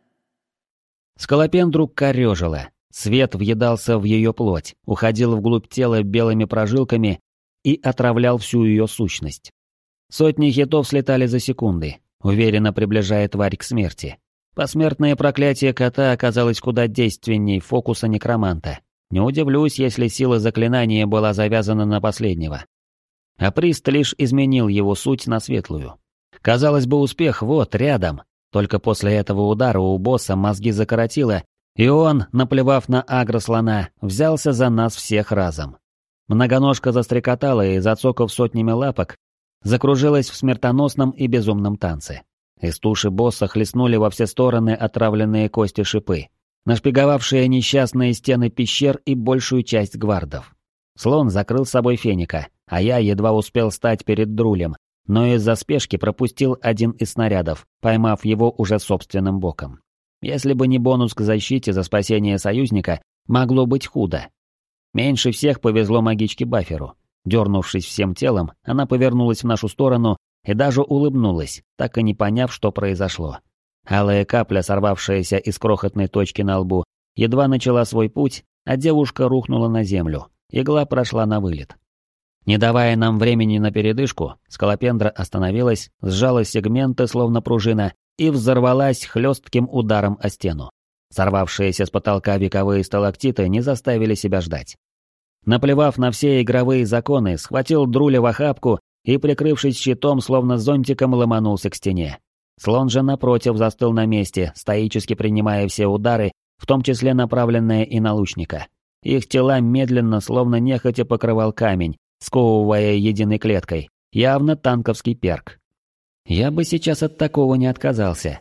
Скалопендру корёжило, свет въедался в ее плоть, уходил вглубь тела белыми прожилками и отравлял всю ее сущность. Сотни хитов слетали за секунды, уверенно приближая тварь к смерти. Посмертное проклятие кота оказалось куда действенней фокуса некроманта. Не удивлюсь, если сила заклинания была завязана на последнего. А Прист лишь изменил его суть на светлую. Казалось бы, успех вот, рядом. Только после этого удара у босса мозги закоротило, и он, наплевав на агро-слона, взялся за нас всех разом. Многоножка застрекотала и, зацокав сотнями лапок, закружилась в смертоносном и безумном танце. Из туши босса хлестнули во все стороны отравленные кости-шипы, нашпиговавшие несчастные стены пещер и большую часть гвардов. Слон закрыл собой феника, а я едва успел стать перед Друлем, но из-за спешки пропустил один из снарядов, поймав его уже собственным боком. Если бы не бонус к защите за спасение союзника, могло быть худо. Меньше всех повезло магичке Бафферу. Дернувшись всем телом, она повернулась в нашу сторону и даже улыбнулась, так и не поняв, что произошло. Алая капля, сорвавшаяся из крохотной точки на лбу, едва начала свой путь, а девушка рухнула на землю. Игла прошла на вылет. Не давая нам времени на передышку, скалопендра остановилась, сжала сегменты, словно пружина, и взорвалась хлестким ударом о стену. Сорвавшиеся с потолка вековые сталактиты не заставили себя ждать. Наплевав на все игровые законы, схватил Друля в охапку и, прикрывшись щитом, словно зонтиком, ломанулся к стене. Слон же, напротив, застыл на месте, стоически принимая все удары, в том числе направленные и на лучника. Их тела медленно, словно нехотя, покрывал камень, сковывая единой клеткой. Явно танковский перк. Я бы сейчас от такого не отказался.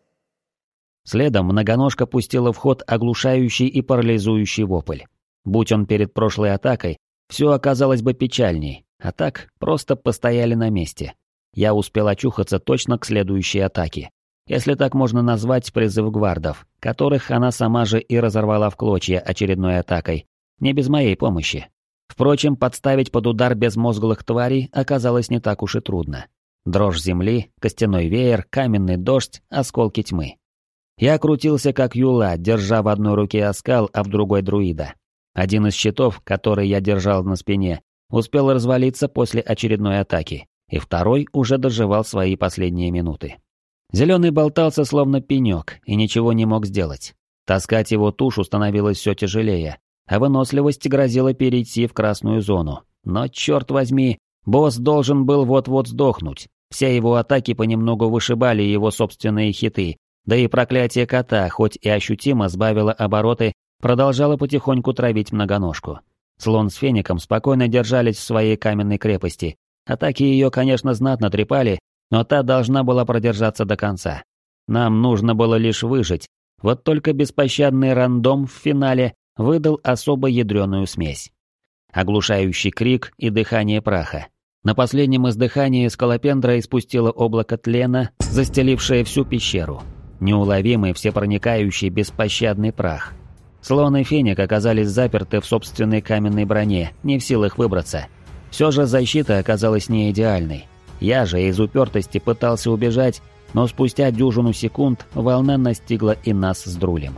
Следом многоножка пустила в ход оглушающий и парализующий вопль. Будь он перед прошлой атакой, все оказалось бы печальней, а так просто постояли на месте. Я успел очухаться точно к следующей атаке. Если так можно назвать призыв гвардов, которых она сама же и разорвала в клочья очередной атакой. Не без моей помощи. Впрочем, подставить под удар безмозглых тварей оказалось не так уж и трудно. Дрожь земли, костяной веер, каменный дождь, осколки тьмы. Я крутился как юла, держа в одной руке оскал, а в другой друида. Один из щитов, который я держал на спине, успел развалиться после очередной атаки, и второй уже доживал свои последние минуты. Зеленый болтался словно пенек и ничего не мог сделать. Таскать его тушу становилось все тяжелее, а выносливость грозила перейти в красную зону. Но, черт возьми, босс должен был вот-вот сдохнуть. Все его атаки понемногу вышибали его собственные хиты, да и проклятие кота, хоть и ощутимо сбавило обороты, продолжало потихоньку травить многоножку. Слон с феником спокойно держались в своей каменной крепости. Атаки ее, конечно, знатно трепали, но та должна была продержаться до конца. Нам нужно было лишь выжить, вот только беспощадный рандом в финале выдал особо ядреную смесь. Оглушающий крик и дыхание праха. На последнем издыхании скалопендра испустила облако тлена, застелившее всю пещеру. Неуловимый, всепроникающий, беспощадный прах. Слон и феник оказались заперты в собственной каменной броне, не в силах выбраться. Все же защита оказалась не идеальной. Я же из упертости пытался убежать, но спустя дюжину секунд волна настигла и нас с Друлем.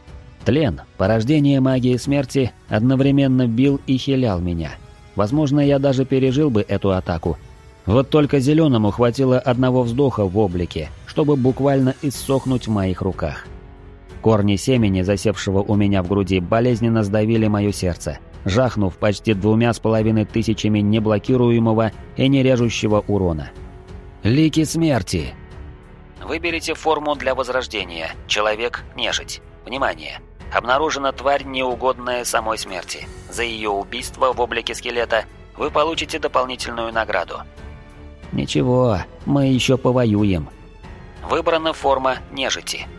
Тлен, порождение магии смерти, одновременно бил и хилял меня. Возможно, я даже пережил бы эту атаку. Вот только зеленому хватило одного вздоха в облике, чтобы буквально иссохнуть в моих руках. Корни семени, засевшего у меня в груди, болезненно сдавили мое сердце, жахнув почти двумя с половиной тысячами неблокируемого и не режущего урона. Лики смерти. Выберите форму для возрождения. Человек-нежить. Внимание! Обнаружена тварь, неугодная самой смерти. За ее убийство в облике скелета вы получите дополнительную награду. Ничего, мы еще повоюем. Выбрана форма нежити.